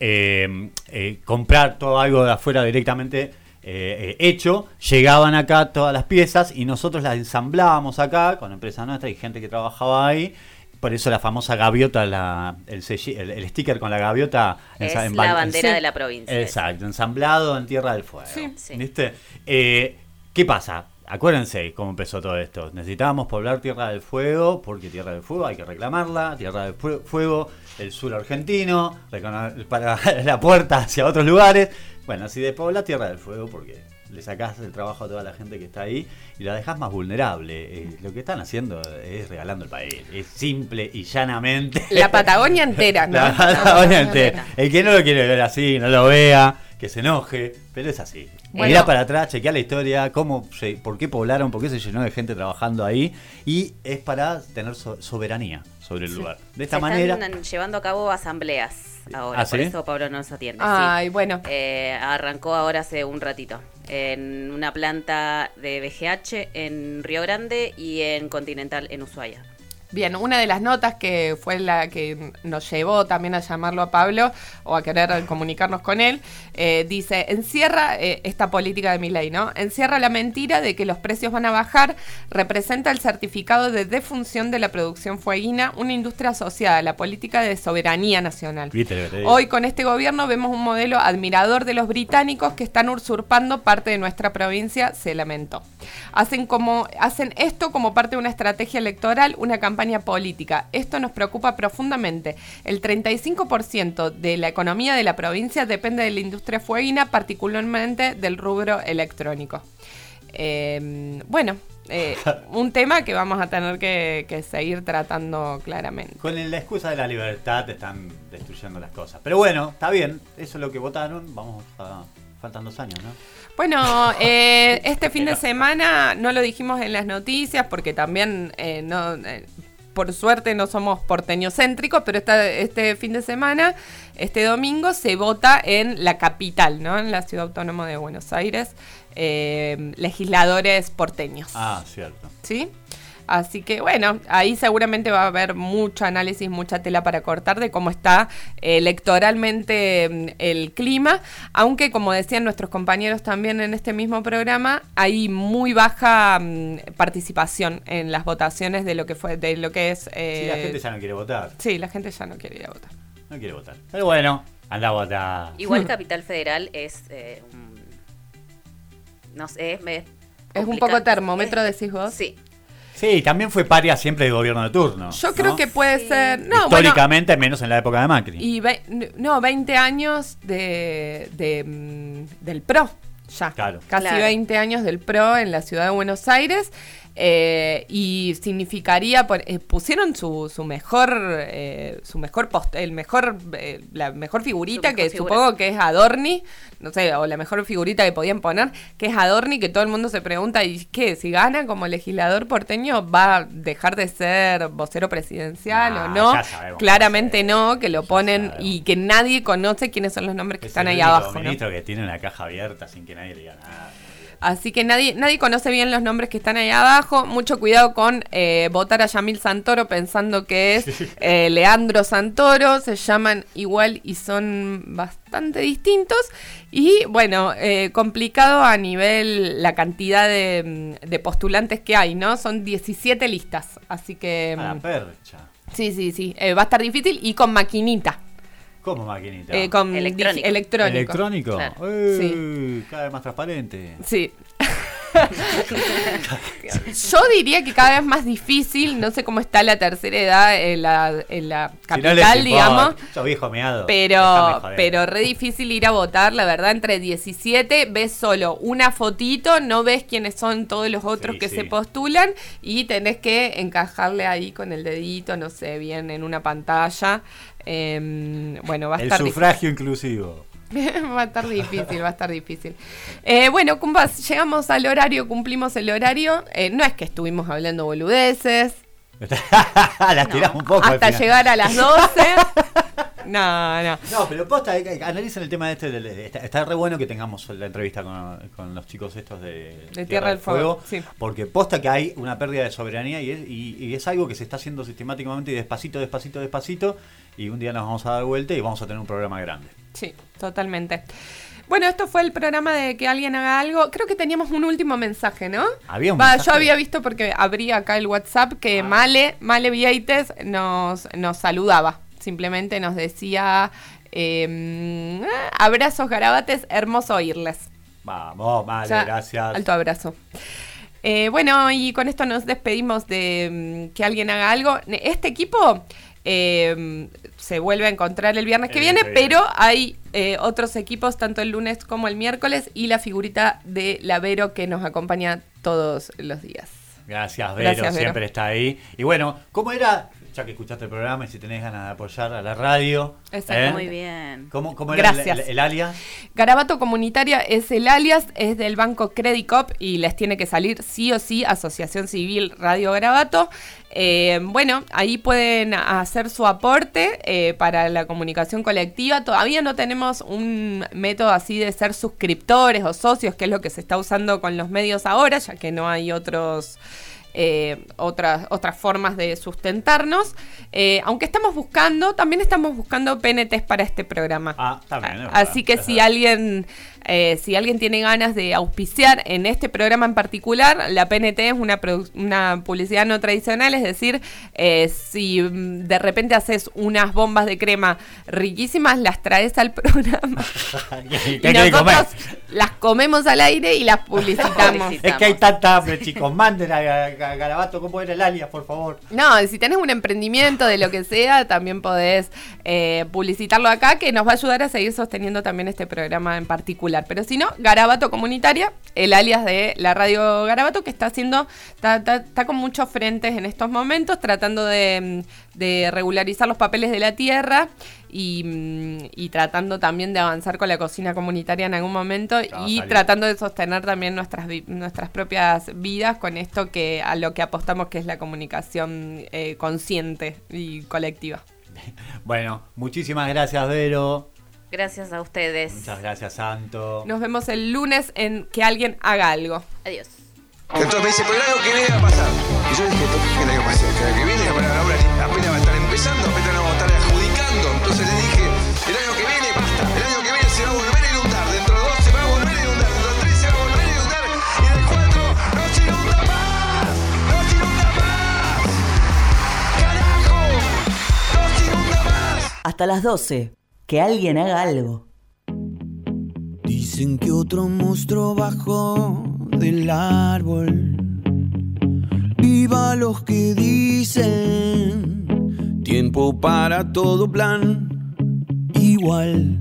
de comprar todo algo de afuera directamente hecho, llegaban acá todas las piezas y nosotros las ensamblábamos acá con empresa nuestra y gente que trabajaba ahí. Por eso la famosa gaviota, el sticker con la gaviota es la bandera de la provincia. Exacto, ensamblado en Tierra del Fuego. Sí. ¿Viste? ¿Qué pasa? Acuérdense cómo empezó todo esto. Necesitábamos poblar Tierra del Fuego, porque Tierra del Fuego hay que reclamarla. Tierra del Fuego, el sur argentino, para la puerta hacia otros lugares. Bueno, si despoblas Tierra del Fuego, porque le sacás el trabajo a toda la gente que está ahí y la dejás más vulnerable. Lo que están haciendo es regalando el país. Es simple y llanamente. La Patagonia entera, ¿no? La Patagonia entera. El que no lo quiere ver así, no lo vea, que se enoje, pero es así. Bueno. Mirá para atrás, chequeá la historia, por qué poblaron, por qué se llenó de gente trabajando ahí, y es para tener soberanía sobre el lugar. De esta manera están llevando a cabo asambleas ahora, por eso Pablo no nos atiende. Ay, bueno. Arrancó ahora hace un ratito en una planta de BGH en Río Grande y en Continental en Ushuaia. Bien, una de las notas que fue la que nos llevó también a llamarlo a Pablo o a querer comunicarnos con él, dice, encierra esta política de Milei, ¿no? Encierra la mentira de que los precios van a bajar, representa el certificado de defunción de la producción fueguina, una industria asociada a la política de soberanía nacional. Hoy con este gobierno vemos un modelo admirador de los británicos que están usurpando parte de nuestra provincia, se lamentó. Hacen esto como parte de una estrategia electoral, una campaña política. Esto nos preocupa profundamente. El 35% de la economía de la provincia depende de la industria fueguina, particularmente del rubro electrónico. Un tema que vamos a tener que seguir tratando claramente. Con la excusa de la libertad te están destruyendo las cosas. Pero bueno, está bien, eso es lo que votaron. Faltan 2 años, ¿no? Bueno, este fin de semana no lo dijimos en las noticias porque también por suerte no somos porteñocéntricos, pero este fin de semana, este domingo, se vota en la capital, ¿no? En la Ciudad Autónoma de Buenos Aires, legisladores porteños. Ah, cierto. ¿Sí? Así que bueno, ahí seguramente va a haber mucho análisis, mucha tela para cortar de cómo está electoralmente el clima, aunque como decían nuestros compañeros también en este mismo programa, hay muy baja participación en las votaciones de lo que es... Sí, la gente ya no quiere votar. Sí, la gente ya no quiere ir a votar. No quiere votar. Pero bueno, anda a votar. Igual Capital Federal es no sé, es un poco termómetro, decís vos. Sí. Sí, también fue paria siempre del gobierno de turno. Yo creo que puede ser... No, históricamente, menos en la época de Macri. Y 20 años del PRO, ya. Claro. Casi 20 años del PRO en la ciudad de Buenos Aires. Y significaría, pusieron su mejor post, la mejor figurita, que supongo que es Adorni, no sé, o la mejor figurita que podían poner, que es Adorni, que todo el mundo se pregunta, ¿y qué? Si gana como legislador porteño, ¿va a dejar de ser vocero presidencial o no? Claramente no, que lo ponen y que nadie conoce quiénes son los nombres que están ahí abajo, ¿no? Ministro que tiene una caja abierta sin que nadie le diga nada. Así que nadie conoce bien los nombres que están ahí abajo. Mucho cuidado con votar a Yamil Santoro pensando que es Leandro Santoro. Se llaman igual y son bastante distintos. Y bueno, complicado a nivel la cantidad de postulantes que hay, ¿no? Son 17 listas. Así que... A la percha. Sí. Va a estar difícil y con maquinita. ¿Cómo maquinita? Con electrónico. ¿Electrónico? Claro. Sí. Cada vez más transparente. Sí. Yo diría que cada vez más difícil, no sé cómo está la tercera edad en la capital, digamos. Yo viejo meado. Pero re difícil ir a votar, la verdad, entre 17 ves solo una fotito, no ves quiénes son todos los otros que se postulan y tenés que encajarle ahí con el dedito, no sé, bien en una pantalla. Bueno, va a estar el sufragio inclusivo. Va a estar difícil. Bueno, Cumbas, llegamos al horario, cumplimos el horario. No es que estuvimos hablando boludeces. Las tiramos un poco. Hasta llegar a las 12. No. No, pero posta, analicen el tema está re bueno que tengamos la entrevista con los chicos estos de Tierra del Fuego. Sí. Porque posta que hay una pérdida de soberanía y es algo que se está haciendo sistemáticamente y despacito. Y un día nos vamos a dar vuelta y vamos a tener un programa grande. Sí, totalmente. Bueno, esto fue el programa de Que Alguien Haga Algo. Creo que teníamos un último mensaje, ¿no? ¿Había un mensaje? Yo había visto porque abría acá el WhatsApp que Male Vieites nos saludaba. Simplemente nos decía abrazos garabates, hermoso oírles. Vamos, Male, gracias. Alto abrazo. Bueno, y con esto nos despedimos de Que Alguien Haga Algo. Este equipo... se vuelve a encontrar el viernes que viene, pero hay otros equipos, tanto el lunes como el miércoles, y la figurita de la Vero que nos acompaña todos los días. Gracias, Vero, siempre está ahí. Y bueno, ¿cómo era? Ya que escuchaste el programa y si tenés ganas de apoyar a la radio. Exacto. Muy bien. ¿Cómo era el alias? Garabato Comunitaria es el alias, es del Banco Credit Cop y les tiene que salir sí o sí Asociación Civil Radio Garabato. Bueno, ahí pueden hacer su aporte para la comunicación colectiva. Todavía no tenemos un método así de ser suscriptores o socios, que es lo que se está usando con los medios ahora, ya que no hay otras formas de sustentarnos, aunque también estamos buscando PNTs para este programa. También. Así que si alguien tiene ganas de auspiciar en este programa en particular, la PNT es una publicidad no tradicional, es decir, si de repente haces unas bombas de crema riquísimas, las traes al programa y nosotros las comemos al aire y las publicitamos. Es que hay tanta hambre, chicos, manden a Garabato, ¿cómo era el alias, por favor? No, si tenés un emprendimiento de lo que sea, también podés publicitarlo acá, que nos va a ayudar a seguir sosteniendo también este programa en particular. Pero si no, Garabato Comunitaria, el alias de la radio Garabato, que está con muchos frentes en estos momentos, tratando de regularizar los papeles de la tierra y tratando también de avanzar con la cocina comunitaria en algún momento y tratando de sostener también nuestras propias vidas con esto a lo que apostamos, que es la comunicación consciente y colectiva. Bueno, muchísimas gracias, Vero. Gracias a ustedes. Muchas gracias, Santo. Nos vemos el lunes en Que Alguien Haga Algo. Adiós. Entonces me dice, pero el año que viene va a pasar. Y yo dije, ¿qué el año que pasa? El año que viene la obra apenas va a estar empezando, apenas nos vamos a estar adjudicando. Entonces le dije, el año que viene basta. El año que viene se va a volver a inundar. Dentro de 2 se va a volver a inundar. Dentro de 3 se va a volver a inundar. Y en el 4 no se inunda más. No se inunda más. Carajo. No se inunda más. Hasta las 12. Que alguien haga algo. Dicen que otro monstruo bajó del árbol. Viva los que dicen tiempo para todo plan igual.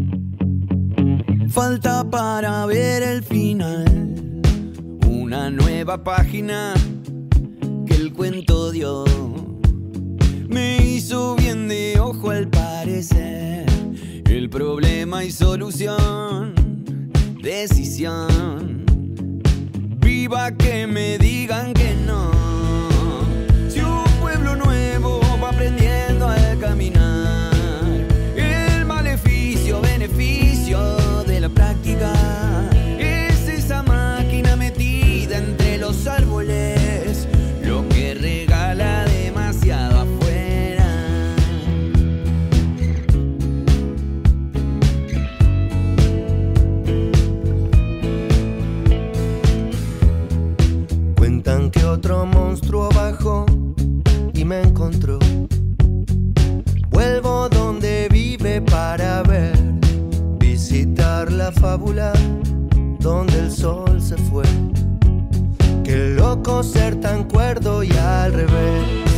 Falta para ver el final. Una nueva página que el cuento dio. Me hizo bien de ojo al parecer. El problema y solución, decisión. Viva que me digan que no. Si un pueblo nuevo va aprendiendo a caminar, el maleficio, beneficio de la práctica es esa máquina la fábula donde el sol se fue. Qué loco ser tan cuerdo y al revés.